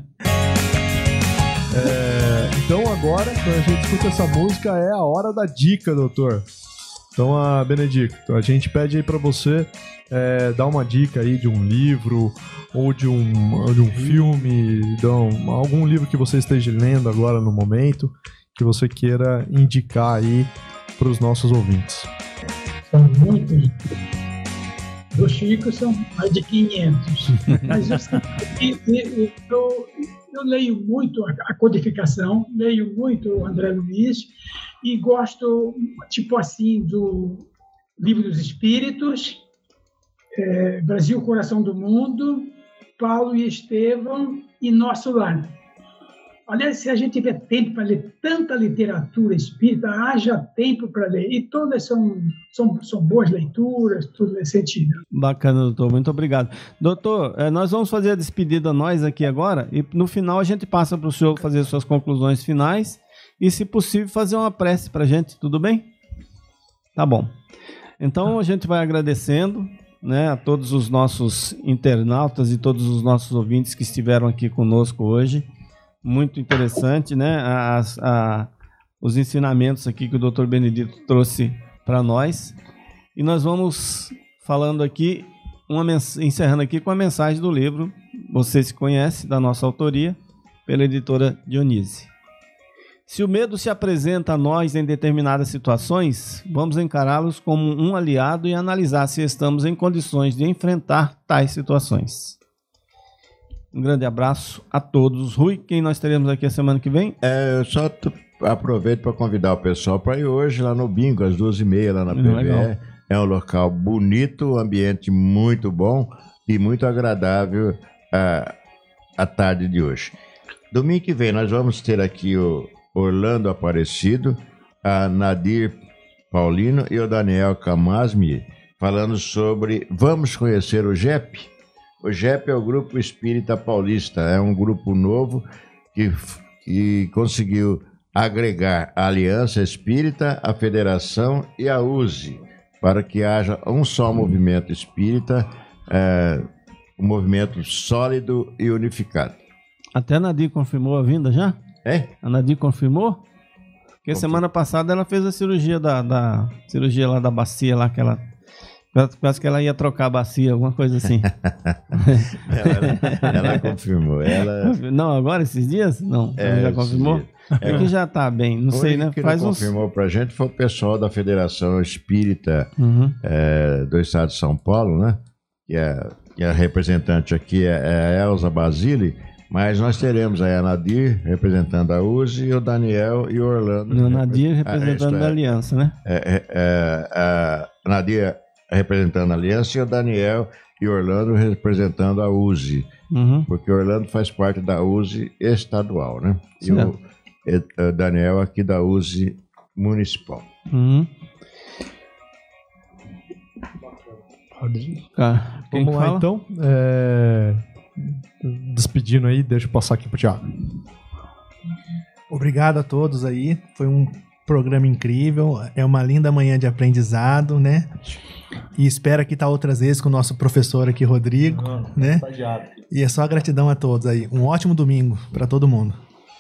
É, então agora, quando a gente escuta essa música, é a hora da dica, doutor. Então, a Benedicto, a gente pede aí pra você é, dar uma dica aí de um livro ou de um, ou de um filme, então, algum livro que você esteja lendo agora no momento, que você queira indicar aí para os nossos ouvintes. São muitos. Do Chico são mais de quinhentos. Mas eu, eu, eu, eu leio muito a codificação, leio muito o André Luiz e gosto, tipo assim, do Livro dos Espíritos, é, Brasil, Coração do Mundo, Paulo e Estevão e Nosso Lar. Aliás, se a gente tiver tempo para ler tanta literatura espírita, haja tempo para ler. E todas são, são, são boas leituras, tudo nesse sentido. Bacana, doutor. Muito obrigado. Doutor, nós vamos fazer a despedida nós aqui agora e no final a gente passa para o senhor fazer suas conclusões finais e, se possível, fazer uma prece para a gente. Tudo bem? Tá bom. Então, a gente vai agradecendo, né, a todos os nossos internautas e todos os nossos ouvintes que estiveram aqui conosco hoje. Muito interessante, né? As, a, os ensinamentos aqui que o doutor Benedito trouxe para nós. E nós vamos falando aqui, uma mens- encerrando aqui com a mensagem do livro Você Se Conhece, da nossa autoria, pela editora Dionise. Se o medo se apresenta a nós em determinadas situações, vamos encará-los como um aliado e analisar se estamos em condições de enfrentar tais situações. Um grande abraço a todos. Rui, quem nós teremos aqui a semana que vem? É, eu só t- aproveito para convidar o pessoal para ir hoje lá no Bingo, às duas e meia, lá na P V E. Legal. É um local bonito, um ambiente muito bom e muito agradável a, a tarde de hoje. Domingo que vem nós vamos ter aqui o Orlando Aparecido, a Nadir Paulino e o Daniel Camasmi falando sobre Vamos Conhecer o G E P? O G E P é o Grupo Espírita Paulista, é um grupo novo que, que conseguiu agregar a Aliança Espírita, a Federação e a U S E, para que haja um só movimento espírita, é, um movimento sólido e unificado. Até a Nadir confirmou a vinda já? É? A Nadir confirmou? Porque semana passada ela fez a cirurgia da, da cirurgia lá da bacia, lá que ela... Parece que ela ia trocar a bacia, alguma coisa assim. ela, ela confirmou. Ela... Não, agora esses dias? Não, É, ela já confirmou? É, é que já tá bem, não sei, né? Quem Faz uns... confirmou pra gente foi o pessoal da Federação Espírita Uhum. é, do Estado de São Paulo, né? E a, e a representante aqui é, é a Elza Basile, mas nós teremos aí a Nadir representando a U S E e o Daniel e o Orlando. No Nadir representando Ah, isto é, a aliança, né? É, é, é, a Nadir representando a Aliança e o Daniel e Orlando representando a U S E, Uhum. porque Orlando faz parte da U S E estadual, né? E Certo. o e- Daniel aqui da U S E municipal. Uhum. Tá. Quem Vamos lá, fala? então. É, Despedindo aí, deixa eu passar aqui pro Thiago. Obrigado a todos aí. Foi um programa incrível. É uma linda manhã de aprendizado, né? E espero aqui estar outras vezes com o nosso professor aqui, Rodrigo, né? E é só gratidão a todos aí. Um ótimo domingo para todo mundo.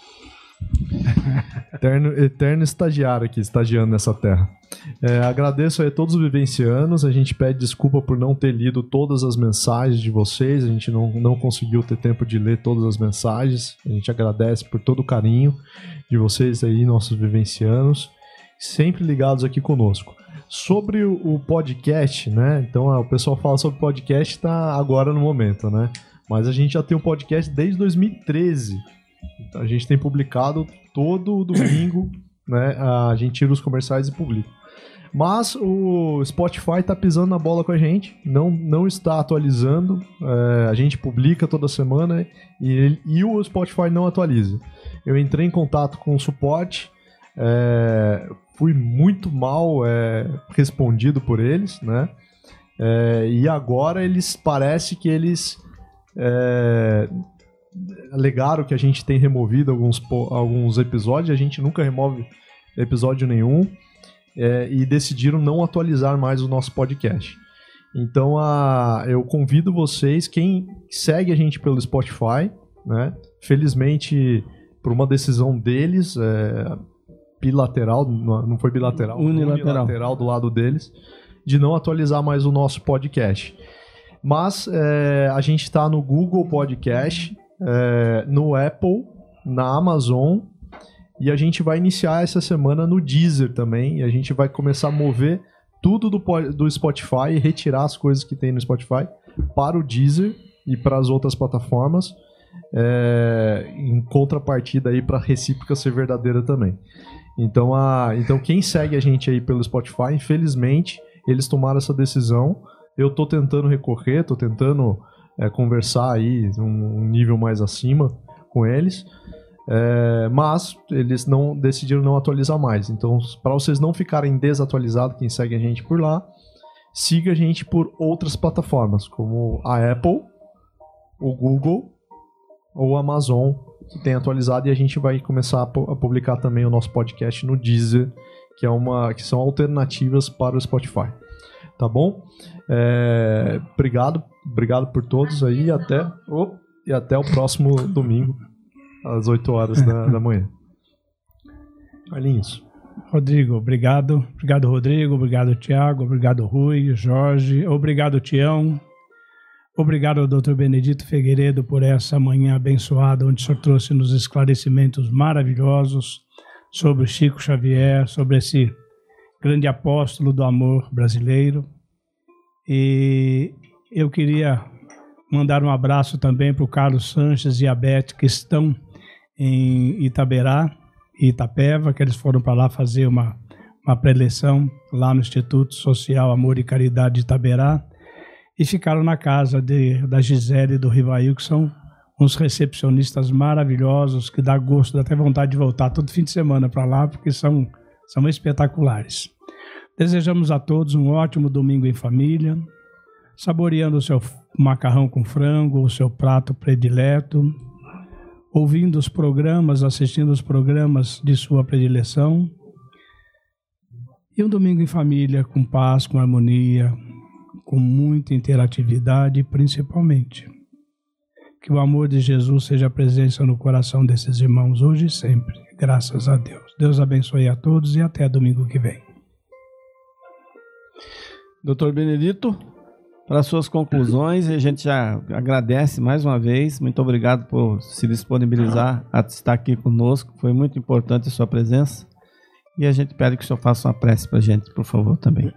Eterno, eterno estagiário aqui, estagiando nessa terra. É, agradeço aí a todos os vivencianos. A gente pede desculpa por não ter lido todas as mensagens de vocês. A gente não, não conseguiu ter tempo de ler todas as mensagens. A gente agradece por todo o carinho de vocês aí, nossos vivencianos, sempre ligados aqui conosco. Sobre o, o podcast, né? Então, ah, o pessoal fala sobre podcast, tá agora no momento, né? Mas a gente já tem um podcast desde dois mil e treze. Então, a gente tem publicado todo domingo, né? A gente tira os comerciais e publica. Mas o Spotify tá pisando na bola com a gente, não, não está atualizando. É, a gente publica toda semana e, ele- e o Spotify não atualiza. Eu entrei em contato com o suporte, é, fui muito mal é, respondido por eles, né? É, e agora eles parece que eles é, alegaram que a gente tem removido alguns, alguns episódios, a gente nunca remove episódio nenhum, é, e decidiram não atualizar mais o nosso podcast. Então a, eu convido vocês, quem segue a gente pelo Spotify, né? Felizmente, por uma decisão deles, é, bilateral, não foi bilateral, unilateral. unilateral do lado deles, de não atualizar mais o nosso podcast. Mas é, a gente está no Google Podcast, é, no Apple, na Amazon, e a gente vai iniciar essa semana no Deezer também, e a gente vai começar a mover tudo do, do Spotify e retirar as coisas que tem no Spotify para o Deezer e para as outras plataformas, é, em contrapartida aí para a recíproca ser verdadeira também. Então, a, então quem segue a gente aí pelo Spotify, infelizmente, eles tomaram essa decisão. Eu tô tentando recorrer, tô tentando é, conversar aí um, um nível mais acima com eles, é, mas eles não decidiram não atualizar mais. Então, para vocês não ficarem desatualizados, quem segue a gente por lá, siga a gente por outras plataformas, como a Apple, o Google ou a Amazon, que tem atualizado, e a gente vai começar a publicar também o nosso podcast no Deezer, que, é uma, que são alternativas para o Spotify. Tá bom? É, obrigado, obrigado por todos aí e até, oh, e até o próximo domingo, às oito horas da, da manhã. Carlinhos. Rodrigo, obrigado. Obrigado, Rodrigo. Obrigado, Tiago. Obrigado, Rui, Jorge. Obrigado, Tião. Obrigado ao doutor Benedito Figueiredo por essa manhã abençoada, onde o senhor trouxe nos esclarecimentos maravilhosos sobre Chico Xavier, sobre esse grande apóstolo do amor brasileiro. E eu queria mandar um abraço também para o Carlos Sanches e a Beth, que estão em Itaberá e Itapeva, que eles foram para lá fazer uma, uma preleção lá no Instituto Social Amor e Caridade de Itaberá, e ficaram na casa de, da Gisele e do Rivail, que são uns recepcionistas maravilhosos, que dá gosto, dá até vontade de voltar todo fim de semana para lá, porque são, são espetaculares. Desejamos a todos um ótimo domingo em família, saboreando o seu macarrão com frango, o seu prato predileto, ouvindo os programas, assistindo os programas de sua predileção, e um domingo em família, com paz, com harmonia, com muita interatividade, e principalmente que o amor de Jesus seja a presença no coração desses irmãos hoje e sempre, graças a Deus. Deus abençoe a todos e até domingo que vem. doutor Benedito, para suas conclusões, a gente já agradece mais uma vez, muito obrigado por se disponibilizar a estar aqui conosco, foi muito importante a sua presença, e a gente pede que o senhor faça uma prece para a gente, por favor, também.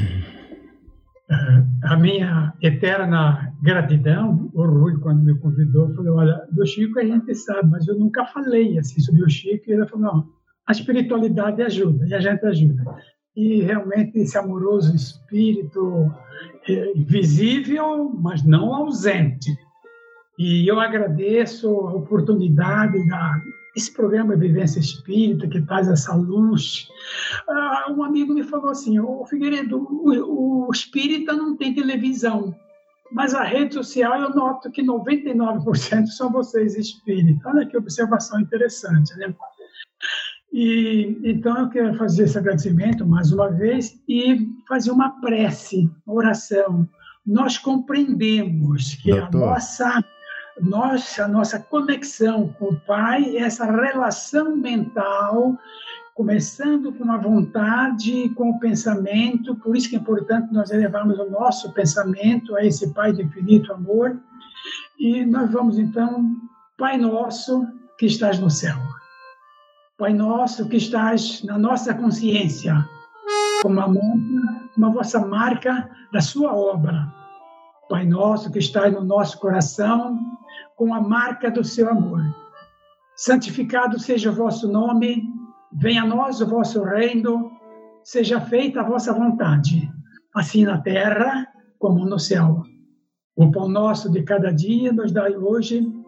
A minha eterna gratidão, o Rui, quando me convidou, falou, olha, do Chico a gente sabe, mas eu nunca falei assim sobre o Chico, e ele falou, não, a espiritualidade ajuda, e a gente ajuda. E realmente esse amoroso espírito é, visível, mas não ausente. E eu agradeço a oportunidade da esse programa Vivência Espírita, que traz essa luz. Ah, um amigo me falou assim, ô Figueiredo, o, o espírita não tem televisão, mas a rede social eu noto que noventa e nove por cento são vocês espíritas. Olha que observação interessante, né? E, então eu quero fazer esse agradecimento mais uma vez e fazer uma prece, uma oração. Nós compreendemos que Doutor. a nossa... Nossa, nossa conexão com o Pai, essa relação mental, começando com a vontade, com o pensamento, por isso que é importante nós elevarmos o nosso pensamento a esse Pai de infinito amor, e nós vamos então, Pai nosso que estás no céu, Pai nosso que estás na nossa consciência, como a marca, uma vossa marca da sua obra, Pai nosso que estás no nosso coração, com a marca do seu amor. Santificado seja o vosso nome, venha a nós o vosso reino, seja feita a vossa vontade, assim na terra como no céu. O pão nosso de cada dia nos dai hoje,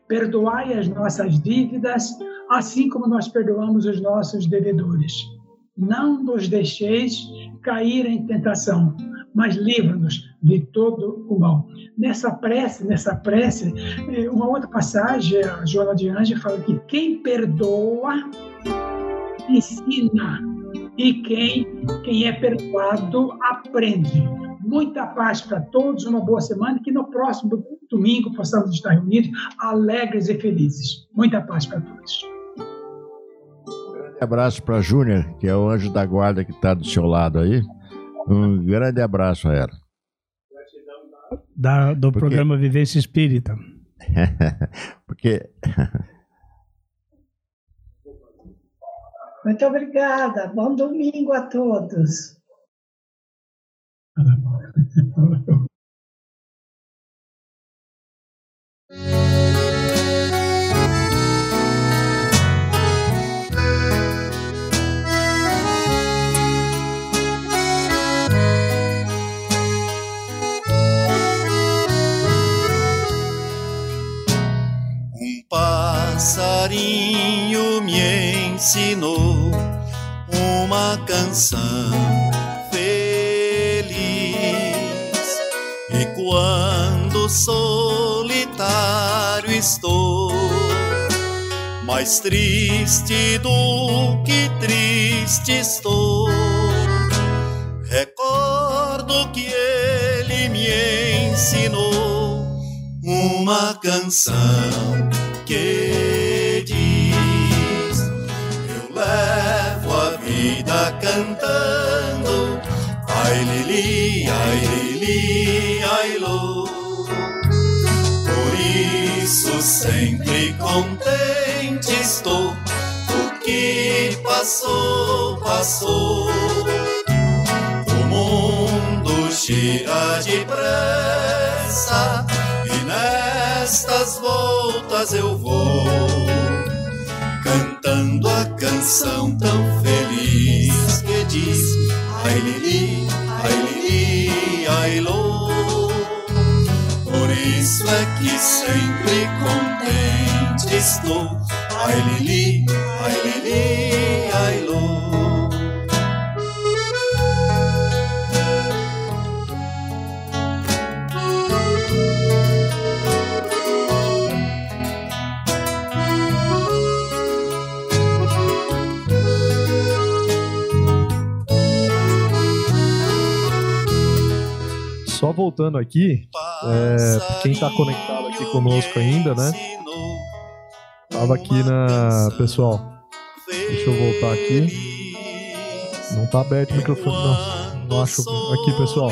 perdoai as nossas dívidas, assim como nós perdoamos os nossos devedores. Não nos deixeis cair em tentação, mas livra-nos de todo o mal. Nessa prece, nessa prece, uma outra passagem, a Joana de Anjos fala que quem perdoa, ensina, e quem, quem é perdoado, aprende. Muita paz para todos, uma boa semana, e que no próximo domingo possamos estar reunidos alegres e felizes. Muita paz para todos. Um abraço para a Júnior, que é o anjo da guarda que está do seu lado aí. Um grande abraço a ela. Da, do Porque... programa Vivência Espírita. Porque... Muito obrigada. Bom domingo a todos. Um passarinho me ensinou uma canção feliz, e quando solitário estou, mais triste do que triste estou, recordo que ele me ensinou uma canção que diz: eu levo a vida cantando, ai lili, ai lili, ai lo. Por isso sempre contente estou, o que passou, passou. O mundo gira depressa e nestas voltas eu vou, cantando a canção tão feliz que diz: ai lili, ai lili, ai lo. Por isso é que sempre contente estou, ai lili, ai lili, ai lo. Só voltando aqui, é, quem está conectado aqui conosco ainda, né? Tava aqui na... Pessoal, deixa eu voltar aqui. Não tá aberto o microfone, não. Não acho... Aqui, pessoal.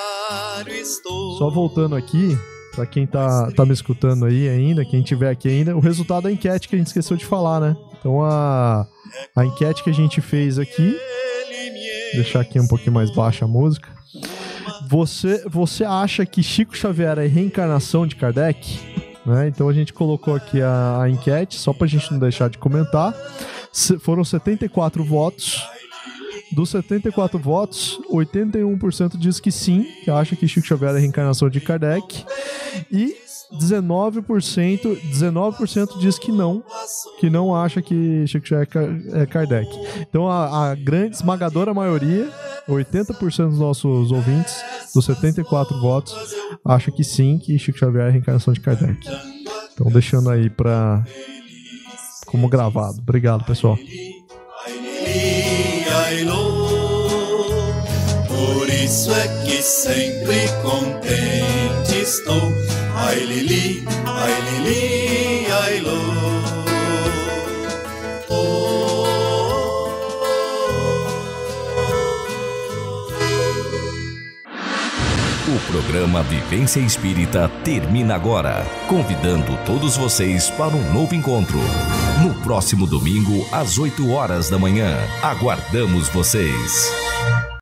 Só voltando aqui, para quem tá, tá me escutando aí ainda, quem tiver aqui ainda, o resultado da enquete que a gente esqueceu de falar, né? Então a, a enquete que a gente fez aqui... Vou deixar aqui um pouquinho mais baixa a música. Você, você acha que Chico Xavier é reencarnação de Kardec? Né? Então a gente colocou aqui a, a enquete, só pra gente não deixar de comentar. Se, foram setenta e quatro votos. Dos setenta e quatro votos, oitenta e um por cento diz que sim, que acha que Chico Xavier é reencarnação de Kardec. E dezenove por cento, dezenove por cento diz que não, que não acha que Chico Xavier é Kardec. Então a, a grande esmagadora maioria, oitenta por cento dos nossos ouvintes, dos setenta e quatro votos, acha que sim, que Chico Xavier é a reencarnação de Kardec. Então deixando aí pra... como gravado. Obrigado, pessoal. Por isso é que sempre contente estou, ai lili, ai lili, ai lo. O programa Vivência Espírita termina agora, convidando todos vocês para um novo encontro. No próximo domingo, às oito horas da manhã. Aguardamos vocês.